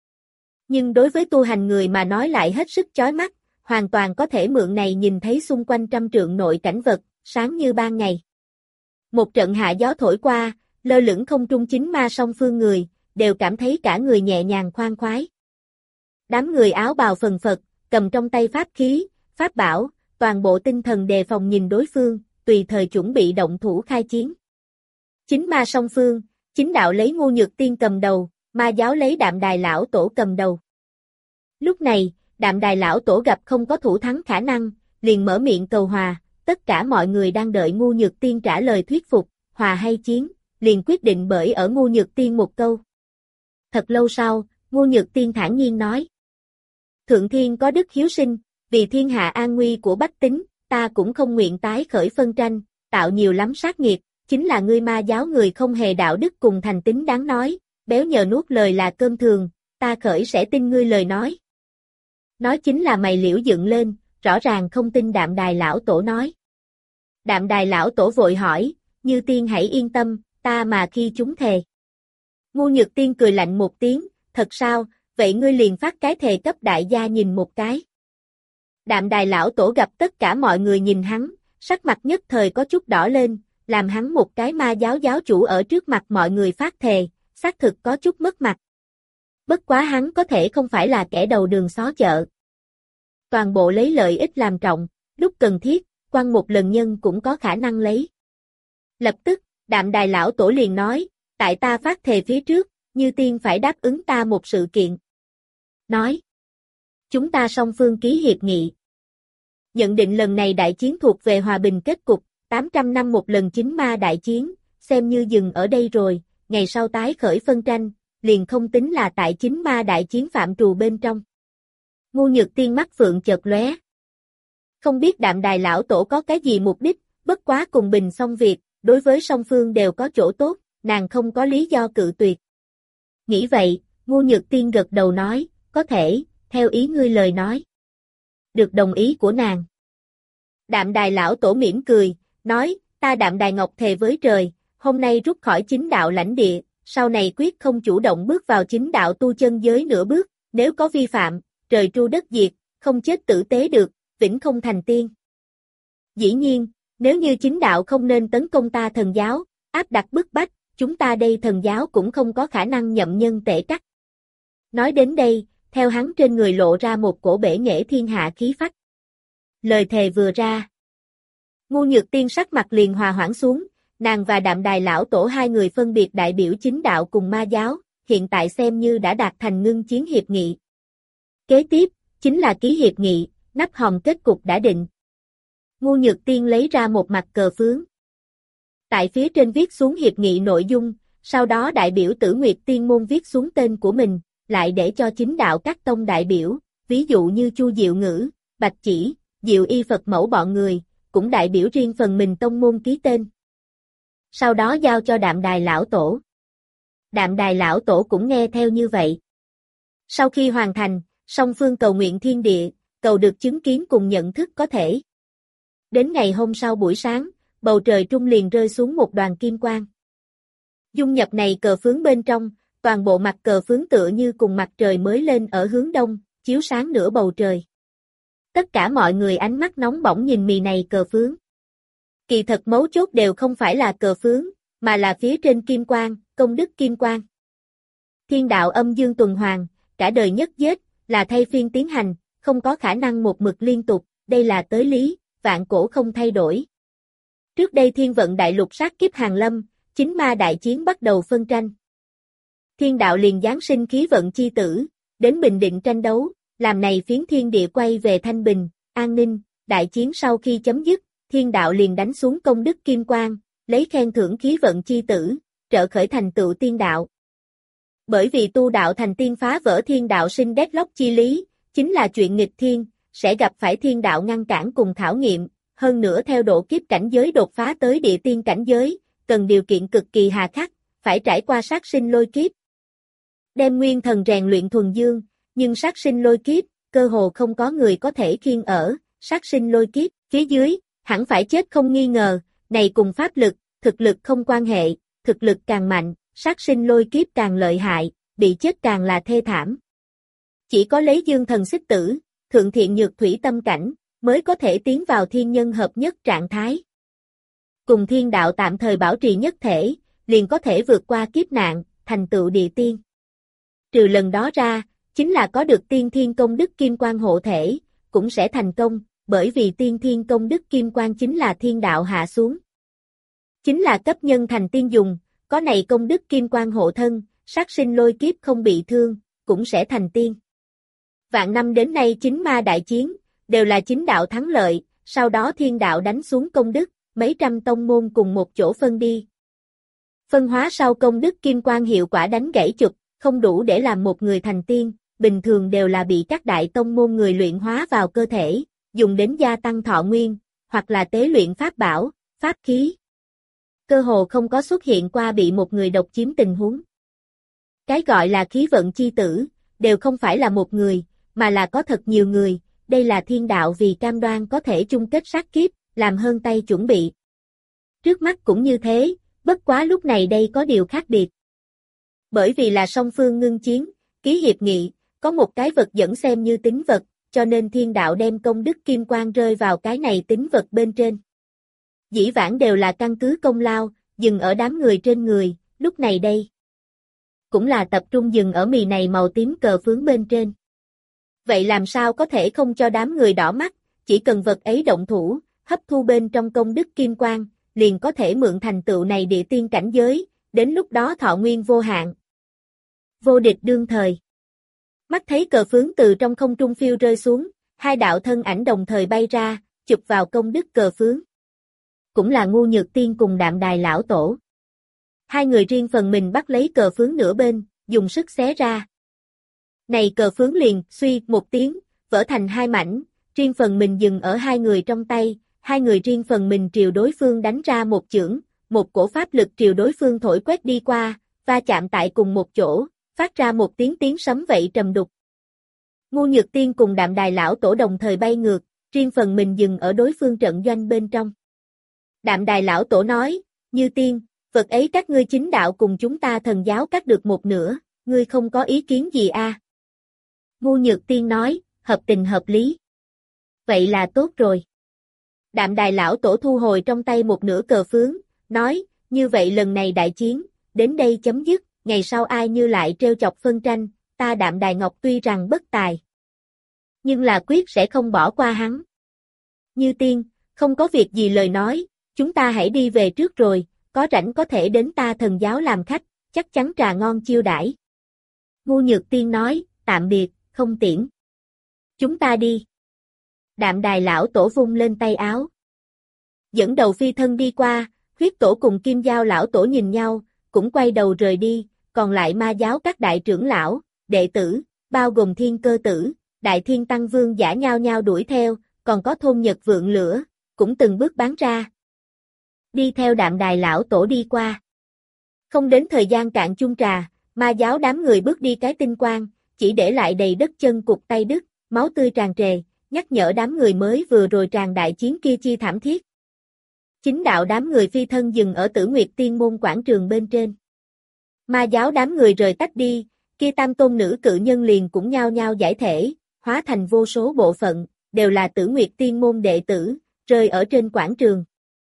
Nhưng đối với tu hành người mà nói lại hết sức chói mắt, hoàn toàn có thể mượn này nhìn thấy xung quanh trăm trượng nội cảnh vật, sáng như ban ngày. Một trận hạ gió thổi qua, lơ lửng không trung chính ma song phương người, đều cảm thấy cả người nhẹ nhàng khoan khoái. Đám người áo bào phần phật, cầm trong tay pháp khí, pháp bảo, toàn bộ tinh thần đề phòng nhìn đối phương, tùy thời chuẩn bị động thủ khai chiến. Chính ma song phương, chính đạo lấy Ngu Nhược Tiên cầm đầu, ma giáo lấy Đạm Đài lão tổ cầm đầu. Lúc này, Đạm Đài lão tổ gặp không có thủ thắng khả năng, liền mở miệng cầu hòa, tất cả mọi người đang đợi Ngu Nhược Tiên trả lời thuyết phục, hòa hay chiến, liền quyết định bởi ở Ngu Nhược Tiên một câu. Thật lâu sau, Ngu Nhược Tiên thản nhiên nói: Thượng thiên có đức hiếu sinh, vì thiên hạ an nguy của bách tính, ta cũng không nguyện tái khởi phân tranh, tạo nhiều lắm sát nghiệt, chính là ngươi ma giáo người không hề đạo đức cùng thành tín đáng nói, béo nhờ nuốt lời là cơm thường, ta khởi sẽ tin ngươi lời nói. Nói chính là mày liễu dựng lên, rõ ràng không tin Đạm Đài lão tổ nói. Đạm Đài lão tổ vội hỏi, Như Tiên hãy yên tâm, ta mà khi chúng thề. Ngu Nhược Tiên cười lạnh một tiếng, thật sao, vậy ngươi liền phát cái thề cấp đại gia nhìn một cái. Đạm Đài lão tổ gặp tất cả mọi người nhìn hắn, sắc mặt nhất thời có chút đỏ lên, làm hắn một cái ma giáo giáo chủ ở trước mặt mọi người phát thề, xác thực có chút mất mặt. Bất quá hắn có thể không phải là kẻ đầu đường xó chợ. Toàn bộ lấy lợi ích làm trọng, lúc cần thiết, quăng một lần nhân cũng có khả năng lấy. Lập tức, Đạm Đài lão tổ liền nói, tại ta phát thề phía trước, Như Tiên phải đáp ứng ta một sự kiện. Nói, chúng ta song phương ký hiệp nghị. Nhận định lần này đại chiến thuộc về hòa bình kết cục, 800 năm một lần chính ma đại chiến, xem như dừng ở đây rồi, ngày sau tái khởi phân tranh, liền không tính là tại chính ma đại chiến phạm trù bên trong. Ngu Nhược Tiên mắt phượng chợt lóe. Không biết Đạm Đài lão tổ có cái gì mục đích, bất quá cùng bình xong việc, đối với song phương đều có chỗ tốt, nàng không có lý do cự tuyệt. Nghĩ vậy, Ngu Nhược Tiên gật đầu nói, có thể, theo ý ngươi lời nói. Được đồng ý của nàng. Đạm Đài lão tổ mỉm cười, nói, ta Đạm Đài Ngọc thề với trời, hôm nay rút khỏi chính đạo lãnh địa, sau này quyết không chủ động bước vào chính đạo tu chân giới nửa bước, nếu có vi phạm, trời tru đất diệt, không chết tử tế được, vĩnh không thành tiên. Dĩ nhiên, nếu như chính đạo không nên tấn công ta thần giáo, áp đặt bức bách, chúng ta đây thần giáo cũng không có khả năng nhậm nhân tể trách. Nói đến đây, theo hắn trên người lộ ra một cổ bể nghệ thiên hạ khí phách. Lời thề vừa ra. Ngu Nhược Tiên sắc mặt liền hòa hoãn xuống, nàng và Đạm Đài lão tổ hai người phân biệt đại biểu chính đạo cùng ma giáo, hiện tại xem như đã đạt thành ngưng chiến hiệp nghị. Kế tiếp, chính là ký hiệp nghị, nắp hòm kết cục đã định. Ngu Nhược Tiên lấy ra một mặt cờ phướng. Tại phía trên viết xuống hiệp nghị nội dung, sau đó đại biểu Tử Nguyệt Tiên môn viết xuống tên của mình, lại để cho chính đạo các tông đại biểu, ví dụ như Chu Diệu Ngữ, Bạch Chỉ, Diệu Y Phật Mẫu bọn người, cũng đại biểu riêng phần mình tông môn ký tên. Sau đó giao cho Đạm Đài lão tổ. Đạm Đài lão tổ cũng nghe theo như vậy. Sau khi hoàn thành, song phương cầu nguyện thiên địa, cầu được chứng kiến cùng nhận thức có thể. Đến ngày hôm sau buổi sáng, bầu trời trung liền rơi xuống một đoàn kim quang. Dung nhập này cờ phướng bên trong, toàn bộ mặt cờ phướng tựa như cùng mặt trời mới lên ở hướng đông, chiếu sáng nửa bầu trời. Tất cả mọi người ánh mắt nóng bỏng nhìn mì này cờ phướng. Kỳ thật mấu chốt đều không phải là cờ phướng, mà là phía trên kim quang, công đức kim quang. Thiên đạo âm dương tuần hoàn, cả đời nhất giết, là thay phiên tiến hành, không có khả năng một mực liên tục, đây là tới lý, vạn cổ không thay đổi. Trước đây thiên vận đại lục sát kiếp hàng lâm, chính ma đại chiến bắt đầu phân tranh. Thiên đạo liền giáng sinh khí vận chi tử, đến bình định tranh đấu, làm này phiến thiên địa quay về thanh bình, an ninh, đại chiến sau khi chấm dứt, thiên đạo liền đánh xuống công đức kim quang, lấy khen thưởng khí vận chi tử, trợ khởi thành tựu tiên đạo. Bởi vì tu đạo thành tiên phá vỡ thiên đạo sinh deadlock chi lý, chính là chuyện nghịch thiên, sẽ gặp phải thiên đạo ngăn cản cùng khảo nghiệm, hơn nữa theo độ kiếp cảnh giới đột phá tới địa tiên cảnh giới, cần điều kiện cực kỳ hà khắc, phải trải qua sát sinh lôi kiếp. Đem nguyên thần rèn luyện thuần dương, nhưng sát sinh lôi kiếp, cơ hồ không có người có thể khiêng ở, sát sinh lôi kiếp, phía dưới, hẳn phải chết không nghi ngờ, này cùng pháp lực, thực lực không quan hệ, thực lực càng mạnh, sát sinh lôi kiếp càng lợi hại, bị chết càng là thê thảm. Chỉ có lấy dương thần xích tử, thượng thiện nhược thủy tâm cảnh, mới có thể tiến vào thiên nhân hợp nhất trạng thái. Cùng thiên đạo tạm thời bảo trì nhất thể, liền có thể vượt qua kiếp nạn, thành tựu địa tiên. Trừ lần đó ra, chính là có được tiên thiên công đức kim quang hộ thể, cũng sẽ thành công, bởi vì tiên thiên công đức kim quang chính là thiên đạo hạ xuống. Chính là cấp nhân thành tiên dùng, có này công đức kim quang hộ thân, sát sinh lôi kiếp không bị thương, cũng sẽ thành tiên. Vạn năm đến nay chính ma đại chiến, đều là chính đạo thắng lợi, sau đó thiên đạo đánh xuống công đức, mấy trăm tông môn cùng một chỗ phân đi. Phân hóa sau công đức kim quang hiệu quả đánh gãy chụp, không đủ để làm một người thành tiên, bình thường đều là bị các đại tông môn người luyện hóa vào cơ thể, dùng đến gia tăng thọ nguyên, hoặc là tế luyện pháp bảo, pháp khí. Cơ hồ không có xuất hiện qua bị một người độc chiếm tình huống. Cái gọi là khí vận chi tử, đều không phải là một người, mà là có thật nhiều người, đây là thiên đạo vì cam đoan có thể chung kết sát kiếp, làm hơn tay chuẩn bị. Trước mắt cũng như thế, bất quá lúc này đây có điều khác biệt. Bởi vì là song phương ngưng chiến, ký hiệp nghị, có một cái vật dẫn xem như tín vật, cho nên thiên đạo đem công đức kim quang rơi vào cái này tín vật bên trên. Dĩ vãng đều là căn cứ công lao, dừng ở đám người trên người, lúc này đây. Cũng là tập trung dừng ở mì này màu tím cờ phướng bên trên. Vậy làm sao có thể không cho đám người đỏ mắt, chỉ cần vật ấy động thủ, hấp thu bên trong công đức kim quang, liền có thể mượn thành tựu này địa tiên cảnh giới, đến lúc đó thọ nguyên vô hạn. Vô địch đương thời. Mắt thấy cờ phướng từ trong không trung phiêu rơi xuống, hai đạo thân ảnh đồng thời bay ra, chụp vào công đức cờ phướng. Cũng là Ngu Nhược Tiên cùng Đạm Đài lão tổ. Hai người riêng phần mình bắt lấy cờ phướng nửa bên, dùng sức xé ra. Này cờ phướng liền, suy một tiếng, vỡ thành hai mảnh, riêng phần mình dừng ở hai người trong tay, hai người riêng phần mình triều đối phương đánh ra một chưởng, một cổ pháp lực triều đối phương thổi quét đi qua, va chạm tại cùng một chỗ, phát ra một tiếng sấm vậy trầm đục. Ngu Nhược Tiên cùng Đạm Đài lão tổ đồng thời bay ngược, riêng phần mình dừng ở đối phương trận doanh bên trong. Đạm Đài lão tổ nói, Như Tiên, vật ấy các ngươi chính đạo cùng chúng ta thần giáo cắt được một nửa, ngươi không có ý kiến gì a? Ngu Nhược Tiên nói, hợp tình hợp lý. Vậy là tốt rồi. Đạm Đài lão tổ thu hồi trong tay một nửa cờ phướng, nói, như vậy lần này đại chiến, đến đây chấm dứt, ngày sau ai như lại trêu chọc phân tranh, ta Đạm Đài Ngọc tuy rằng bất tài, nhưng là quyết sẽ không bỏ qua hắn. Như Tiên, không có việc gì lời nói, chúng ta hãy đi về trước rồi, có rảnh có thể đến ta thần giáo làm khách, chắc chắn trà ngon chiêu đãi. Ngu Nhược Tiên nói, tạm biệt, không tiễn. Chúng ta đi. Đạm Đài lão tổ vung lên tay áo. Dẫn đầu phi thân đi qua, huyết tổ cùng Kim Giao lão tổ nhìn nhau, cũng quay đầu rời đi, còn lại ma giáo các đại trưởng lão, đệ tử, bao gồm Thiên Cơ Tử, Đại Thiên Tăng Vương giả nhau nhau đuổi theo, còn có thôn Nhật Vượng Lửa, cũng từng bước bán ra. Đi theo Đạm Đài lão tổ đi qua. Không đến thời gian cạn chung trà, ma giáo đám người bước đi cái tinh quang, chỉ để lại đầy đất chân cụt tay đứt, máu tươi tràn trề, nhắc nhở đám người mới vừa rồi tràn đại chiến kia chi thảm thiết. Chính đạo đám người phi thân dừng ở Tử Nguyệt Tiên môn quảng trường bên trên. Ma giáo đám người rời tách đi, kia tam tôn nữ cự nhân liền cũng nhao nhao giải thể, hóa thành vô số bộ phận, đều là Tử Nguyệt Tiên môn đệ tử, rơi ở trên quảng trường.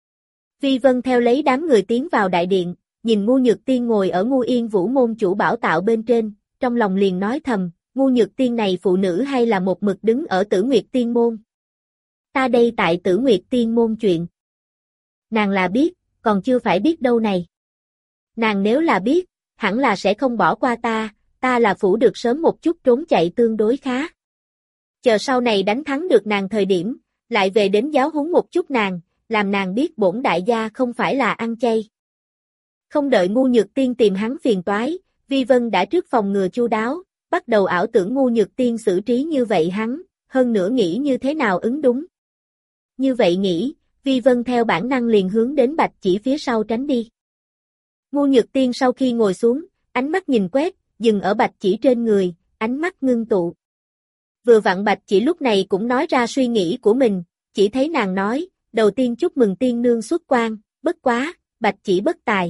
Vi Vân theo lấy đám người tiến vào đại điện, nhìn Ngu Nhược Tiên ngồi ở Ngu Yên Vũ môn chủ bảo tạo bên trên, trong lòng liền nói thầm, Ngu Nhược Tiên này phụ nữ hay là một mực đứng ở Tử Nguyệt Tiên môn. Ta đây tại Tử Nguyệt Tiên môn chuyện. Nàng là biết, còn chưa phải biết đâu này. Nàng nếu là biết, hẳn là sẽ không bỏ qua ta là phủ được sớm một chút trốn chạy tương đối khá. Chờ sau này đánh thắng được nàng thời điểm, lại về đến giáo huấn một chút nàng, làm nàng biết bổn đại gia không phải là ăn chay. Không đợi Ngu Nhược Tiên tìm hắn phiền toái, Vi Vân đã trước phòng ngừa chu đáo, bắt đầu ảo tưởng Ngu Nhược Tiên xử trí như vậy hắn, hơn nữa nghĩ như thế nào ứng đúng. Như vậy nghĩ, Vi Vân theo bản năng liền hướng đến Bạch Chỉ phía sau tránh đi. Ngu Nhược Tiên sau khi ngồi xuống, ánh mắt nhìn quét, dừng ở Bạch Chỉ trên người, ánh mắt ngưng tụ. Vừa vặn Bạch Chỉ lúc này cũng nói ra suy nghĩ của mình, chỉ thấy nàng nói, đầu tiên chúc mừng tiên nương xuất quan, bất quá, Bạch Chỉ bất tài.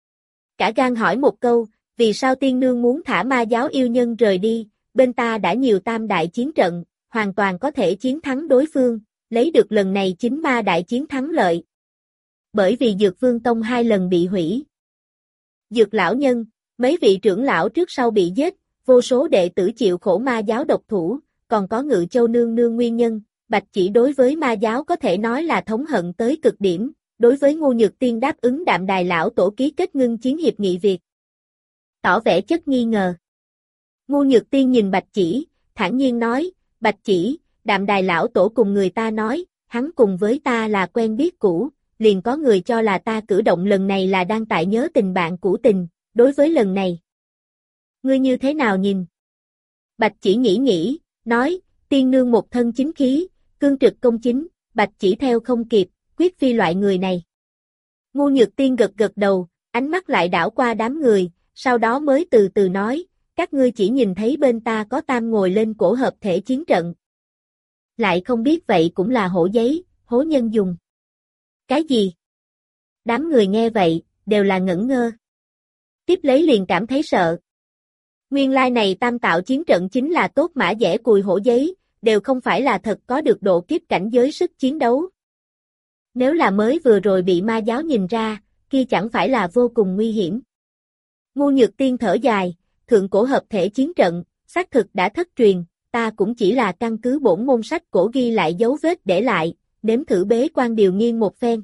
Cả gan hỏi một câu, vì sao tiên nương muốn thả ma giáo yêu nhân rời đi, bên ta đã nhiều tam đại chiến trận, hoàn toàn có thể chiến thắng đối phương, lấy được lần này chính ma đại chiến thắng lợi. Bởi vì Dược Vương Tông 2 lần bị hủy. Dược lão nhân, mấy vị trưởng lão trước sau bị giết, vô số đệ tử chịu khổ ma giáo độc thủ, còn có Ngự Châu nương nương nguyên nhân, Bạch Chỉ đối với ma giáo có thể nói là thống hận tới cực điểm, đối với Ngu Nhược Tiên đáp ứng Đạm Đài lão tổ ký kết ngưng chiến hiệp nghị việc. Tỏ vẻ chất nghi ngờ. Ngu Nhược Tiên nhìn Bạch Chỉ, thản nhiên nói, Bạch Chỉ, Đạm Đài lão tổ cùng người ta nói, hắn cùng với ta là quen biết cũ, liền có người cho là ta cử động lần này là đang tại nhớ tình bạn cũ tình, đối với lần này. Ngươi như thế nào nhìn? Bạch Chỉ nghĩ, nói, tiên nương một thân chính khí, cương trực công chính, Bạch Chỉ theo không kịp, quyết phi loại người này. Ngu Nhược Tiên gật đầu, ánh mắt lại đảo qua đám người, sau đó mới từ từ nói, các ngươi chỉ nhìn thấy bên ta có tam ngồi lên cổ hợp thể chiến trận. Lại không biết vậy cũng là hổ giấy, hố nhân dùng. Cái gì? Đám người nghe vậy, đều là ngẩn ngơ. Tiếp lấy liền cảm thấy sợ. Nguyên lai này tam tạo chiến trận chính là tốt mã dẻ cùi hổ giấy, đều không phải là thật có được độ kiếp cảnh giới sức chiến đấu. Nếu là mới vừa rồi bị ma giáo nhìn ra, kia chẳng phải là vô cùng nguy hiểm. Ngu Nhược Tiên thở dài, thượng cổ hợp thể chiến trận, xác thực đã thất truyền, ta cũng chỉ là căn cứ bổn môn sách cổ ghi lại dấu vết để lại, nếm thử bế quan điều nghiên một phen.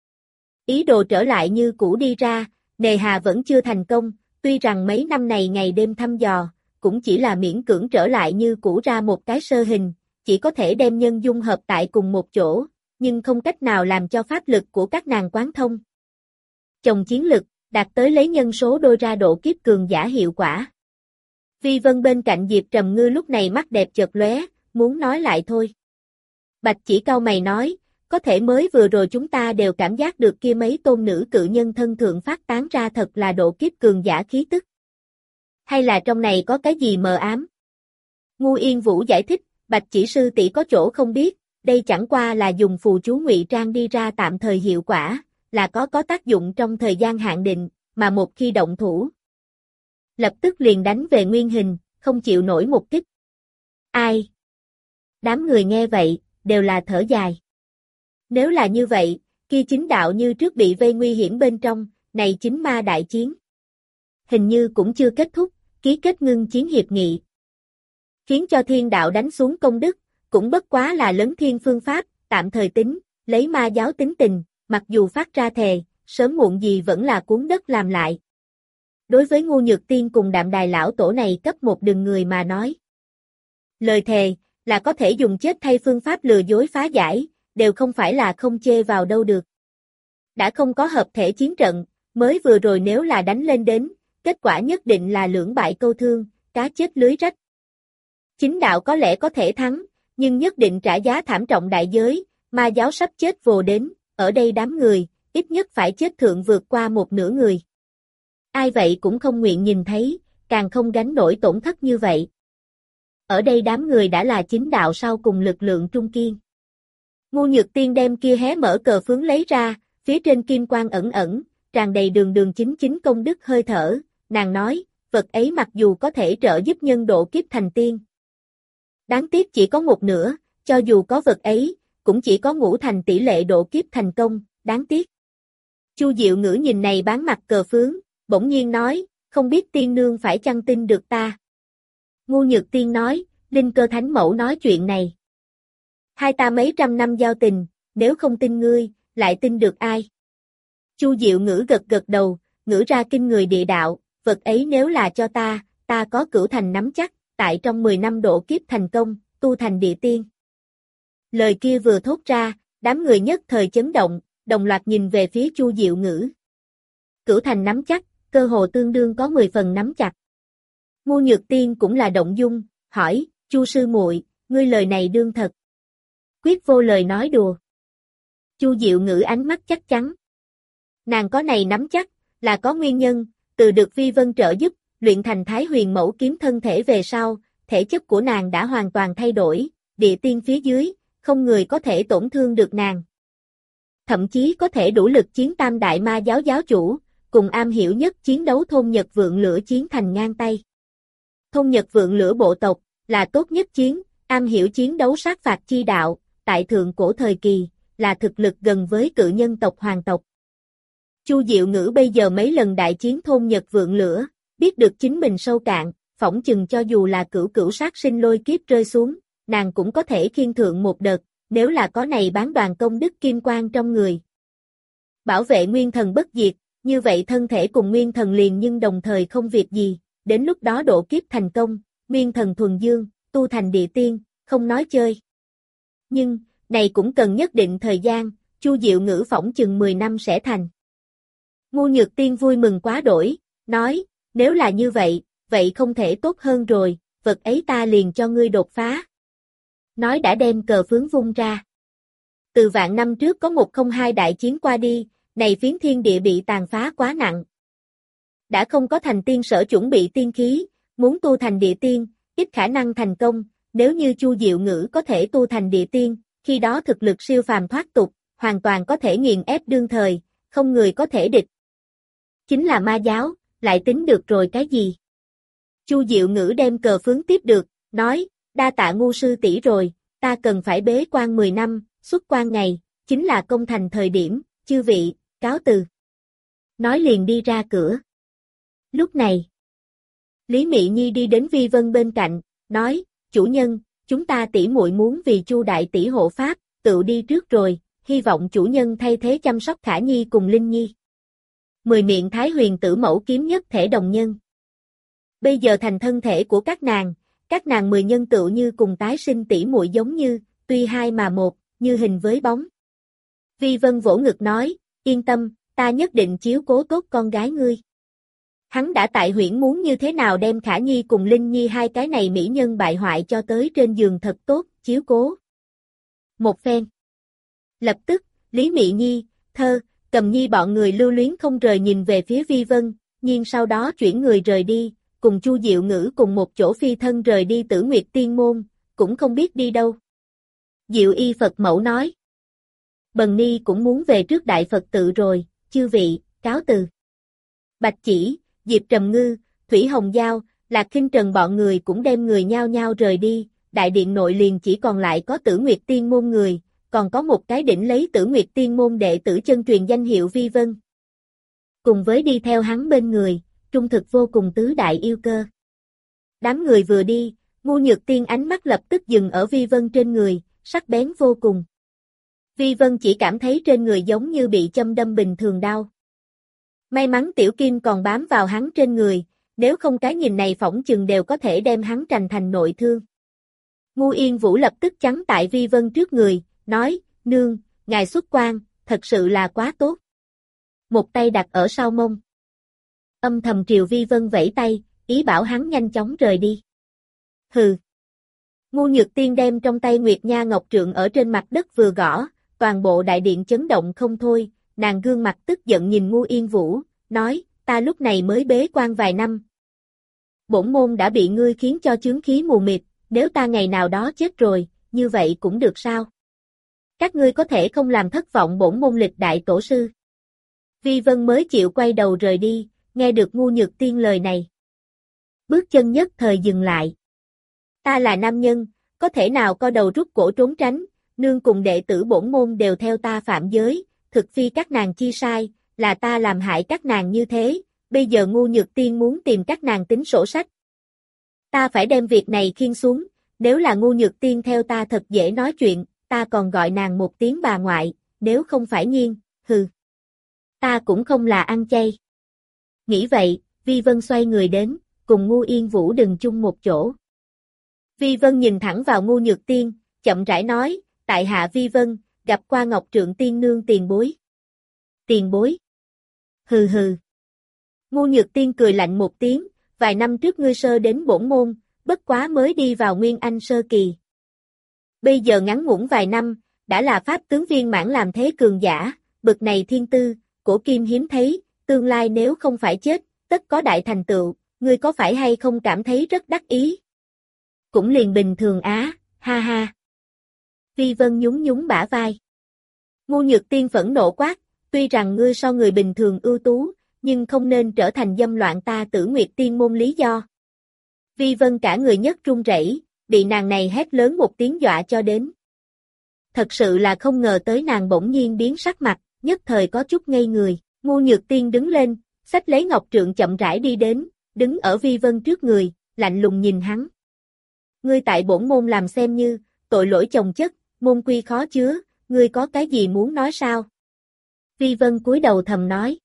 Ý đồ trở lại như cũ đi ra, nề hà vẫn chưa thành công, tuy rằng mấy năm này ngày đêm thăm dò, cũng chỉ là miễn cưỡng trở lại như cũ ra một cái sơ hình, chỉ có thể đem nhân dung hợp tại cùng một chỗ, nhưng không cách nào làm cho pháp lực của các nàng quán thông. Chồng chiến lực, đạt tới lấy nhân số đôi ra độ kiếp cường giả hiệu quả. Vi Vân bên cạnh Diệp Trầm Ngư lúc này mắt đẹp chợt lóe, muốn nói lại thôi. Bạch Chỉ cau mày nói, có thể mới vừa rồi chúng ta đều cảm giác được kia mấy tôn nữ cự nhân thân thượng phát tán ra thật là độ kiếp cường giả khí tức. Hay là trong này có cái gì mờ ám? Ngu Yên Vũ giải thích, Bạch Chỉ sư tỷ có chỗ không biết, đây chẳng qua là dùng phù chú ngụy trang đi ra tạm thời hiệu quả, là có tác dụng trong thời gian hạn định, mà một khi động thủ, lập tức liền đánh về nguyên hình, không chịu nổi một kích. Ai? Đám người nghe vậy, đều là thở dài. Nếu là như vậy, kia chính đạo như trước bị vây nguy hiểm bên trong, này chính ma đại chiến. Hình như cũng chưa kết thúc, ký kết ngưng chiến hiệp nghị. Khiến cho thiên đạo đánh xuống công đức, cũng bất quá là lấn thiên phương pháp, tạm thời tính, lấy ma giáo tính tình, mặc dù phát ra thề, sớm muộn gì vẫn là cuốn đất làm lại. Đối với Ngu Nhược Tiên cùng Đạm Đài lão tổ này cấp một đường người mà nói. Lời thề, là có thể dùng chết thay phương pháp lừa dối phá giải, đều không phải là không chê vào đâu được. Đã không có hợp thể chiến trận, mới vừa rồi nếu là đánh lên đến, kết quả nhất định là lưỡng bại câu thương, cá chết lưới rách. Chính đạo có lẽ có thể thắng, nhưng nhất định trả giá thảm trọng đại giới, ma giáo sắp chết vồ đến, ở đây đám người, ít nhất phải chết thượng vượt qua một nửa người. Ai vậy cũng không nguyện nhìn thấy, càng không gánh nổi tổn thất như vậy. Ở đây đám người đã là chính đạo sau cùng lực lượng trung kiên. Ngu Nhược Tiên đem kia hé mở cờ phướng lấy ra, phía trên kim quang ẩn ẩn, tràn đầy đường chính công đức hơi thở, nàng nói, vật ấy mặc dù có thể trợ giúp nhân độ kiếp thành tiên. Đáng tiếc chỉ có một nửa, cho dù có vật ấy, cũng chỉ có ngũ thành tỷ lệ độ kiếp thành công, đáng tiếc. Chu Diệu Ngữ nhìn này bán mặt cờ phướng, bỗng nhiên nói, không biết tiên nương phải chăng tin được ta. Ngu Nhược Tiên nói, Linh Cơ Thánh Mẫu nói chuyện này. Hai ta mấy trăm năm giao tình, nếu không tin ngươi, lại tin được ai? Chu Diệu Ngữ gật đầu, ngữ ra kinh người địa đạo, vật ấy nếu là cho ta có cửu thành nắm chắc, tại trong 10 năm độ kiếp thành công, tu thành địa tiên. Lời kia vừa thốt ra, Đám người nhất thời chấn động, đồng loạt nhìn về phía Chu Diệu Ngữ. Cửu Thành nắm chắc, cơ hồ tương đương có 10 phần nắm chặt. Ngu Nhược Tiên cũng là động dung, hỏi, Chu sư muội, ngươi lời này đương thật. Quyết vô lời nói đùa. Chu Diệu Ngữ ánh mắt chắc chắn. Nàng có này nắm chắc, là có nguyên nhân, từ được Vi Vân trợ giúp, luyện thành Thái Huyền Mẫu kiếm thân thể về sau, thể chất của nàng đã hoàn toàn thay đổi, địa tiên phía dưới, không người có thể tổn thương được nàng. Thậm chí có thể đủ lực chiến Tam Đại Ma giáo giáo chủ, cùng am hiểu nhất chiến đấu thôn Nhật Vượng Lửa chiến thành ngang tay. Thôn Nhật Vượng Lửa bộ tộc, là tốt nhất chiến, am hiểu chiến đấu sát phạt chi đạo, tại thượng cổ thời kỳ, là thực lực gần với cự nhân tộc hoàng tộc. Chu Diệu Ngữ bây giờ mấy lần đại chiến thôn Nhật Vượng Lửa, biết được chính mình sâu cạn, phỏng chừng cho dù là cửu cửu sát sinh lôi kiếp rơi xuống, nàng cũng có thể khiên thượng một đợt, nếu là có này bán đoàn công đức kim quang trong người. Bảo vệ nguyên thần bất diệt, như vậy thân thể cùng nguyên thần liền nhưng đồng thời không việc gì, đến lúc đó độ kiếp thành công, nguyên thần thuần dương, tu thành địa tiên, không nói chơi. Nhưng, này cũng cần nhất định thời gian, Chu Diệu Ngữ phỏng chừng 10 năm sẽ thành. Ngu Nhược Tiên vui mừng quá đổi, nói, nếu là như vậy, vậy không thể tốt hơn rồi, vật ấy ta liền cho ngươi đột phá. Nói đã đem cờ phướng vung ra. Từ vạn năm trước có 102 đại chiến qua đi, này phiến thiên địa bị tàn phá quá nặng. Đã không có thành tiên sở chuẩn bị tiên khí, muốn tu thành địa tiên, ít khả năng thành công, nếu như Chu Diệu Ngữ có thể tu thành địa tiên, khi đó thực lực siêu phàm thoát tục, hoàn toàn có thể nghiền ép đương thời, không người có thể địch. Chính là ma giáo, lại tính được rồi cái gì? Chu Diệu Ngữ đem cờ phướng tiếp được, nói, đa tạ ngu sư tỷ rồi, ta cần phải bế quan 10 năm, xuất quan ngày, chính là công thành thời điểm, chư vị, cáo từ. Nói liền đi ra cửa. Lúc này, Lý Mị Nhi đi đến Vi Vân bên cạnh, nói, chủ nhân, chúng ta tỷ muội muốn vì Chu đại tỷ hộ pháp, tự đi trước rồi, hy vọng chủ nhân thay thế chăm sóc Khả Nhi cùng Linh Nhi. 10 miệng Thái Huyền Tử Mẫu kiếm nhất thể đồng nhân. Bây giờ thành thân thể của các nàng 10 nhân tựu như cùng tái sinh tỷ muội giống như, tuy hai mà một, như hình với bóng. Vi Vân vỗ ngực nói, yên tâm, ta nhất định chiếu cố tốt con gái ngươi. Hắn đã tại huyễn muốn như thế nào đem Khả Nhi cùng Linh Nhi hai cái này mỹ nhân bại hoại cho tới trên giường thật tốt, chiếu cố. Một phen. Lập tức, Lý Mị Nhi, Thơ, Cầm Nhi bọn người lưu luyến không rời nhìn về phía Vi Vân, nhưng sau đó chuyển người rời đi, cùng Chu Diệu Ngữ cùng một chỗ phi thân rời đi Tử Nguyệt Tiên Môn, cũng không biết đi đâu. Diệu Y Phật Mẫu nói. Bần Ni cũng muốn về trước Đại Phật tự rồi, chư vị, cáo từ. Bạch Chỉ, Diệp Trầm Ngư, Thủy Hồng Giao, Lạc Khinh Trần bọn người cũng đem người nhao nhao rời đi, đại điện nội liền chỉ còn lại có Tử Nguyệt Tiên Môn người, còn có một cái đỉnh lấy Tử Nguyệt Tiên Môn đệ tử chân truyền danh hiệu Vi Vân. Cùng với đi theo hắn bên người, trung thực vô cùng tứ đại yêu cơ. Đám người vừa đi, Ngu Nhược Tiên ánh mắt lập tức dừng ở Vi Vân trên người, sắc bén vô cùng. Vi Vân chỉ cảm thấy trên người giống như bị châm đâm bình thường đau. May mắn Tiểu Kim còn bám vào hắn trên người, nếu không cái nhìn này phỏng chừng đều có thể đem hắn trành thành nội thương. Ngu Yên Vũ lập tức chắn tại Vi Vân trước người, nói, nương, ngài xuất quan, thật sự là quá tốt. Một tay đặt ở sau mông. Âm thầm triều Vi Vân vẫy tay, ý bảo hắn nhanh chóng rời đi. Hừ. Ngu Nhược Tiên đem trong tay Nguyệt Nha Ngọc Trượng ở trên mặt đất vừa gõ, toàn bộ đại điện chấn động không thôi, nàng gương mặt tức giận nhìn Ngu Yên Vũ, nói, ta lúc này mới bế quan vài năm. Bổn môn đã bị ngươi khiến cho chướng khí mù mịt, nếu ta ngày nào đó chết rồi, như vậy cũng được sao? Các ngươi có thể không làm thất vọng bổn môn lịch đại tổ sư. Vi Vân mới chịu quay đầu rời đi, nghe được Ngu Nhược Tiên lời này. Bước chân nhất thời dừng lại. Ta là nam nhân, có thể nào co đầu rút cổ trốn tránh, nương cùng đệ tử bổn môn đều theo ta phạm giới, thực phi các nàng chi sai, là ta làm hại các nàng như thế, bây giờ Ngu Nhược Tiên muốn tìm các nàng tính sổ sách. Ta phải đem việc này khiêng xuống, nếu là Ngu Nhược Tiên theo ta thật dễ nói chuyện, ta còn gọi nàng một tiếng bà ngoại, nếu không phải nhiên, hừ. Ta cũng không là ăn chay. Nghĩ vậy, Vi Vân xoay người đến, cùng Ngu Yên Vũ đứng chung một chỗ. Vi Vân nhìn thẳng vào Ngu Nhược Tiên, chậm rãi nói, tại hạ Vi Vân, gặp qua Ngọc Trượng Tiên Nương tiền bối. Tiền bối. Hừ hừ. Ngu Nhược Tiên cười lạnh một tiếng, vài năm trước ngươi sơ đến bổn môn, bất quá mới đi vào Nguyên Anh sơ kỳ. Bây giờ ngắn ngủn vài năm, đã là pháp tướng viên mãn làm thế cường giả, bực này thiên tư, cổ kim hiếm thấy, tương lai nếu không phải chết, tất có đại thành tựu, ngươi có phải hay không cảm thấy rất đắc ý? Cũng liền bình thường á, ha ha. Vi Vân nhún nhún bả vai. Ngu Nhược Tiên phẫn nộ quát, tuy rằng ngươi so người bình thường ưu tú, nhưng không nên trở thành dâm loạn ta Tử Nguyệt Tiên môn lý do. Vi Vân cả người nhất run rẩy, bị nàng này hét lớn một tiếng dọa cho đến. Thật sự là không ngờ tới nàng bỗng nhiên biến sắc mặt, nhất thời có chút ngây người. Ngu Nhược Tiên đứng lên, xách lấy ngọc trượng chậm rãi đi đến, đứng ở Vi Vân trước người, lạnh lùng nhìn hắn. Ngươi tại bổn môn làm xem như, tội lỗi chồng chất, môn quy khó chứa, ngươi có cái gì muốn nói sao? Vi Vân cúi đầu thầm nói.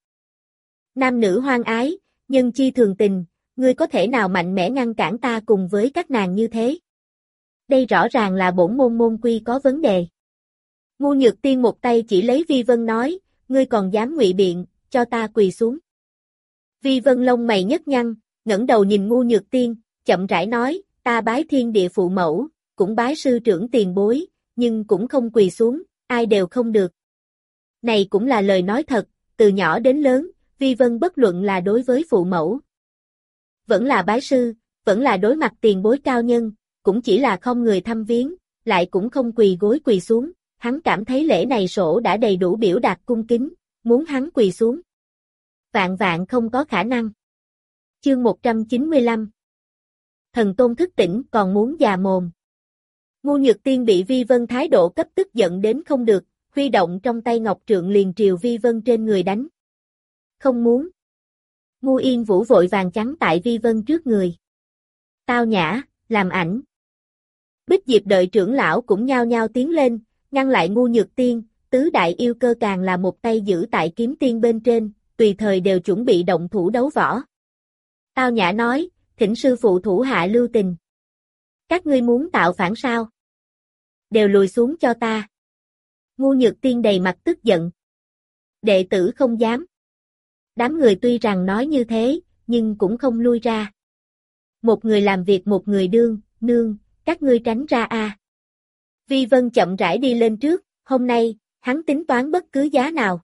Nam nữ hoan ái, nhân chi thường tình, ngươi có thể nào mạnh mẽ ngăn cản ta cùng với các nàng như thế? Đây rõ ràng là bổn môn môn quy có vấn đề. Ngu Nhược Tiên một tay chỉ lấy Vi Vân nói, ngươi còn dám ngụy biện, cho ta quỳ xuống. Vi Vân lông mày nhấc nhăn, ngẩng đầu nhìn Ngu Nhược Tiên, chậm rãi nói, ta bái thiên địa phụ mẫu, cũng bái sư trưởng tiền bối, nhưng cũng không quỳ xuống, ai đều không được. Này cũng là lời nói thật, từ nhỏ đến lớn, Vi Vân bất luận là đối với phụ mẫu, vẫn là bái sư, vẫn là đối mặt tiền bối cao nhân, cũng chỉ là không người thăm viếng, lại cũng không quỳ gối quỳ xuống, hắn cảm thấy lễ này sổ đã đầy đủ biểu đạt cung kính, muốn hắn quỳ xuống. Vạn vạn không có khả năng. Chương 195 Thần Tôn thức tỉnh còn muốn già mồm. Ngu Nhược Tiên bị Vi Vân thái độ cấp tức giận đến không được, huy động trong tay ngọc trượng liền triều Vi Vân trên người đánh. Không muốn. Ngu Yên Vũ vội vàng chắn tại Vi Vân trước người. Tao nhã, làm ảnh. Bích Diệp đợi trưởng lão cũng nhao nhao tiến lên, ngăn lại Ngu Nhược Tiên, tứ đại yêu cơ càng là một tay giữ tại kiếm tiên bên trên, tùy thời đều chuẩn bị động thủ đấu võ. Tao nhã nói, thỉnh sư phụ thủ hạ lưu tình. Các ngươi muốn tạo phản sao? Đều lùi xuống cho ta. Ngu Nhược Tiên đầy mặt tức giận. Đệ tử không dám. Đám người tuy rằng nói như thế, nhưng cũng không lui ra. Một người làm việc một người đương, nương, các ngươi tránh ra a. Vi Vân chậm rãi đi lên trước, hôm nay, hắn tính toán bất cứ giá nào.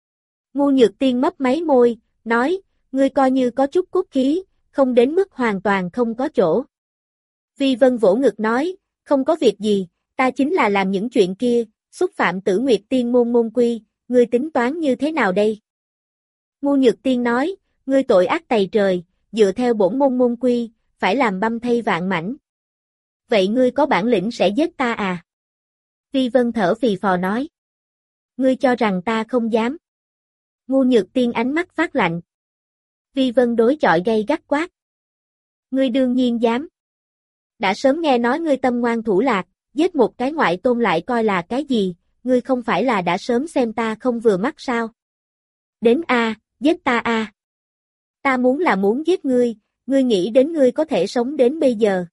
Ngu Nhược Tiên mấp máy môi, nói, ngươi coi như có chút cốt khí, không đến mức hoàn toàn không có chỗ. Vi Vân vỗ ngực nói, không có việc gì, ta chính là làm những chuyện kia, xúc phạm Tử Nguyệt Tiên môn môn quy, ngươi tính toán như thế nào đây? Ngu Nhược Tiên nói, ngươi tội ác tày trời, dựa theo bổn môn môn quy, phải làm băm thây vạn mảnh. Vậy ngươi có bản lĩnh sẽ giết ta à? Vi Vân thở phì phò nói. Ngươi cho rằng ta không dám. Ngu Nhược Tiên ánh mắt phát lạnh. Vi Vân đối chọi gay gắt quát. Ngươi đương nhiên dám. Đã sớm nghe nói ngươi tâm ngoan thủ lạc, giết một cái ngoại tôn lại coi là cái gì, ngươi không phải là đã sớm xem ta không vừa mắt sao? Đến a, giết ta a. Ta muốn là muốn giết ngươi, ngươi nghĩ đến ngươi có thể sống đến bây giờ.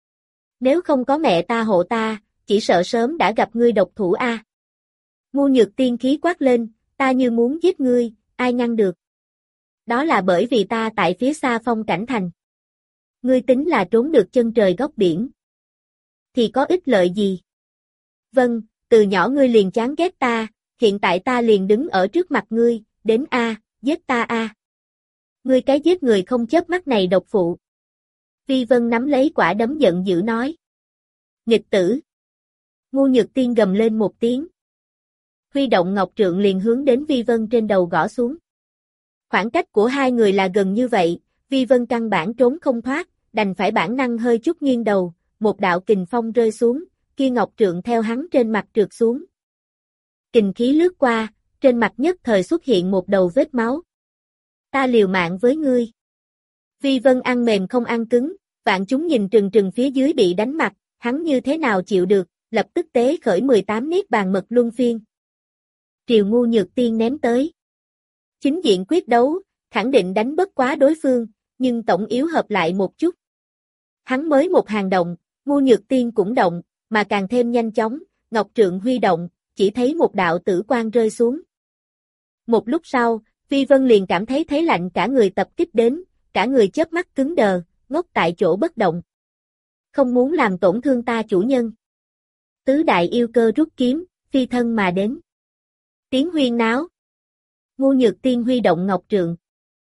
Nếu không có mẹ ta hộ ta, chỉ sợ sớm đã gặp ngươi độc thủ a. Ngu Nhược Tiên khí quát lên, ta như muốn giết ngươi, ai ngăn được? Đó là bởi vì ta tại phía xa Phong Cảnh Thành. Ngươi tính là trốn được chân trời góc biển. Thì có ích lợi gì? Vâng, từ nhỏ ngươi liền chán ghét ta, hiện tại ta liền đứng ở trước mặt ngươi, đến a, giết ta a. Ngươi cái giết người không chớp mắt này độc phụ. Vi Vân nắm lấy quả đấm giận dữ nói. Nghịch tử. Ngu Nhược Tiên gầm lên một tiếng. Huy động ngọc trượng liền hướng đến Vi Vân trên đầu gõ xuống. Khoảng cách của hai người là gần như vậy, Vi Vân căn bản trốn không thoát, đành phải bản năng hơi chút nghiêng đầu, một đạo kình phong rơi xuống, kia ngọc trượng theo hắn trên mặt trượt xuống. Kình khí lướt qua, trên mặt nhất thời xuất hiện một đầu vết máu. Ta liều mạng với ngươi. Vi Vân ăn mềm không ăn cứng, vạn chúng nhìn trừng trừng phía dưới bị đánh mặt, hắn như thế nào chịu được, lập tức tế khởi 18 niết bàn mật luân phiên. Triều Ngu Nhược Tiên ném tới. Chính diện quyết đấu, khẳng định đánh bất quá đối phương, nhưng tổng yếu hợp lại một chút. Hắn mới một hàng động, Ngu Nhược Tiên cũng động, mà càng thêm nhanh chóng, ngọc trượng huy động, chỉ thấy một đạo tử quang rơi xuống. Một lúc sau, Vi Vân liền cảm thấy thấy lạnh cả người tập kích đến, cả người chớp mắt cứng đờ, ngốc tại chỗ bất động. Không muốn làm tổn thương ta chủ nhân. Tứ đại yêu cơ rút kiếm, phi thân mà đến. Tiếng huyên náo. Ngu Nhược Tiên huy động ngọc trượng.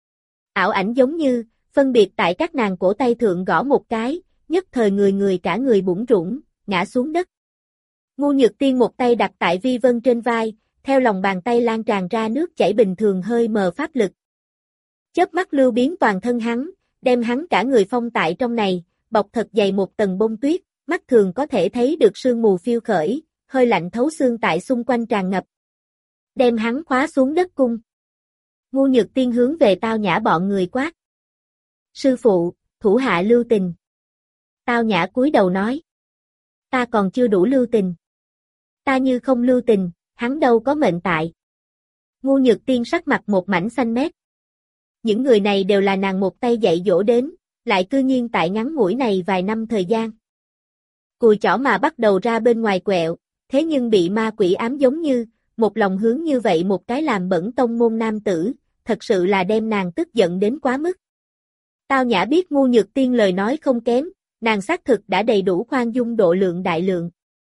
Ảo ảnh giống như, phân biệt tại các nàng cổ tay thượng gõ một cái, nhất thời người cả người bủn rủn, ngã xuống đất. Ngu Nhược Tiên một tay đặt tại Vi Vân trên vai, theo lòng bàn tay lan tràn ra nước chảy bình thường hơi mờ pháp lực. Chớp mắt lưu biến toàn thân hắn, đem hắn cả người phong tại trong này, bọc thật dày một tầng bông tuyết, mắt thường có thể thấy được sương mù phiêu khởi, hơi lạnh thấu xương tại xung quanh tràn ngập. Đem hắn khóa xuống đất cung. Ngu Nhược Tiên hướng về Tao Nhã bọn người quát. Sư phụ, thủ hạ lưu tình. Tao Nhã cúi đầu nói. Ta còn chưa đủ lưu tình. Ta như không lưu tình, hắn đâu có mệnh tại. Ngu Nhược Tiên sắc mặt một mảnh xanh mét. Những người này đều là nàng một tay dạy dỗ đến, lại cư nhiên tại ngắn ngủi này vài năm thời gian. Cùi chỏ mà bắt đầu ra bên ngoài quẹo, thế nhưng bị ma quỷ ám giống như, một lòng hướng như vậy một cái làm bẩn tông môn nam tử, thật sự là đem nàng tức giận đến quá mức. Tao Nhã biết Ngu Nhược Tiên lời nói không kém, nàng xác thực đã đầy đủ khoan dung độ lượng đại lượng.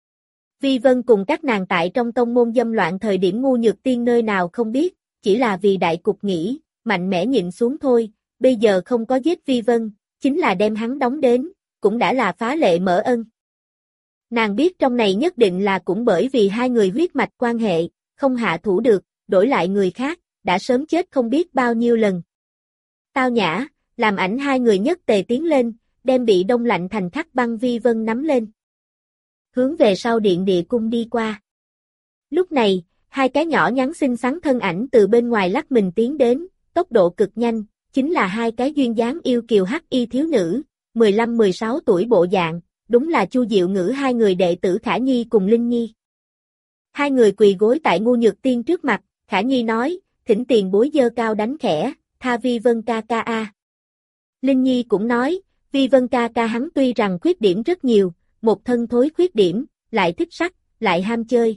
Vi Vân cùng các nàng tại trong tông môn dâm loạn thời điểm Ngu Nhược Tiên nơi nào không biết, chỉ là vì đại cục nghĩ, mạnh mẽ nhịn xuống thôi, bây giờ không có giết Vi Vân, chính là đem hắn đóng đến, cũng đã là phá lệ mở ân. Nàng biết trong này nhất định là cũng bởi vì hai người huyết mạch quan hệ, không hạ thủ được, đổi lại người khác, đã sớm chết không biết bao nhiêu lần. Tao Nhã, làm ảnh hai người nhất tề tiến lên, đem bị đông lạnh thành khắc băng Vi Vân nắm lên. Hướng về sau điện địa cung đi qua. Lúc này, hai cái nhỏ nhắn xinh xắn thân ảnh từ bên ngoài lắc mình tiến đến, tốc độ cực nhanh, chính là hai cái duyên dáng yêu kiều hắc y thiếu nữ, 15-16 tuổi bộ dạng, đúng là Chu Diệu Ngữ hai người đệ tử Khả Nhi cùng Linh Nhi. Hai người quỳ gối tại Ngu Nhược Tiên trước mặt, Khả Nhi nói, thỉnh tiền bối giơ cao đánh khẽ, tha Vi Vân ca ca a. Linh Nhi cũng nói, Vi Vân ca ca hắn tuy rằng khuyết điểm rất nhiều, một thân thối khuyết điểm, lại thích sắc, lại ham chơi.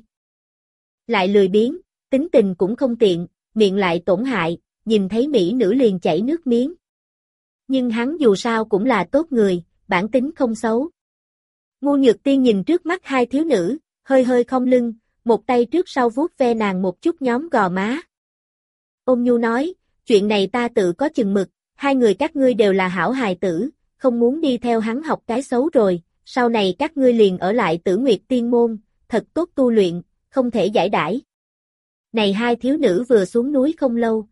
Lại lười biếng, tính tình cũng không tiện, miệng lại tổn hại, nhìn thấy mỹ nữ liền chảy nước miếng. Nhưng hắn dù sao cũng là tốt người, bản tính không xấu. Ngu Nhược Tiên nhìn trước mắt hai thiếu nữ, hơi hơi cong lưng, một tay trước sau vuốt ve nàng một chút nhóm gò má. Ôn nhu nói, chuyện này ta tự có chừng mực, hai người các ngươi đều là hảo hài tử, không muốn đi theo hắn học cái xấu rồi, sau này các ngươi liền ở lại Tử Nguyệt Tiên môn, thật tốt tu luyện, không thể giải đãi. Này hai thiếu nữ vừa xuống núi không lâu.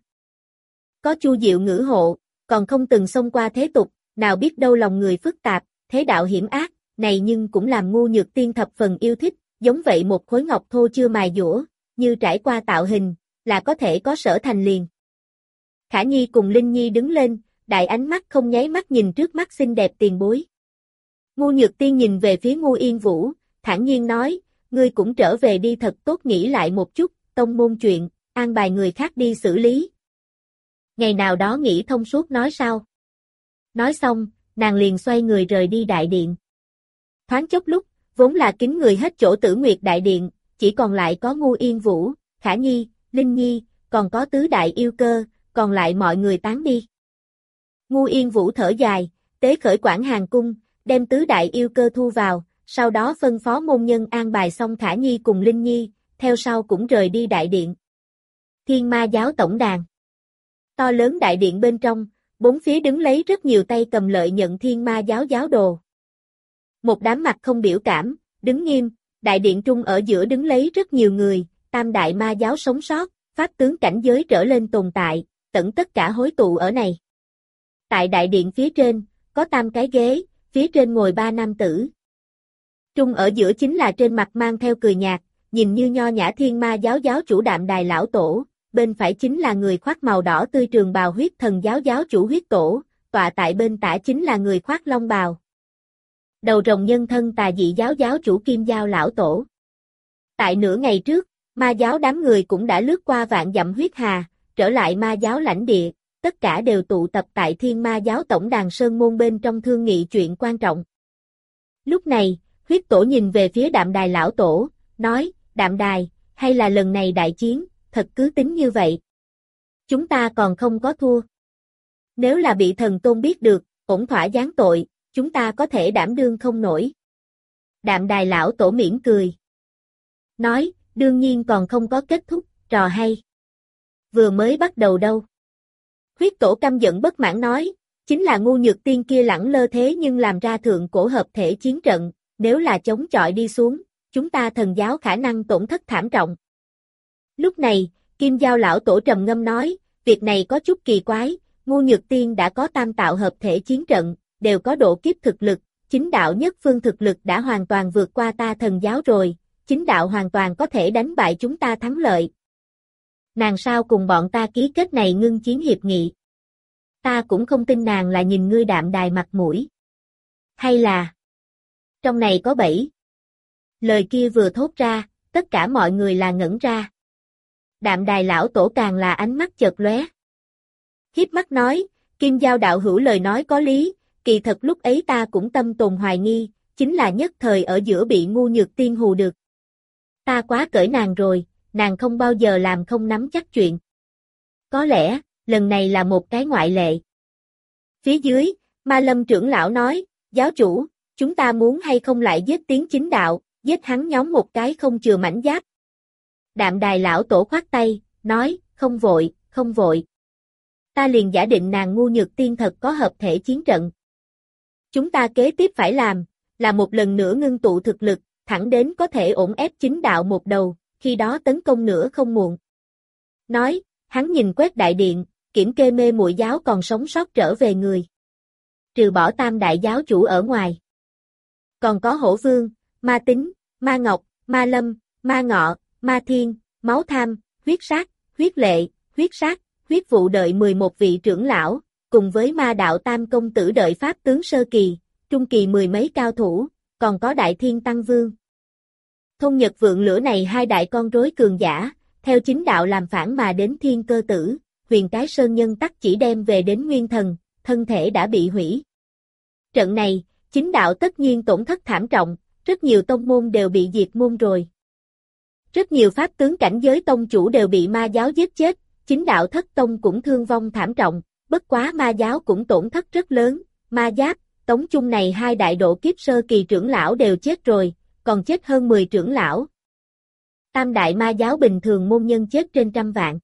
Có Chu Diệu Ngữ hộ, còn không từng xông qua thế tục, nào biết đâu lòng người phức tạp, thế đạo hiểm ác, này nhưng cũng làm Ngu Nhược Tiên thập phần yêu thích, giống vậy một khối ngọc thô chưa mài dũa, như trải qua tạo hình, là có thể có sở thành liền. Khả Nhi cùng Linh Nhi đứng lên, đại ánh mắt không nháy mắt nhìn trước mắt xinh đẹp tiền bối. Ngu Nhược Tiên nhìn về phía Ngu Yên Vũ, thản nhiên nói, ngươi cũng trở về đi thật tốt nghĩ lại một chút, tông môn chuyện, an bài người khác đi xử lý. Ngày nào đó nghĩ thông suốt nói sao. Nói xong, nàng liền xoay người rời đi đại điện. Thoáng chốc lúc, vốn là kín người hết chỗ Tử Nguyệt đại điện, chỉ còn lại có Ngu Yên Vũ, Khả Nhi, Linh Nhi, còn có tứ đại yêu cơ, còn lại mọi người tán đi. Ngu Yên Vũ thở dài, tế khởi Quảng Hàn cung, đem tứ đại yêu cơ thu vào, sau đó phân phó môn nhân an bài xong Khả Nhi cùng Linh Nhi, theo sau cũng rời đi đại điện. Thiên Ma giáo tổng đàn. To lớn đại điện bên trong, bốn phía đứng lấy rất nhiều tay cầm lợi nhận Thiên Ma giáo giáo đồ. Một đám mặt không biểu cảm, đứng nghiêm, đại điện trung ở giữa đứng lấy rất nhiều người, tam đại ma giáo sống sót, pháp tướng cảnh giới trở lên tồn tại, tận tất cả hối tụ ở này. Tại đại điện phía trên, có tam cái ghế, phía trên ngồi ba nam tử. Trung ở giữa chính là trên mặt mang theo cười nhạt, nhìn như nho nhã Thiên Ma giáo giáo chủ Đạm Đài lão tổ, bên phải chính là người khoác màu đỏ tươi trường bào huyết thần giáo giáo chủ huyết tổ, tọa tại bên tả chính là người khoác long bào. Đầu rồng nhân thân Tà Dị giáo giáo chủ Kim Giao lão tổ. Tại nửa ngày trước, ma giáo đám người cũng đã lướt qua vạn dặm huyết hà, trở lại ma giáo lãnh địa, tất cả đều tụ tập tại Thiên Ma giáo tổng đàn Sơn Môn bên trong thương nghị chuyện quan trọng. Lúc này, huyết tổ nhìn về phía Đạm Đài lão tổ, nói, Đạm Đài, hay là lần này đại chiến, thật cứ tính như vậy. Chúng ta còn không có thua. Nếu là bị thần tôn biết được, ổn thỏa giáng tội, chúng ta có thể đảm đương không nổi. Đạm Đài lão tổ mỉm cười. Nói, đương nhiên còn không có kết thúc, trò hay. Vừa mới bắt đầu đâu. Huyết tổ căm giận bất mãn nói, chính là ngu nhược tiên kia lẳng lơ thế nhưng làm ra thượng cổ hợp thể chiến trận, nếu là chống chọi đi xuống, chúng ta thần giáo khả năng tổn thất thảm trọng. Lúc này, Kim Giao lão tổ trầm ngâm nói, việc này có chút kỳ quái, ngu nhược tiên đã có tam tạo hợp thể chiến trận, đều có độ kiếp thực lực, chính đạo nhất phương thực lực đã hoàn toàn vượt qua ta thần giáo rồi, chính đạo hoàn toàn có thể đánh bại chúng ta thắng lợi. Nàng sao cùng bọn ta ký kết này ngưng chiến hiệp nghị? Ta cũng không tin nàng là nhìn ngươi Đạm Đài mặt mũi. Hay là trong này có bẫy? Lời kia vừa thốt ra, tất cả mọi người là ngẩn ra. Đạm Đài lão tổ càng là ánh mắt chợt lóe. Hiếp mắt nói, Kim Giao đạo hữu lời nói có lý, kỳ thật lúc ấy ta cũng tâm tồn hoài nghi, chính là nhất thời ở giữa bị ngu nhược tiên hù được. Ta quá cởi nàng rồi, nàng không bao giờ làm không nắm chắc chuyện. Có lẽ, lần này là một cái ngoại lệ. Phía dưới, Ma Lâm trưởng lão nói, giáo chủ, chúng ta muốn hay không lại giết tiến chính đạo, giết hắn nhóm một cái không chừa mảnh giáp. Đạm Đài lão tổ khoát tay, nói, không vội, không vội. Ta liền giả định nàng ngu nhược tiên thật có hợp thể chiến trận. Chúng ta kế tiếp phải làm, là một lần nữa ngưng tụ thực lực, thẳng đến có thể ổn ép chính đạo một đầu, khi đó tấn công nữa không muộn. Nói, hắn nhìn quét đại điện, kiểm kê mê muội giáo còn sống sót trở về người. Trừ bỏ tam đại giáo chủ ở ngoài. Còn có Hổ Vương, Ma Tính, Ma Ngọc, Ma Lâm, Ma Ngọ, Ma Thiên, Máu Tham, Huyết Sát, Huyết Lệ, Huyết Sát, Huyết Vụ đợi 11 vị trưởng lão, cùng với Ma Đạo Tam công tử đợi pháp tướng sơ kỳ, trung kỳ mười mấy cao thủ, còn có Đại Thiên Tăng Vương. Thôn Nhật Vượng Lửa này hai đại con rối cường giả, theo chính đạo làm phản mà đến Thiên Cơ Tử, Huyền Cái Sơn Nhân tắc chỉ đem về đến Nguyên Thần, thân thể đã bị hủy. Trận này, chính đạo tất nhiên tổn thất thảm trọng, rất nhiều tông môn đều bị diệt môn rồi. Rất nhiều pháp tướng cảnh giới tông chủ đều bị ma giáo giết chết, chính đạo thất tông cũng thương vong thảm trọng, bất quá ma giáo cũng tổn thất rất lớn, Ma Giáp, Tống Chung này hai đại độ kiếp sơ kỳ trưởng lão đều chết rồi, còn chết hơn 10 trưởng lão. Tam đại ma giáo bình thường môn nhân chết trên trăm vạn.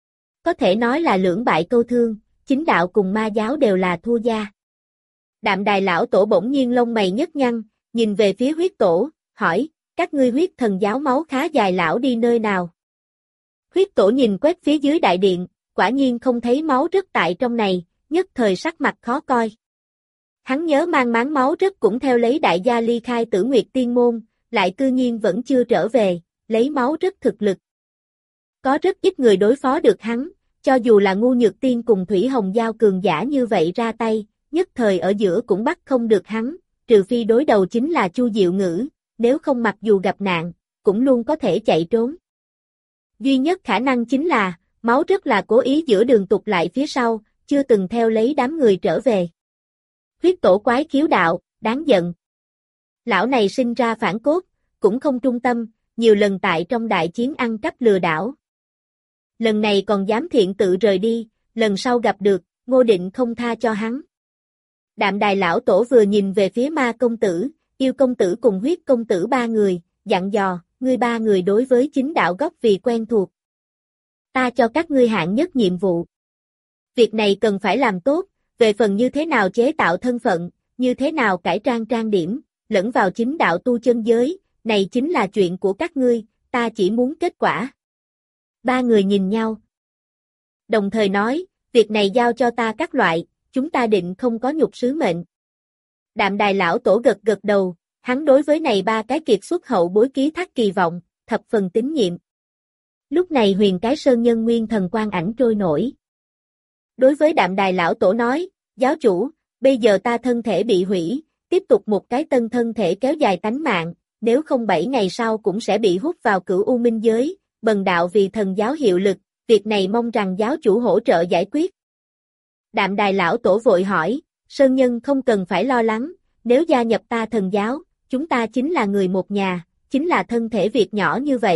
Có thể nói là lưỡng bại câu thương, chính đạo cùng ma giáo đều là thua gia. Đạm Đài lão tổ bỗng nhiên lông mày nhấc nhăn, nhìn về phía huyết tổ, hỏi, các ngươi huyết thần giáo máu khá dài lão đi nơi nào? Huyết tổ nhìn quét phía dưới đại điện, quả nhiên không thấy máu rất tại trong này, nhất thời sắc mặt khó coi. Hắn nhớ mang máng máu rất cũng theo lấy đại gia ly khai Tử Nguyệt Tiên Môn, lại cư nhiên vẫn chưa trở về, lấy máu rất thực lực. Có rất ít người đối phó được hắn, cho dù là ngu nhược tiên cùng Thủy Hồng Giao cường giả như vậy ra tay, nhất thời ở giữa cũng bắt không được hắn, trừ phi đối đầu chính là Chu Diệu Ngữ, nếu không mặc dù gặp nạn, cũng luôn có thể chạy trốn. Duy nhất khả năng chính là, máu rất là cố ý giữa đường tụt lại phía sau, chưa từng theo lấy đám người trở về. Huyết tổ quái khiếu đạo, đáng giận. Lão này sinh ra phản cốt, cũng không trung tâm, nhiều lần tại trong đại chiến ăn cắp lừa đảo. Lần này còn dám thiện tự rời đi, lần sau gặp được, Ngô Định không tha cho hắn. Đạm Đài lão tổ vừa nhìn về phía Ma công tử, Yêu công tử cùng Huyết công tử ba người, dặn dò, ngươi ba người đối với chính đạo gốc vì quen thuộc. Ta cho các ngươi hạng nhất nhiệm vụ. Việc này cần phải làm tốt, về phần như thế nào chế tạo thân phận, như thế nào cải trang trang điểm, lẫn vào chính đạo tu chân giới, này chính là chuyện của các ngươi, ta chỉ muốn kết quả. Ba người nhìn nhau. Đồng thời nói, việc này giao cho ta các loại, chúng ta định không có nhục sứ mệnh. Đạm Đài lão tổ gật gật đầu, hắn đối với này ba cái kiệt xuất hậu bối ký thác kỳ vọng, thập phần tín nhiệm. Lúc này Huyền Cái Sơn Nhân nguyên thần quang ảnh trôi nổi. Đối với Đạm Đài lão tổ nói, giáo chủ, bây giờ ta thân thể bị hủy, tiếp tục một cái tân thân thể kéo dài tánh mạng, nếu không 7 ngày sau cũng sẽ bị hút vào Cửu U Minh giới, bần đạo vì thần giáo hiệu lực, việc này mong rằng giáo chủ hỗ trợ giải quyết. Đạm Đài lão tổ vội hỏi, Sơn Nhân không cần phải lo lắng, nếu gia nhập ta thần giáo, chúng ta chính là người một nhà, chính là thân thể việc nhỏ như vậy,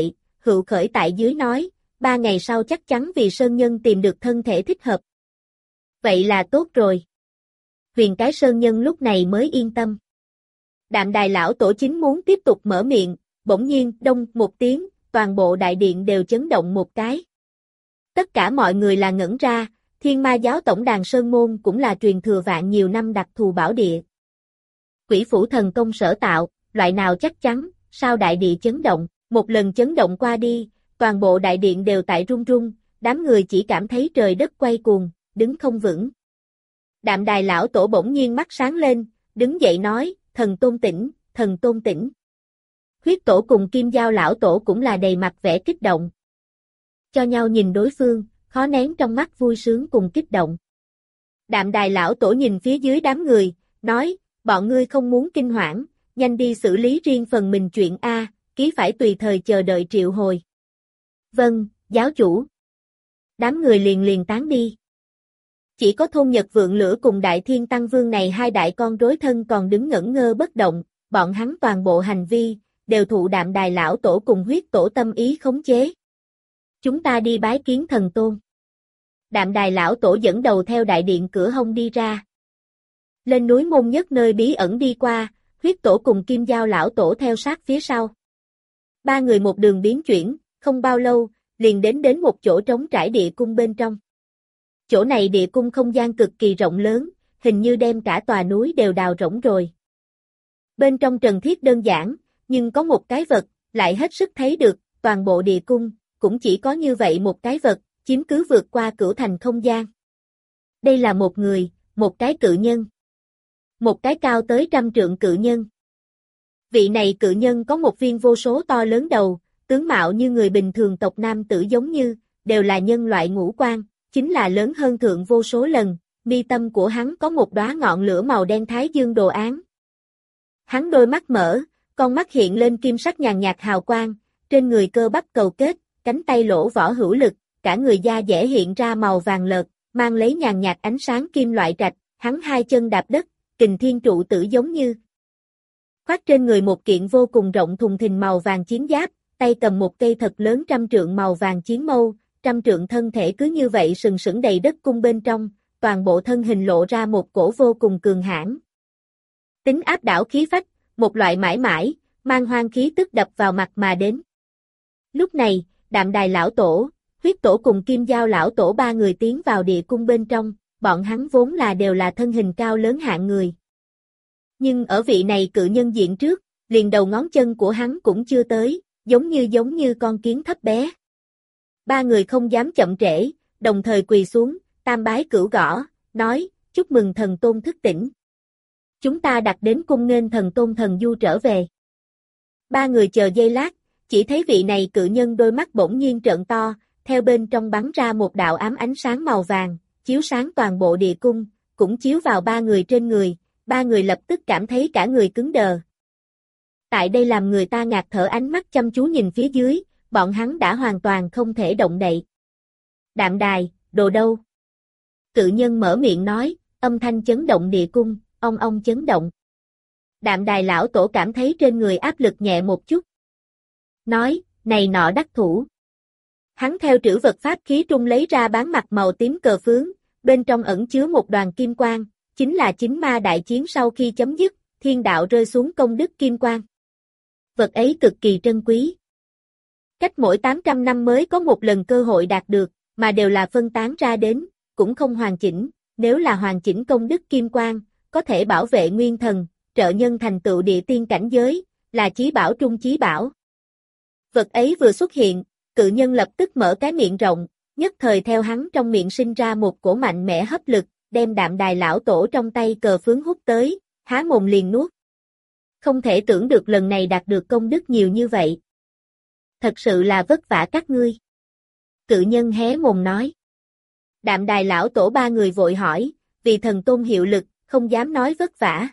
hựu khởi tại dưới nói, 3 ngày sau chắc chắn vì Sơn Nhân tìm được thân thể thích hợp. Vậy là tốt rồi. Huyền cái Sơn Nhân lúc này mới yên tâm. Đạm Đài lão tổ chính muốn tiếp tục mở miệng, bỗng nhiên, đông một tiếng, toàn bộ đại điện đều chấn động một cái. Tất cả mọi người là ngẩn ra, Thiên Ma giáo tổng đàn Sơn Môn cũng là truyền thừa vạn nhiều năm đặc thù bảo địa. Quỷ phủ thần công sở tạo, loại nào chắc chắn, sao đại địa chấn động, một lần chấn động qua đi, toàn bộ đại điện đều tại rung rung, đám người chỉ cảm thấy trời đất quay cuồng, đứng không vững. Đạm Đài lão tổ bỗng nhiên mắt sáng lên, đứng dậy nói, thần tôn tỉnh, thần tôn tỉnh. Huyết tổ cùng Kim Giao lão tổ cũng là đầy mặt vẻ kích động. Cho nhau nhìn đối phương, khó nén trong mắt vui sướng cùng kích động. Đạm Đài lão tổ nhìn phía dưới đám người, nói, bọn ngươi không muốn kinh hoảng, nhanh đi xử lý riêng phần mình chuyện A, ký phải tùy thời chờ đợi triệu hồi. Vâng, giáo chủ. Đám người liền tán đi. Chỉ có Thôn Nhật Vượng Lửa cùng Đại Thiên Tăng Vương này hai đại con rối thân còn đứng ngẩn ngơ bất động, bọn hắn toàn bộ hành vi, đều thụ Đạm Đài lão tổ cùng huyết tổ tâm ý khống chế. Chúng ta đi bái kiến thần tôn. Đạm Đài lão tổ dẫn đầu theo đại điện cửa hông đi ra. Lên núi Môn Nhất nơi bí ẩn đi qua, huyết tổ cùng Kim Giao lão tổ theo sát phía sau. Ba người một đường biến chuyển, không bao lâu, liền đến một chỗ trống trải địa cung bên trong. Chỗ này địa cung không gian cực kỳ rộng lớn, hình như đem cả tòa núi đều đào rỗng rồi. Bên trong trần thiết đơn giản, nhưng có một cái vật, lại hết sức thấy được, toàn bộ địa cung, cũng chỉ có như vậy một cái vật, chiếm cứ vượt qua cửu thành không gian. Đây là một người, một cái cự nhân. Một cái cao tới 100 trượng cự nhân. Vị này cự nhân có một viên vô số to lớn đầu, tướng mạo như người bình thường tộc nam tử giống như, đều là nhân loại ngũ quan, chính là lớn hơn thượng vô số lần, mi tâm của hắn có một đóa ngọn lửa màu đen thái dương đồ án. Hắn đôi mắt mở, con mắt hiện lên kim sắc nhàn nhạt hào quang, trên người cơ bắp cầu kết, cánh tay lỗ võ hữu lực, cả người da dẻ hiện ra màu vàng lợt, mang lấy nhàn nhạt ánh sáng kim loại trạch, hắn hai chân đạp đất, kình thiên trụ tử giống như. Khoác trên người một kiện vô cùng rộng thùng thình màu vàng chiến giáp, tay cầm một cây thật lớn 100 trượng màu vàng chiến mâu, 100 trượng thân thể cứ như vậy sừng sững đầy đất cung bên trong, toàn bộ thân hình lộ ra một cổ vô cùng cường hãn. Tính áp đảo khí phách, một loại mãi mãi, mang hoang khí tức đập vào mặt mà đến. Lúc này, Đạm Đài lão tổ, huyết tổ cùng Kim Giao lão tổ ba người tiến vào địa cung bên trong, bọn hắn vốn là đều là thân hình cao lớn hạng người. Nhưng ở vị này cự nhân diện trước, liền đầu ngón chân của hắn cũng chưa tới, giống như con kiến thấp bé. Ba người không dám chậm trễ, đồng thời quỳ xuống, tam bái cửu gõ, nói, chúc mừng thần tôn thức tỉnh. Chúng ta đặt đến cung nghênh thần tôn thần du trở về. Ba người chờ giây lát, chỉ thấy vị này cự nhân đôi mắt bỗng nhiên trợn to, theo bên trong bắn ra một đạo ám ánh sáng màu vàng, chiếu sáng toàn bộ địa cung, cũng chiếu vào ba người trên người, ba người lập tức cảm thấy cả người cứng đờ. Tại đây làm người ta ngạt thở, ánh mắt chăm chú nhìn phía dưới, bọn hắn đã hoàn toàn không thể động đậy. Đạm Đài, đồ đâu? Cự nhân mở miệng nói, âm thanh chấn động địa cung, ong chấn động. Đạm Đài lão tổ cảm thấy trên người áp lực nhẹ một chút. Nói, này nọ đắc thủ. Hắn theo trữ vật pháp khí trung lấy ra bán mặt màu tím cờ phướng, bên trong ẩn chứa một đoàn kim quang, chính là chính ma đại chiến sau khi chấm dứt, thiên đạo rơi xuống công đức kim quang. Vật ấy cực kỳ trân quý. Cách mỗi 800 năm mới có một lần cơ hội đạt được, mà đều là phân tán ra đến, cũng không hoàn chỉnh, nếu là hoàn chỉnh công đức kim quang, có thể bảo vệ nguyên thần, trợ nhân thành tựu địa tiên cảnh giới, là chí bảo trung chí bảo. Vật ấy vừa xuất hiện, cự nhân lập tức mở cái miệng rộng, nhất thời theo hắn trong miệng sinh ra một cổ mạnh mẽ hấp lực, đem Đạm Đài lão tổ trong tay cờ phướng hút tới, há mồm liền nuốt. Không thể tưởng được lần này đạt được công đức nhiều như vậy. Thật sự là vất vả các ngươi. Cự nhân hé mồm nói. Đạm Đài lão tổ ba người vội hỏi, vì thần tôn hiệu lực, không dám nói vất vả.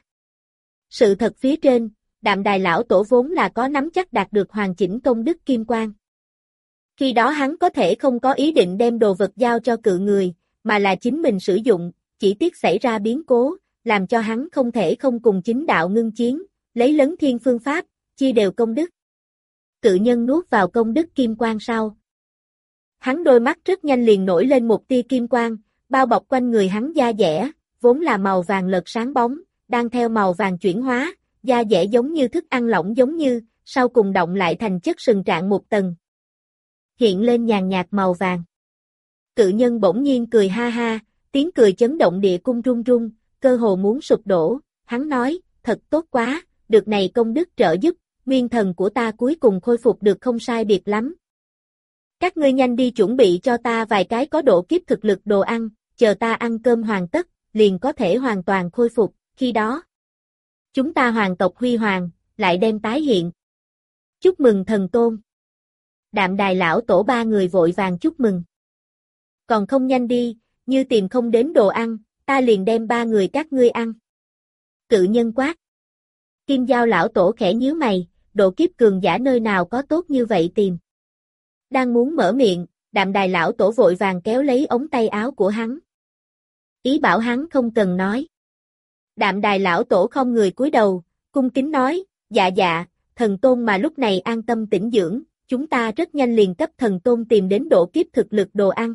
Sự thật phía trên, Đạm Đài lão tổ vốn là có nắm chắc đạt được hoàn chỉnh công đức kim quang. Khi đó hắn có thể không có ý định đem đồ vật giao cho cự người, mà là chính mình sử dụng, chỉ tiếc xảy ra biến cố, làm cho hắn không thể không cùng chính đạo ngưng chiến, lấy lấn thiên phương pháp, chia đều công đức. Cự nhân nuốt vào công đức kim quang sau. Hắn đôi mắt rất nhanh liền nổi lên một tia kim quang, bao bọc quanh người hắn da dẻ, vốn là màu vàng lợt sáng bóng, đang theo màu vàng chuyển hóa, da dẻ giống như thức ăn lỏng giống như, sau cùng động lại thành chất sừng trạng một tầng. Hiện lên nhàn nhạt màu vàng. Cự nhân bỗng nhiên cười ha ha, tiếng cười chấn động địa cung rung rung, cơ hồ muốn sụp đổ, hắn nói, thật tốt quá, được này công đức trợ giúp, nguyên thần của ta cuối cùng khôi phục được không sai biệt lắm. Các ngươi nhanh đi chuẩn bị cho ta vài cái có độ kiếp thực lực đồ ăn, chờ ta ăn cơm hoàn tất, liền có thể hoàn toàn khôi phục, khi đó. Chúng ta hoàng tộc huy hoàng, lại đem tái hiện. Chúc mừng thần tôn. Đạm Đài lão tổ ba người vội vàng chúc mừng. Còn không nhanh đi, như tìm không đến đồ ăn, ta liền đem ba người các ngươi ăn. Cự nhân quát. Kim Giao lão tổ khẽ nhíu mày, độ kiếp cường giả nơi nào có tốt như vậy tìm. Đang muốn mở miệng, Đạm Đài lão tổ vội vàng kéo lấy ống tay áo của hắn. Ý bảo hắn không cần nói. Đạm Đài lão tổ không người cúi đầu, cung kính nói, dạ dạ, thần tôn mà lúc này an tâm tĩnh dưỡng, chúng ta rất nhanh liền cấp thần tôn tìm đến độ kiếp thực lực đồ ăn.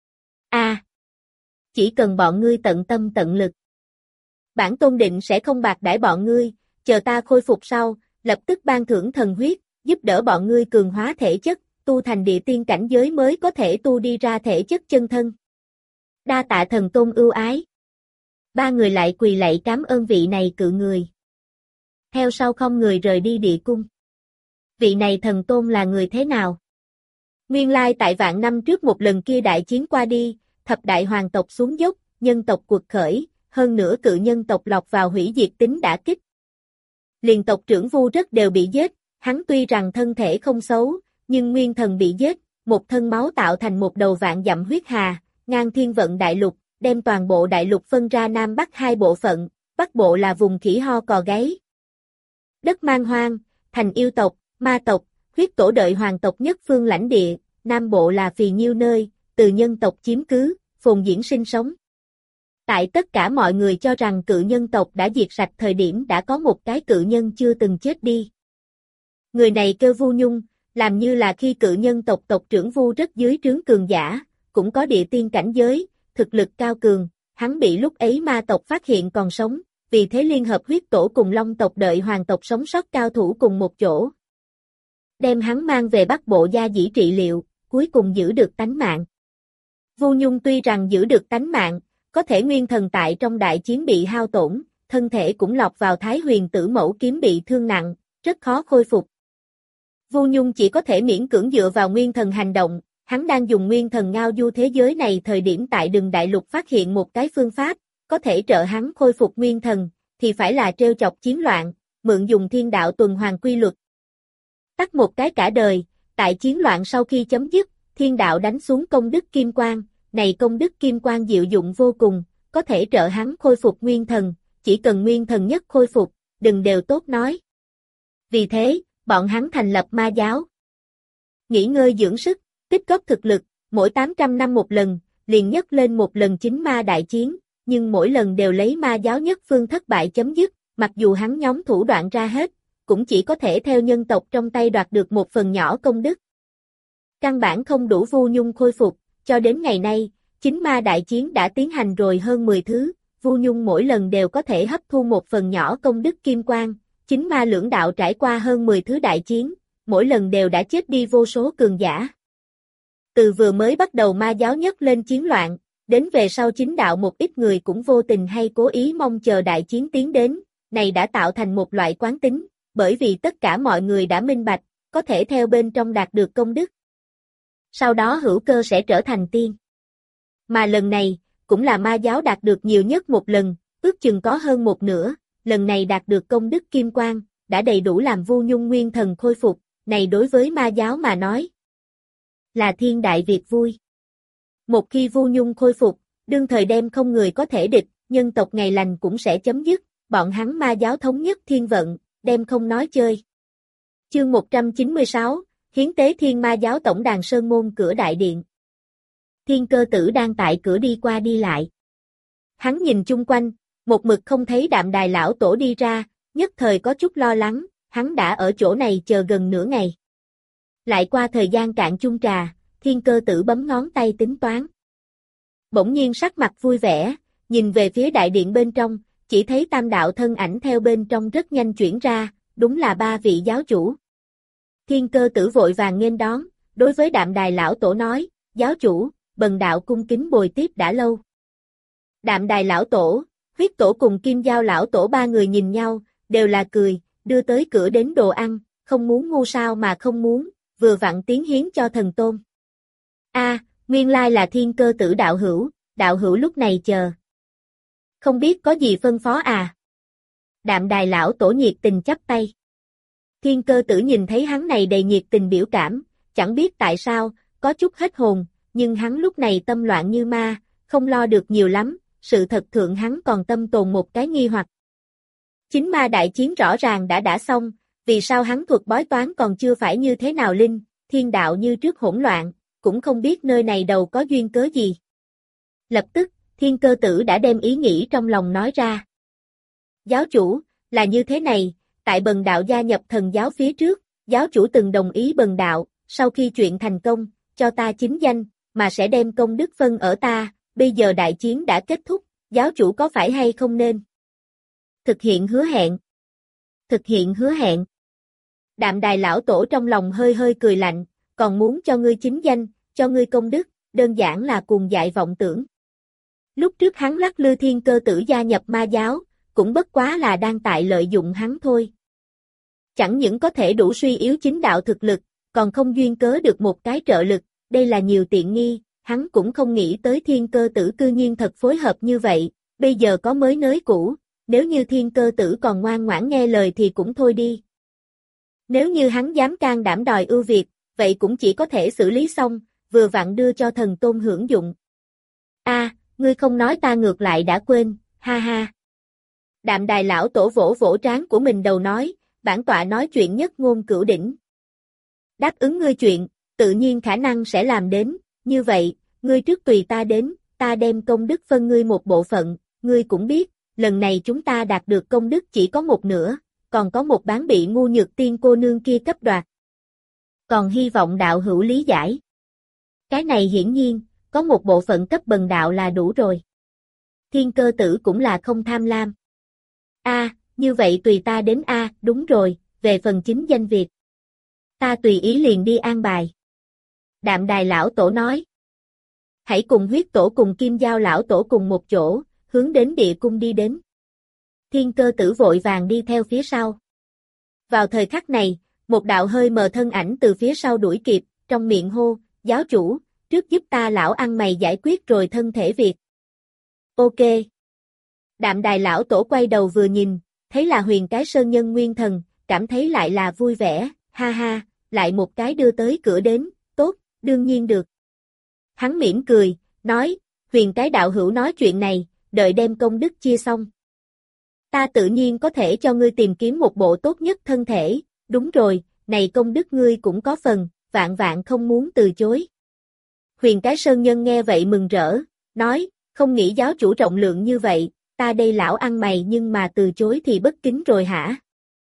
Chỉ cần bọn ngươi tận tâm tận lực. Bản tôn định sẽ không bạc đãi bọn ngươi, chờ ta khôi phục sau, lập tức ban thưởng thần huyết, giúp đỡ bọn ngươi cường hóa thể chất, tu thành địa tiên cảnh giới mới có thể tu đi ra thể chất chân thân. Đa tạ thần tôn ưu ái. Ba người lại quỳ lạy cảm ơn vị này cự người. Theo sau không người rời đi địa cung. Vị này thần tôn là người thế nào? Nguyên lai tại vạn năm trước một lần kia đại chiến qua đi, thập đại hoàng tộc xuống dốc, nhân tộc cuộc khởi, hơn nữa cự nhân tộc lọt vào hủy diệt tính đả kích. Liền tộc trưởng Vu rất đều bị giết, hắn tuy rằng thân thể không xấu, nhưng nguyên thần bị giết, một thân máu tạo thành một đầu vạn dặm huyết hà, ngang thiên vận đại lục, đem toàn bộ đại lục phân ra Nam Bắc hai bộ phận, Bắc bộ là vùng khỉ ho cò gáy. Đất man hoang, thành yêu tộc, ma tộc, huyết tổ đợi hoàng tộc nhất phương lãnh địa, Nam bộ là phì nhiêu nơi, từ nhân tộc chiếm cứ, phồn diễn sinh sống. Tại tất cả mọi người cho rằng cự nhân tộc đã diệt sạch thời điểm đã có một cái cự nhân chưa từng chết đi. Người này kêu Vu Nhung, làm như là khi cự nhân tộc tộc trưởng Vu rất dưới trướng cường giả, cũng có địa tiên cảnh giới, thực lực cao cường, hắn bị lúc ấy ma tộc phát hiện còn sống, vì thế liên hợp huyết tổ cùng long tộc đợi hoàng tộc sống sót cao thủ cùng một chỗ. Đem hắn mang về Bắc Bộ gia dĩ trị liệu, cuối cùng giữ được tánh mạng. Vu Nhung tuy rằng giữ được tánh mạng, có thể nguyên thần tại trong đại chiến bị hao tổn, thân thể cũng lọt vào Thái Huyền Tử Mẫu kiếm bị thương nặng, rất khó khôi phục. Vu Nhung chỉ có thể miễn cưỡng dựa vào nguyên thần hành động, hắn đang dùng nguyên thần ngao du thế giới này thời điểm tại Đường Đại Lục phát hiện một cái phương pháp, có thể trợ hắn khôi phục nguyên thần, thì phải là trêu chọc chiến loạn, mượn dùng thiên đạo tuần hoàn quy luật. Tắt một cái cả đời, tại chiến loạn sau khi chấm dứt, thiên đạo đánh xuống công đức kim quang, này công đức kim quang diệu dụng vô cùng, có thể trợ hắn khôi phục nguyên thần, chỉ cần nguyên thần nhất khôi phục, đừng đều tốt nói. Vì thế, bọn hắn thành lập ma giáo. Nghỉ ngơi dưỡng sức, tích góp thực lực, mỗi 800 năm một lần, liền nhấc lên một lần chính ma đại chiến, nhưng mỗi lần đều lấy ma giáo nhất phương thất bại chấm dứt, mặc dù hắn nhóm thủ đoạn ra hết, cũng chỉ có thể theo nhân tộc trong tay đoạt được một phần nhỏ công đức. Căn bản không đủ Vu Nhung khôi phục, cho đến ngày nay, chính ma đại chiến đã tiến hành rồi hơn 10 thứ, Vu Nhung mỗi lần đều có thể hấp thu một phần nhỏ công đức kim quang, chính ma lưỡng đạo trải qua hơn 10 thứ đại chiến, mỗi lần đều đã chết đi vô số cường giả. Từ vừa mới bắt đầu ma giáo nhất lên chiến loạn, đến về sau chính đạo một ít người cũng vô tình hay cố ý mong chờ đại chiến tiến đến, này đã tạo thành một loại quán tính, bởi vì tất cả mọi người đã minh bạch, có thể theo bên trong đạt được công đức. Sau đó hữu cơ sẽ trở thành tiên. Mà lần này, cũng là ma giáo đạt được nhiều nhất một lần, ước chừng có hơn một nửa, lần này đạt được công đức kim quang, đã đầy đủ làm Vu Nhung nguyên thần khôi phục, này đối với ma giáo mà nói, là thiên đại việc vui. Một khi Vu Nhung khôi phục, đương thời đem không người có thể địch, nhân tộc ngày lành cũng sẽ chấm dứt, bọn hắn ma giáo thống nhất thiên vận, đem không nói chơi. Chương 196, Hiến tế Thiên Ma giáo tổng đàn Sơn Môn cửa đại điện. Thiên Cơ Tử đang tại cửa đi qua đi lại. Hắn nhìn chung quanh, một mực không thấy Đạm Đài lão tổ đi ra, nhất thời có chút lo lắng, hắn đã ở chỗ này chờ gần nửa ngày. Lại qua thời gian cạn chung trà, Thiên Cơ Tử bấm ngón tay tính toán. Bỗng nhiên sắc mặt vui vẻ, nhìn về phía đại điện bên trong, chỉ thấy tam đạo thân ảnh theo bên trong rất nhanh chuyển ra, đúng là 3 vị giáo chủ. Thiên Cơ Tử vội vàng nghênh đón, đối với Đạm Đài lão tổ nói, giáo chủ, bần đạo cung kính bồi tiếp đã lâu. Đạm Đài lão tổ, Huyết tổ cùng Kim Giao lão tổ 3 người nhìn nhau, đều là cười, đưa tới cửa đến đồ ăn, không muốn ngu sao mà không muốn, vừa vặn tiến hiến cho thần tôn. Nguyên lai là Thiên Cơ Tử đạo hữu lúc này chờ. Không biết có gì phân phó à? Đạm Đài lão tổ nhiệt tình chắp tay. Thiên Cơ Tử nhìn thấy hắn này đầy nhiệt tình biểu cảm, chẳng biết tại sao, có chút hết hồn, nhưng hắn lúc này tâm loạn như ma, không lo được nhiều lắm, sự thật thượng hắn còn tâm tồn một cái nghi hoặc. Chính ma đại chiến rõ ràng đã xong, vì sao hắn thuật bói toán còn chưa phải như thế nào linh, thiên đạo như trước hỗn loạn, cũng không biết nơi này đầu có duyên cớ gì. Lập tức, Thiên Cơ Tử đã đem ý nghĩ trong lòng nói ra. Giáo chủ, là như thế này, tại bần đạo gia nhập thần giáo phía trước, giáo chủ từng đồng ý bần đạo, sau khi chuyện thành công, cho ta chính danh, mà sẽ đem công đức phân ở ta, bây giờ đại chiến đã kết thúc, giáo chủ có phải hay không nên thực hiện hứa hẹn? Thực hiện hứa hẹn. Đạm Đài lão tổ trong lòng hơi hơi cười lạnh, còn muốn cho ngươi chính danh, cho ngươi công đức, đơn giản là cuồng dại vọng tưởng. Lúc trước hắn lắc lư Thiên Cơ Tử gia nhập ma giáo, cũng bất quá là đang tại lợi dụng hắn thôi. Chẳng những có thể đủ suy yếu chính đạo thực lực, còn không duyên cớ được một cái trợ lực, đây là nhiều tiện nghi, hắn cũng không nghĩ tới Thiên Cơ Tử cư nhiên thật phối hợp như vậy, bây giờ có mới nới cũ, nếu như Thiên Cơ Tử còn ngoan ngoãn nghe lời thì cũng thôi đi. Nếu như hắn dám can đảm đòi ưu việt, vậy cũng chỉ có thể xử lý xong, vừa vặn đưa cho thần tôn hưởng dụng. Ngươi không nói ta ngược lại đã quên, ha ha. Đạm Đài lão tổ vỗ vỗ trán của mình đầu nói, bản tọa nói chuyện nhất ngôn cửu đỉnh. Đáp ứng ngươi chuyện, tự nhiên khả năng sẽ làm đến, như vậy, ngươi trước tùy ta đến, ta đem công đức phân ngươi một bộ phận, ngươi cũng biết, lần này chúng ta đạt được công đức chỉ có một nửa, còn có một bán bị ngu nhược tiên cô nương kia cấp đoạt. Còn hy vọng đạo hữu lý giải. Cái này hiển nhiên, có một bộ phận cấp bần đạo là đủ rồi. Thiên Cơ Tử cũng là không tham lam. Như vậy tùy ta đến đúng rồi, về phần chính danh việc. Ta tùy ý liền đi an bài. Đạm Đài lão tổ nói. Hãy cùng Huyết tổ cùng Kim Giao lão tổ cùng một chỗ, hướng đến địa cung đi đến. Thiên Cơ Tử vội vàng đi theo phía sau. Vào thời khắc này, một đạo hơi mờ thân ảnh từ phía sau đuổi kịp, trong miệng hô, giáo chủ, trước giúp ta lão ăn mày giải quyết rồi thân thể việc. Ok. Đạm Đài lão tổ quay đầu vừa nhìn, thấy là Huyền Cái Sơn Nhân Nguyên Thần, cảm thấy lại là vui vẻ, ha ha, lại một cái đưa tới cửa đến, tốt, đương nhiên được. Hắn mỉm cười, nói, Huyền Cái đạo hữu nói chuyện này, đợi đem công đức chia xong. Ta tự nhiên có thể cho ngươi tìm kiếm một bộ tốt nhất thân thể, đúng rồi, này công đức ngươi cũng có phần, vạn vạn không muốn từ chối. Huyền Cái Sơn Nhân nghe vậy mừng rỡ, nói, không nghĩ giáo chủ rộng lượng như vậy, ta đây lão ăn mày nhưng mà từ chối thì bất kính rồi hả?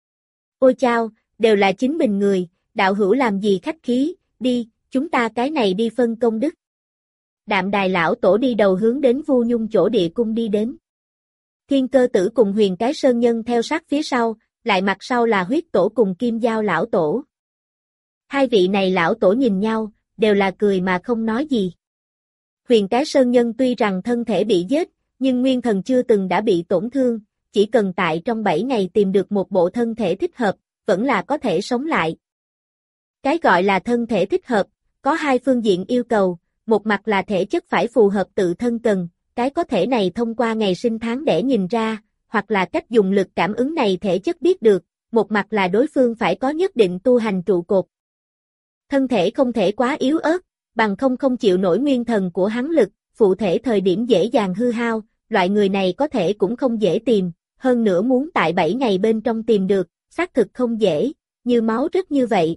Ôi chao, đều là chính mình người, đạo hữu làm gì khách khí, đi, chúng ta cái này đi phân công đức. Đạm Đài lão tổ đi đầu hướng đến Vu Nhung chỗ địa cung đi đến. Thiên Cơ Tử cùng Huyền Cái Sơn Nhân theo sát phía sau, lại mặt sau là Huyết tổ cùng Kim Giao lão tổ. Hai vị này lão tổ nhìn nhau, đều là cười mà không nói gì. Huyền Cái Sơn Nhân tuy rằng thân thể bị giết, nhưng nguyên thần chưa từng đã bị tổn thương, chỉ cần tại trong 7 ngày tìm được một bộ thân thể thích hợp, vẫn là có thể sống lại. Cái gọi là thân thể thích hợp, có hai phương diện yêu cầu, một mặt là thể chất phải phù hợp tự thân cần, cái có thể này thông qua ngày sinh tháng đẻ nhìn ra, hoặc là cách dùng lực cảm ứng này thể chất biết được, một mặt là đối phương phải có nhất định tu hành trụ cột. Thân thể không thể quá yếu ớt, bằng không chịu nổi nguyên thần của hắn lực, phụ thể thời điểm dễ dàng hư hao, loại người này có thể cũng không dễ tìm, hơn nữa muốn tại 7 ngày bên trong tìm được, xác thực không dễ, như máu rất như vậy.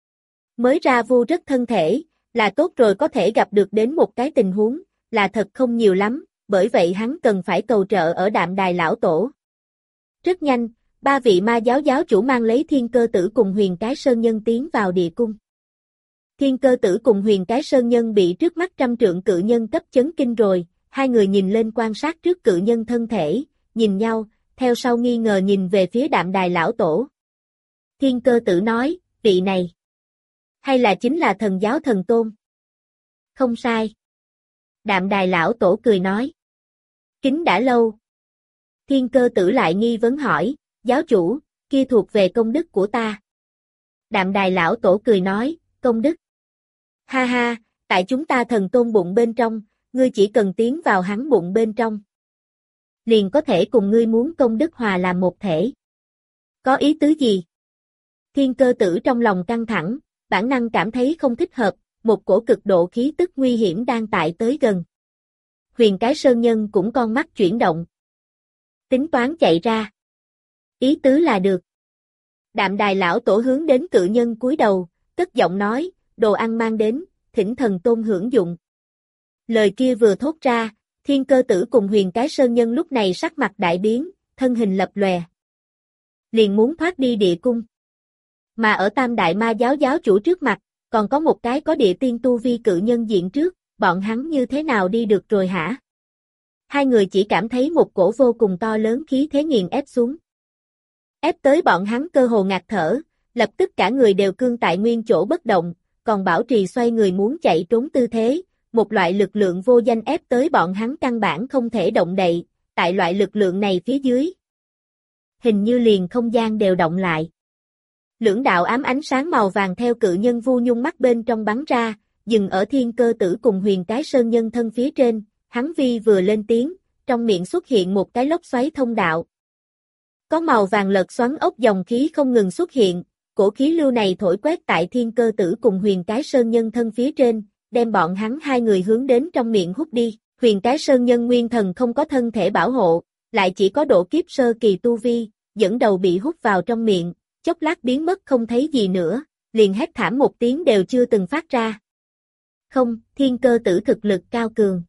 Mới ra vu rất thân thể, là tốt rồi có thể gặp được đến một cái tình huống, là thật không nhiều lắm, bởi vậy hắn cần phải cầu trợ ở Đạm Đài lão tổ. Rất nhanh, 3 vị ma giáo giáo chủ mang lấy Thiên Cơ Tử cùng Huyền Cái Sơn Nhân tiến vào địa cung. Thiên Cơ Tử cùng Huyền Cái Sơn Nhân bị trước mắt trăm trượng cự nhân cấp chấn kinh rồi, hai người nhìn lên quan sát trước cự nhân thân thể, nhìn nhau, theo sau nghi ngờ nhìn về phía Đạm Đài lão tổ. Thiên Cơ Tử nói, vị này, hay là chính là thần giáo thần tôn? Không sai. Đạm Đài lão tổ cười nói. Kính đã lâu. Thiên Cơ Tử lại nghi vấn hỏi, giáo chủ, kia thuộc về công đức của ta. Đạm Đài lão tổ cười nói, công đức. Ha ha, tại chúng ta thần tôn bụng bên trong, ngươi chỉ cần tiến vào hắn bụng bên trong. Liền có thể cùng ngươi muốn công đức hòa làm một thể. Có ý tứ gì? Thiên Cơ Tử trong lòng căng thẳng, bản năng cảm thấy không thích hợp, một cổ cực độ khí tức nguy hiểm đang tại tới gần. Huyền Cái Sơn Nhân cũng con mắt chuyển động. Tính toán chạy ra. Ý tứ là được. Đạm Đài lão tổ hướng đến cự nhân cúi đầu, cất giọng nói, đồ ăn mang đến, thỉnh thần tôn hưởng dụng. Lời kia vừa thốt ra, Thiên Cơ Tử cùng Huyền Cái Sơn Nhân lúc này sắc mặt đại biến, thân hình lập lòe. Liền muốn thoát đi địa cung. Mà ở Tam Đại Ma giáo giáo chủ trước mặt, còn có một cái có địa tiên tu vi cự nhân diện trước, bọn hắn như thế nào đi được rồi hả? Hai người chỉ cảm thấy một cổ vô cùng to lớn khí thế nghiền ép xuống. Ép tới bọn hắn cơ hồ ngạt thở, lập tức cả người đều cương tại nguyên chỗ bất động, còn bảo trì xoay người muốn chạy trốn tư thế, một loại lực lượng vô danh ép tới bọn hắn căn bản không thể động đậy, tại loại lực lượng này phía dưới. Hình như liền không gian đều động lại. Lưỡng đạo ám ánh sáng màu vàng theo cự nhân Vu Nhung mắt bên trong bắn ra, dừng ở Thiên Cơ Tử cùng Huyền Cái Sơn Nhân thân phía trên, hắn vi vừa lên tiếng, trong miệng xuất hiện một cái lốc xoáy thông đạo. Có màu vàng lật xoắn ốc dòng khí không ngừng xuất hiện, cổ khí lưu này thổi quét tại Thiên Cơ Tử cùng Huyền Cái Sơn Nhân thân phía trên, đem bọn hắn hai người hướng đến trong miệng hút đi. Huyền Cái Sơn Nhân nguyên thần không có thân thể bảo hộ, lại chỉ có độ kiếp sơ kỳ tu vi, dẫn đầu bị hút vào trong miệng, chốc lát biến mất không thấy gì nữa, liền hét thảm một tiếng đều chưa từng phát ra. Không, Thiên Cơ Tử thực lực cao cường.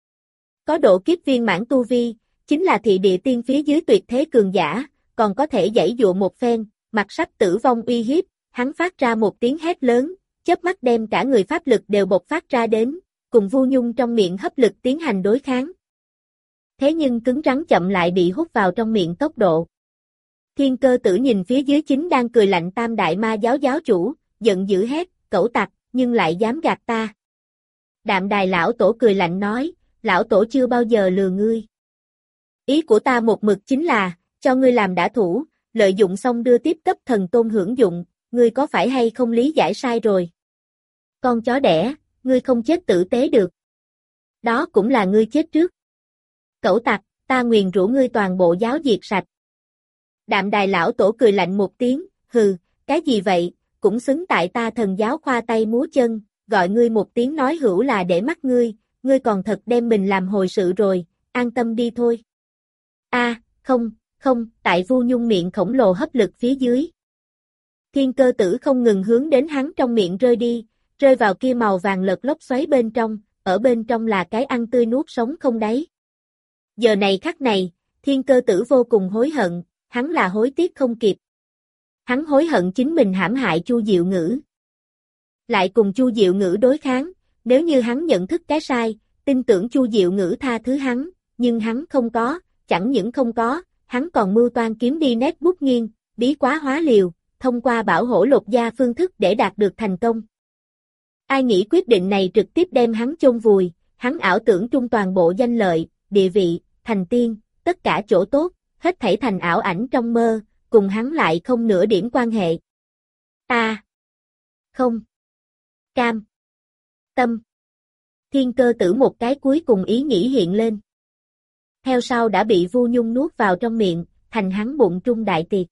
Có độ kiếp viên mãn tu vi, chính là thị địa tiên phía dưới tuyệt thế cường giả, còn có thể giãy dụa một phen, mặt sắp tử vong uy hiếp, hắn phát ra một tiếng hét lớn, chớp mắt đem cả người pháp lực đều bộc phát ra đến, cùng Vu Nhung trong miệng hấp lực tiến hành đối kháng. Thế nhưng cứng rắn chậm lại bị hút vào trong miệng tốc độ. Thiên Cơ Tử nhìn phía dưới chính đang cười lạnh Tam Đại Ma giáo giáo chủ, giận dữ hét, cẩu tặc, nhưng lại dám gạt ta. Đạm Đài lão tổ cười lạnh nói, lão tổ chưa bao giờ lừa ngươi. Ý của ta một mực chính là, cho ngươi làm đã thủ, lợi dụng xong đưa tiếp cấp thần tôn hưởng dụng, ngươi có phải hay không lý giải sai rồi? Con chó đẻ, ngươi không chết tử tế được. Đó cũng là ngươi chết trước. Cẩu tặc, ta nguyền rủa ngươi toàn bộ giáo diệt sạch. Đạm Đài lão tổ cười lạnh một tiếng, hừ, cái gì vậy, cũng xứng tại ta thần giáo khoa tay múa chân, gọi ngươi một tiếng nói hữu là để mắt ngươi còn thật đem mình làm hồi sự rồi, an tâm đi thôi. Không, tại Vu Nhung miệng khổng lồ hấp lực phía dưới. Thiên Cơ Tử không ngừng hướng đến hắn trong miệng rơi đi, rơi vào kia màu vàng lật lốc xoáy bên trong, ở bên trong là cái ăn tươi nuốt sống không đáy. Giờ này khắc này, Thiên Cơ Tử vô cùng hối hận, hắn là hối tiếc không kịp. Hắn hối hận chính mình hãm hại Chu Diệu Ngữ. Lại cùng Chu Diệu Ngữ đối kháng, nếu như hắn nhận thức cái sai, tin tưởng Chu Diệu Ngữ tha thứ hắn, nhưng hắn không có, chẳng những không có, hắn còn mưu toan kiếm đi nét bút nghiêng, bí quá hóa liều, thông qua bảo hổ lột da phương thức để đạt được thành công. Ai nghĩ quyết định này trực tiếp đem hắn chôn vùi, hắn ảo tưởng trung toàn bộ danh lợi, địa vị, thành tiên, tất cả chỗ tốt, hết thảy thành ảo ảnh trong mơ, cùng hắn lại không nửa điểm quan hệ. Không. Cam. Tâm. Thiên Cơ Tử một cái cuối cùng ý nghĩ hiện lên. Theo sau đã bị Vu Nhung nuốt vào trong miệng, thành hắn bụng trung đại tiệc.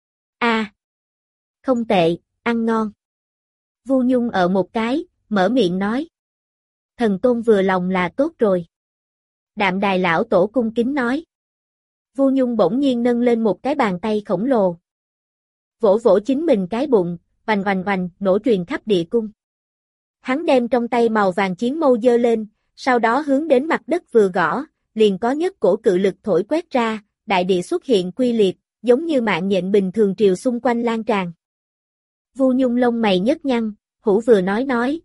Không tệ, ăn ngon. Vu Nhung ở một cái, mở miệng nói. Thần tôn vừa lòng là tốt rồi. Đạm Đài lão tổ cung kính nói. Vu Nhung bỗng nhiên nâng lên một cái bàn tay khổng lồ. Vỗ vỗ chính mình cái bụng, oành oành oành, nổ truyền khắp địa cung. Hắn đem trong tay màu vàng chiến mâu giơ lên, sau đó hướng đến mặt đất vừa gõ, liền có nhất cổ cự lực thổi quét ra, đại địa xuất hiện quy liệt, giống như mạng nhện bình thường triều xung quanh lan tràn. Vu Nhung lông mày nhấc nhăn, Hữu vừa nói,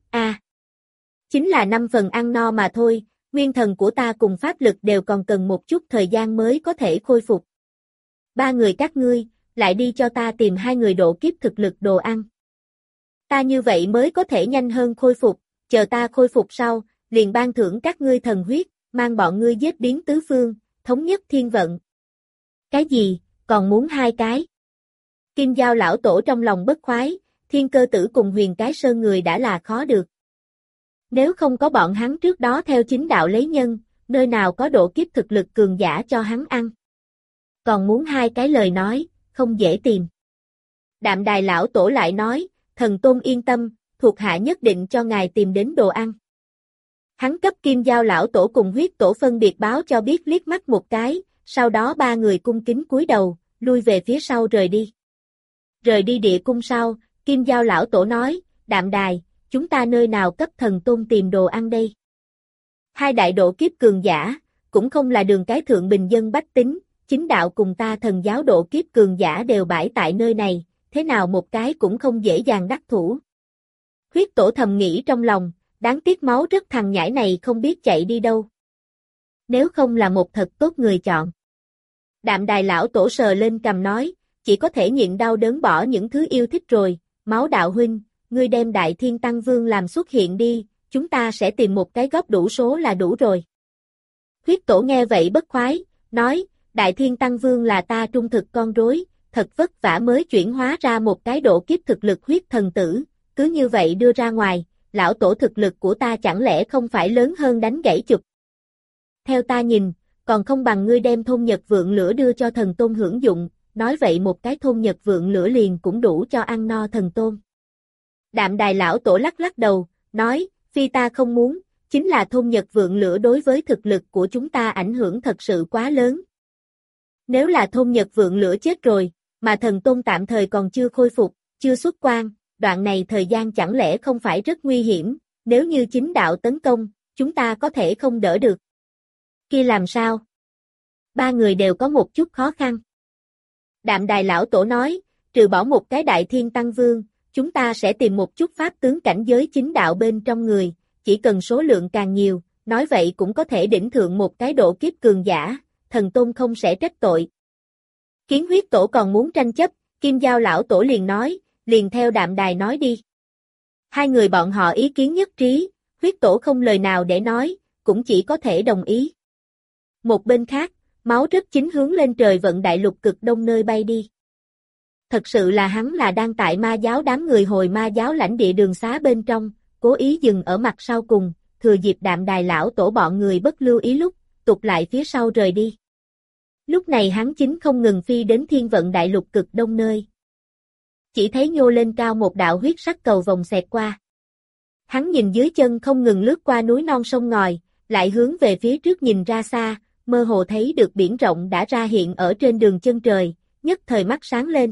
chính là 5 phần ăn no mà thôi, nguyên thần của ta cùng pháp lực đều còn cần một chút thời gian mới có thể khôi phục. 3 người các ngươi, lại đi cho ta tìm 2 người độ kiếp thực lực đồ ăn. Ta như vậy mới có thể nhanh hơn khôi phục, chờ ta khôi phục sau, liền ban thưởng các ngươi thần huyết, mang bọn ngươi giết biến tứ phương, thống nhất thiên vận. Cái gì, còn muốn 2 cái? Kim Giao lão tổ trong lòng bất khoái, Thiên Cơ Tử cùng Huyền Cái Sơn người đã là khó được. Nếu không có bọn hắn trước đó theo chính đạo lấy nhân, nơi nào có độ kiếp thực lực cường giả cho hắn ăn. Còn muốn 2 cái lời nói, không dễ tìm. Đạm Đài lão tổ lại nói, thần tôn yên tâm, thuộc hạ nhất định cho ngài tìm đến đồ ăn. Hắn cấp Kim Giao lão tổ cùng huyết tổ phân biệt báo cho biết liếc mắt một cái, sau đó 3 người cung kính cúi đầu, lui về phía sau rời đi. Rời đi địa cung sau, Kim Giao lão tổ nói, Đạm Đài, chúng ta nơi nào cấp thần tôn tìm đồ ăn đây? 2 đại độ kiếp cường giả, cũng không là đường cái thượng bình dân bách tính, chính đạo cùng ta thần giáo độ kiếp cường giả đều bãi tại nơi này, thế nào một cái cũng không dễ dàng đắc thủ. Huyết tổ thầm nghĩ trong lòng, đáng tiếc máu rất thằng nhãi này không biết chạy đi đâu. Nếu không là một thật tốt người chọn. Đạm Đài lão tổ sờ lên cằm nói, chỉ có thể nhịn đau đớn bỏ những thứ yêu thích rồi, Máu đạo huynh, ngươi đem Đại Thiên Tăng Vương làm xuất hiện đi, chúng ta sẽ tìm một cái góc đủ số là đủ rồi. Huyết tổ nghe vậy bất khoái, nói, Đại Thiên Tăng Vương là ta trung thực con rối, thật vất vả mới chuyển hóa ra một cái độ kiếp thực lực huyết thần tử, cứ như vậy đưa ra ngoài, lão tổ thực lực của ta chẳng lẽ không phải lớn hơn đánh gãy chụp. Theo ta nhìn, còn không bằng ngươi đem thôn Nhật Vượng Lửa đưa cho thần tôn hưởng dụng, nói vậy một cái thôn Nhật Vượng Lửa liền cũng đủ cho ăn no thần tôn. Đạm Đài lão tổ lắc lắc đầu, nói, phi ta không muốn, chính là thôn Nhật Vượng Lửa đối với thực lực của chúng ta ảnh hưởng thật sự quá lớn. Nếu là thôn Nhật Vượng Lửa chết rồi, mà thần tôn tạm thời còn chưa khôi phục, chưa xuất quan, đoạn này thời gian chẳng lẽ không phải rất nguy hiểm, nếu như chính đạo tấn công, chúng ta có thể không đỡ được. Kia làm sao? Ba người đều có một chút khó khăn. Đạm Đài lão tổ nói, trừ bỏ một cái Đại Thiên Tăng Vương, chúng ta sẽ tìm một chút pháp tướng cảnh giới chính đạo bên trong người, chỉ cần số lượng càng nhiều, nói vậy cũng có thể đỉnh thượng một cái độ kiếp cường giả, thần tôn không sẽ trách tội. Kiến huyết tổ còn muốn tranh chấp, Kim Giao lão tổ liền nói, liền theo Đạm Đài nói đi. Hai người bọn họ ý kiến nhất trí, huyết tổ không lời nào để nói, cũng chỉ có thể đồng ý. Một bên khác, máu rất chính hướng lên trời vận đại lục cực đông nơi bay đi. Thật sự là hắn là đang tại ma giáo đám người hồi ma giáo lãnh địa đường xá bên trong, cố ý dừng ở mặt sau cùng, thừa dịp Đạm Đài lão tổ bọn người bất lưu ý lúc, tụt lại phía sau rời đi. Lúc này hắn chính không ngừng phi đến thiên vận đại lục cực đông nơi. Chỉ thấy nhô lên cao một đạo huyết sắc cầu vòng xẹt qua. Hắn nhìn dưới chân không ngừng lướt qua núi non sông ngòi, lại hướng về phía trước nhìn ra xa, mơ hồ thấy được biển rộng đã ra hiện ở trên đường chân trời, nhất thời mắt sáng lên.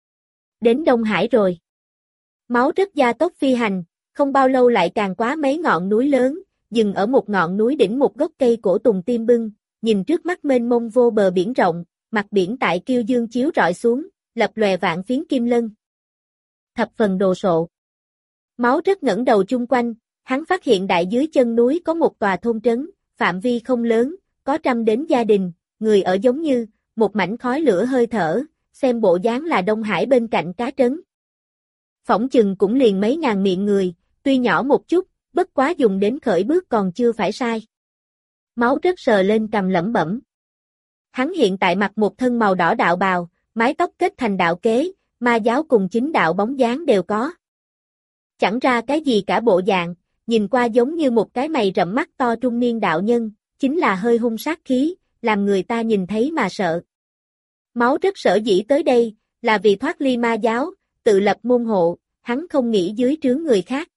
Đến Đông Hải rồi. Máu rất gia tốc phi hành, không bao lâu lại càng quá mấy ngọn núi lớn, dừng ở một ngọn núi đỉnh một gốc cây cổ tùng tim bưng, nhìn trước mắt mênh mông vô bờ biển rộng, mặt biển tại kiêu dương chiếu rọi xuống, lập lòe vạn phiến kim lân. Thập phần đồ sộ. Máu rất ngẩng đầu chung quanh, hắn phát hiện đại dưới chân núi có một tòa thôn trấn, phạm vi không lớn, có trăm đến gia đình, người ở giống như một mảnh khói lửa hơi thở, xem bộ dáng là Đông Hải bên cạnh cá trấn. Phỏng chừng cũng liền mấy ngàn miệng người, tuy nhỏ một chút, bất quá dùng đến khởi bước còn chưa phải sai. Máu rất sờ lên cằm lẩm bẩm. Hắn hiện tại mặc một thân màu đỏ đạo bào, mái tóc kết thành đạo kế, ma giáo cùng chính đạo bóng dáng đều có. Chẳng ra cái gì cả bộ dạng, nhìn qua giống như một cái mày rậm mắt to trung niên đạo nhân, chính là hơi hung sát khí, làm người ta nhìn thấy mà sợ. Máu rất sở dĩ tới đây, là vì thoát ly ma giáo, tự lập môn hộ, hắn không nghĩ dưới trướng người khác.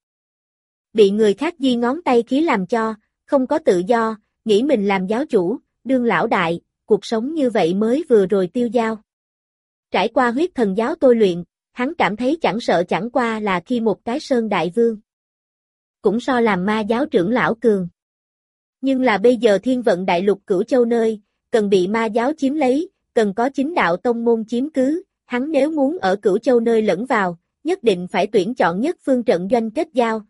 Bị người khác di ngón tay khí làm cho, không có tự do, nghĩ mình làm giáo chủ, đương lão đại, cuộc sống như vậy mới vừa rồi tiêu dao. Trải qua huyết thần giáo tôi luyện, hắn cảm thấy chẳng sợ chẳng qua là khi một cái sơn đại vương. Cũng so làm ma giáo trưởng lão cường. Nhưng là bây giờ thiên vận đại lục Cửu Châu nơi, cần bị ma giáo chiếm lấy, cần có chính đạo tông môn chiếm cứ, hắn nếu muốn ở Cửu Châu nơi lẫn vào, nhất định phải tuyển chọn nhất phương trận doanh kết giao.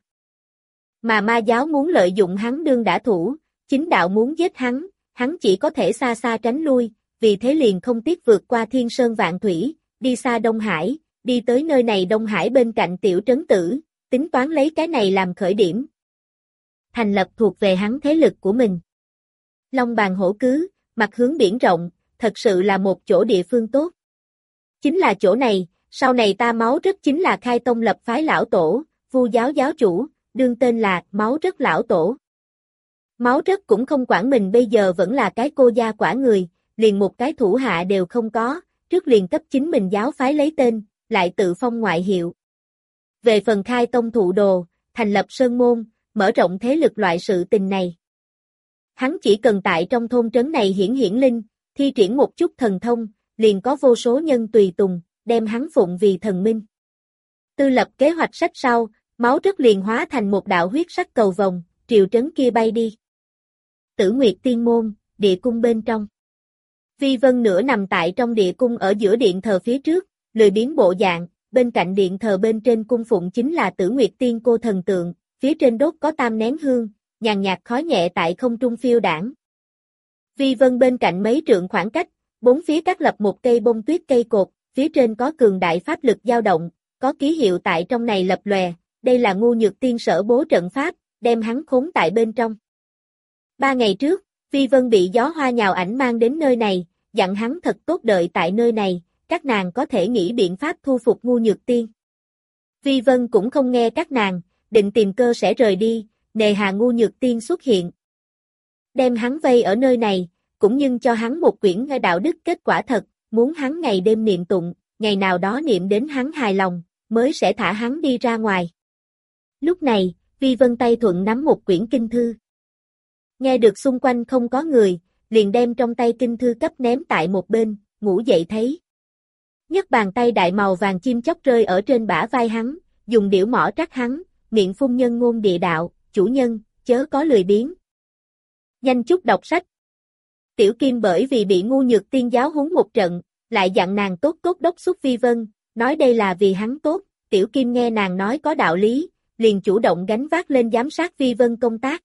Mà ma giáo muốn lợi dụng hắn đương đả thủ, chính đạo muốn giết hắn chỉ có thể xa xa tránh lui, vì thế liền không tiếc vượt qua thiên sơn vạn thủy, đi xa Đông Hải, đi tới nơi này Đông Hải bên cạnh tiểu trấn tử, tính toán lấy cái này làm khởi điểm. Thành lập thuộc về hắn thế lực của mình. Long Bàn Hổ Cứ, mặt hướng biển rộng, thật sự là một chỗ địa phương tốt. Chính là chỗ này, sau này ta Máu Rất chính là khai tông lập phái lão tổ, Vu giáo giáo chủ, đương tên là Máu Rất lão tổ. Máu Rất cũng không quản mình bây giờ vẫn là cái cô gia quả người, liền một cái thủ hạ đều không có, trước liền cấp chính mình giáo phái lấy tên, lại tự phong ngoại hiệu. Về phần khai tông thụ đồ, thành lập sơn môn, mở rộng thế lực loại sự tình này. Hắn chỉ cần tại trong thôn trấn này hiển linh, thi triển một chút thần thông, liền có vô số nhân tùy tùng, đem hắn phụng vì thần minh. Tư lập kế hoạch sách sau, Máu Rất liền hóa thành một đạo huyết sắc cầu vồng, triều trấn kia bay đi. Tử Nguyệt Tiên môn, địa cung bên trong. Vi Vân nửa nằm tại trong địa cung ở giữa điện thờ phía trước, lười biếng bộ dạng, bên cạnh điện thờ bên trên cung phụng chính là Tử Nguyệt Tiên cô thần tượng, phía trên đốt có tam nén hương, nhàn nhạt khói nhẹ tại không trung phiêu đãng. Vi Vân bên cạnh mấy trượng khoảng cách, bốn phía cắt lập một cây bông tuyết cây cột, phía trên có cường đại pháp lực dao động, có ký hiệu tại trong này lập lòe, đây là Ngu Nhược Tiên sở bố trận pháp, đem hắn khốn tại bên trong. 3 ngày trước, Vi Vân bị gió hoa nhào ảnh mang đến nơi này, dặn hắn thật tốt đợi tại nơi này, các nàng có thể nghĩ biện pháp thu phục Ngu Nhược Tiên. Vi Vân cũng không nghe các nàng, định tìm cơ sẽ rời đi, nề hà Ngu Nhược Tiên xuất hiện. Đem hắn vây ở nơi này, cũng nhưng cho hắn một quyển đạo đức kết quả thật, muốn hắn ngày đêm niệm tụng, ngày nào đó niệm đến hắn hài lòng, mới sẽ thả hắn đi ra ngoài. Lúc này, Vi Vân tay thuận nắm một quyển kinh thư. Nghe được xung quanh không có người, liền đem trong tay kinh thư cấp ném tại một bên, ngủ dậy thấy. Nhấc bàn tay đại màu vàng chim chóc rơi ở trên bả vai hắn, dùng điểu mỏ trắc hắn, miệng phun nhân ngôn địa đạo, chủ nhân, chớ có lười biếng. Nhanh chút đọc sách. Tiểu Kim bởi vì bị Ngu Nhược Tiên giáo huấn một trận, lại dặn nàng tốt tốt đốc xúc Vi Vân, nói đây là vì hắn tốt, Tiểu Kim nghe nàng nói có đạo lý, liền chủ động gánh vác lên giám sát Vi Vân công tác.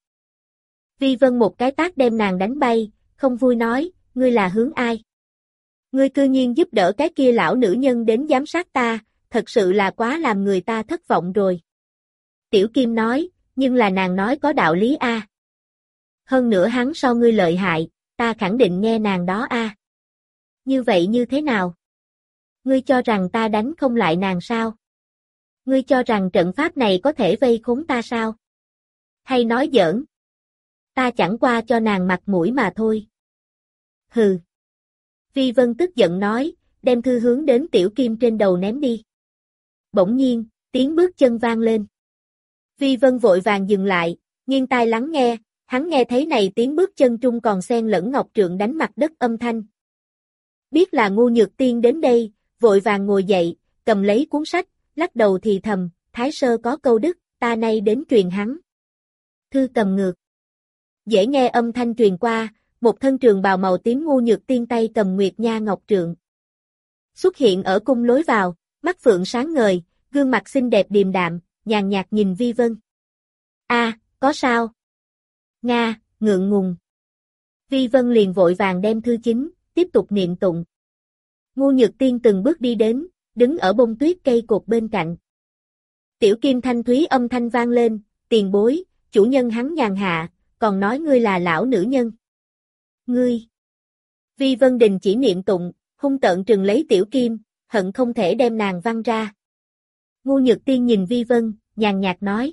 Vi Vân một cái tát đem nàng đánh bay, không vui nói, ngươi là hướng ai? Ngươi cư nhiên giúp đỡ cái kia lão nữ nhân đến giám sát ta, thật sự là quá làm người ta thất vọng rồi. Tiểu Kim nói, nhưng là nàng nói có đạo lý a. Hơn nữa hắn so ngươi lợi hại, ta khẳng định nghe nàng đó a. Như vậy như thế nào? Ngươi cho rằng ta đánh không lại nàng sao? Ngươi cho rằng trận pháp này có thể vây khốn ta sao? Hay nói giỡn? Ta chẳng qua cho nàng mặt mũi mà thôi. Hừ. Vi Vân tức giận nói, đem thư hướng đến Tiểu Kim trên đầu ném đi. Bỗng nhiên, tiếng bước chân vang lên. Vi Vân vội vàng dừng lại, nghiêng tai lắng nghe, hắn nghe thấy này tiếng bước chân trung còn xen lẫn ngọc trượng đánh mặt đất âm thanh. Biết là Ngu Nhược Tiên đến đây, vội vàng ngồi dậy, cầm lấy cuốn sách, lắc đầu thì thầm, Thái Sơ có câu đức, ta nay đến truyền hắn. Thư cầm ngược. Dễ nghe âm thanh truyền qua, một thân trường bào màu tím Ngu Nhược Tiên tay cầm Nguyệt Nha ngọc trượng. Xuất hiện ở cung lối vào, mắt phượng sáng ngời, gương mặt xinh đẹp điềm đạm, nhàn nhạt nhìn Vi Vân. A, có sao? Nga, ngượng ngùng. Vi Vân liền vội vàng đem thư chính, tiếp tục niệm tụng. Ngu Nhược Tiên từng bước đi đến, đứng ở bông tuyết cây cột bên cạnh. Tiểu Kim thanh thúy âm thanh vang lên, tiền bối, chủ nhân hắn nhàn hạ, còn nói ngươi là lão nữ nhân. Ngươi. Vi Vân đình chỉ niệm tụng, hung tợn trừng lấy Tiểu Kim, hận không thể đem nàng văng ra. Ngu Nhược Tiên nhìn Vi Vân, nhàn nhạt nói.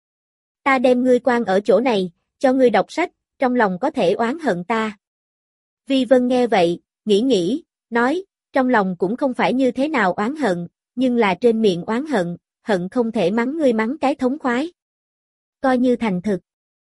Ta đem ngươi quan ở chỗ này, cho ngươi đọc sách, trong lòng có thể oán hận ta. Vi Vân nghe vậy, nghĩ, nói, trong lòng cũng không phải như thế nào oán hận, nhưng là trên miệng oán hận, hận không thể mắng ngươi mắng cái thống khoái. Coi như thành thực.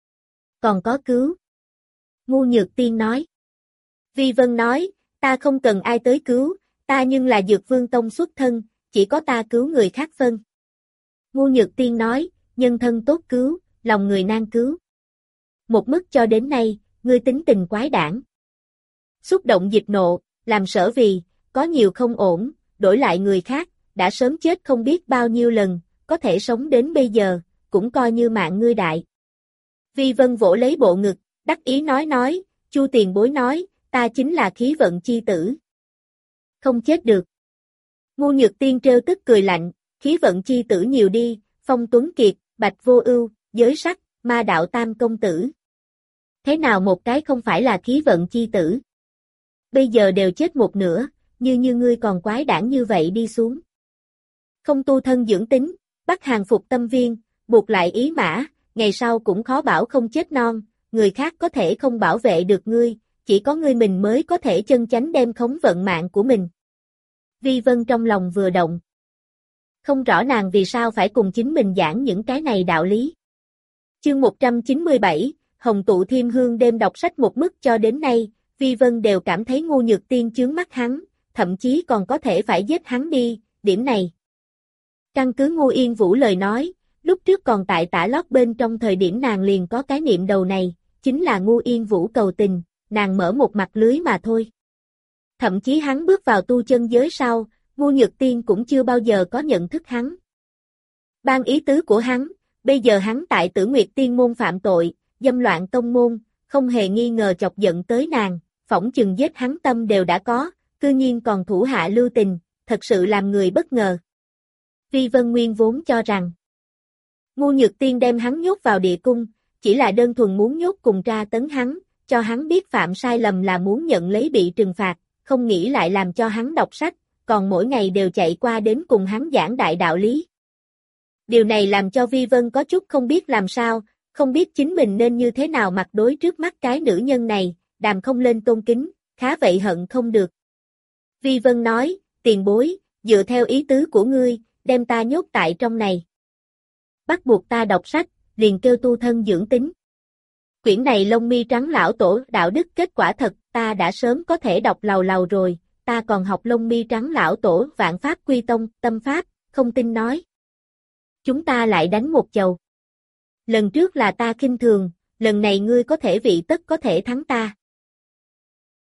Còn có cứu. Ngu Nhược Tiên nói. Vi Vân nói, ta không cần ai tới cứu, ta nhưng là Dược Vương Tông xuất thân, chỉ có ta cứu người khác phân. Ngu Nhược Tiên nói, nhân thân tốt cứu, lòng người nan cứu. Một mức cho đến nay, ngươi tính tình quái đản. Xúc động dịch nộ, làm sở vì, có nhiều không ổn, đổi lại người khác, đã sớm chết không biết bao nhiêu lần, có thể sống đến bây giờ, cũng coi như mạng ngươi đại. Vi Vân vỗ lấy bộ ngực, đắc ý nói, Chu tiền bối nói, ta chính là khí vận chi tử. Không chết được. Ngu Nhược Tiên trêu tức cười lạnh, khí vận chi tử nhiều đi, Phong Tuấn Kiệt, Bạch Vô Ưu, Giới Sắc, Ma Đạo Tam công tử. Thế nào một cái không phải là khí vận chi tử? Bây giờ đều chết một nửa, như ngươi còn quái đản như vậy đi xuống. Không tu thân dưỡng tính, bắt hàng phục tâm viên, buộc lại ý mã, ngày sau cũng khó bảo không chết non, người khác có thể không bảo vệ được ngươi, chỉ có ngươi mình mới có thể chân chánh đem khống vận mạng của mình. Vi Vân trong lòng vừa động. Không rõ nàng vì sao phải cùng chính mình giảng những cái này đạo lý. Chương 197, Hồng Tụ Thiêm Hương đêm đọc sách một mức cho đến nay, Vi Vân đều cảm thấy Ngu Nhược Tiên chướng mắt hắn, thậm chí còn có thể phải giết hắn đi, điểm này. Căn cứ Ngô Yên Vũ lời nói, lúc trước còn tại tả lót bên trong thời điểm nàng liền có cái niệm đầu này, chính là Ngô Yên Vũ cầu tình, nàng mở một mặt lưới mà thôi. Thậm chí hắn bước vào tu chân giới sau, Ngô Nhược Tiên cũng chưa bao giờ có nhận thức hắn. Ban ý tứ của hắn, bây giờ hắn tại Tử Nguyệt Tiên môn phạm tội, dâm loạn tông môn, không hề nghi ngờ chọc giận tới nàng, phỏng chừng giết hắn tâm đều đã có, cư nhiên còn thủ hạ lưu tình, thật sự làm người bất ngờ. Vi Vân Nguyên vốn cho rằng Ngô Nhược Tiên đem hắn nhốt vào địa cung, chỉ là đơn thuần muốn nhốt cùng tra tấn hắn, cho hắn biết phạm sai lầm là muốn nhận lấy bị trừng phạt, không nghĩ lại làm cho hắn đọc sách, còn mỗi ngày đều chạy qua đến cùng hắn giảng đại đạo lý. Điều này làm cho Vi Vân có chút không biết làm sao, không biết chính mình nên như thế nào mặt đối trước mắt cái nữ nhân này, đàm không lên tôn kính, khá vậy hận không được. Vi Vân nói, tiền bối, dựa theo ý tứ của ngươi, đem ta nhốt tại trong này. Bắt buộc ta đọc sách, liền kêu tu thân dưỡng tính. Quyển này Lông Mi Trắng lão tổ đạo đức kết quả thật, ta đã sớm có thể đọc lầu lầu rồi, ta còn học Lông Mi Trắng lão tổ vạn pháp quy tông, tâm pháp, không tin nói. Chúng ta lại đánh một chầu. Lần trước là ta khinh thường, lần này ngươi có thể vị tất có thể thắng ta.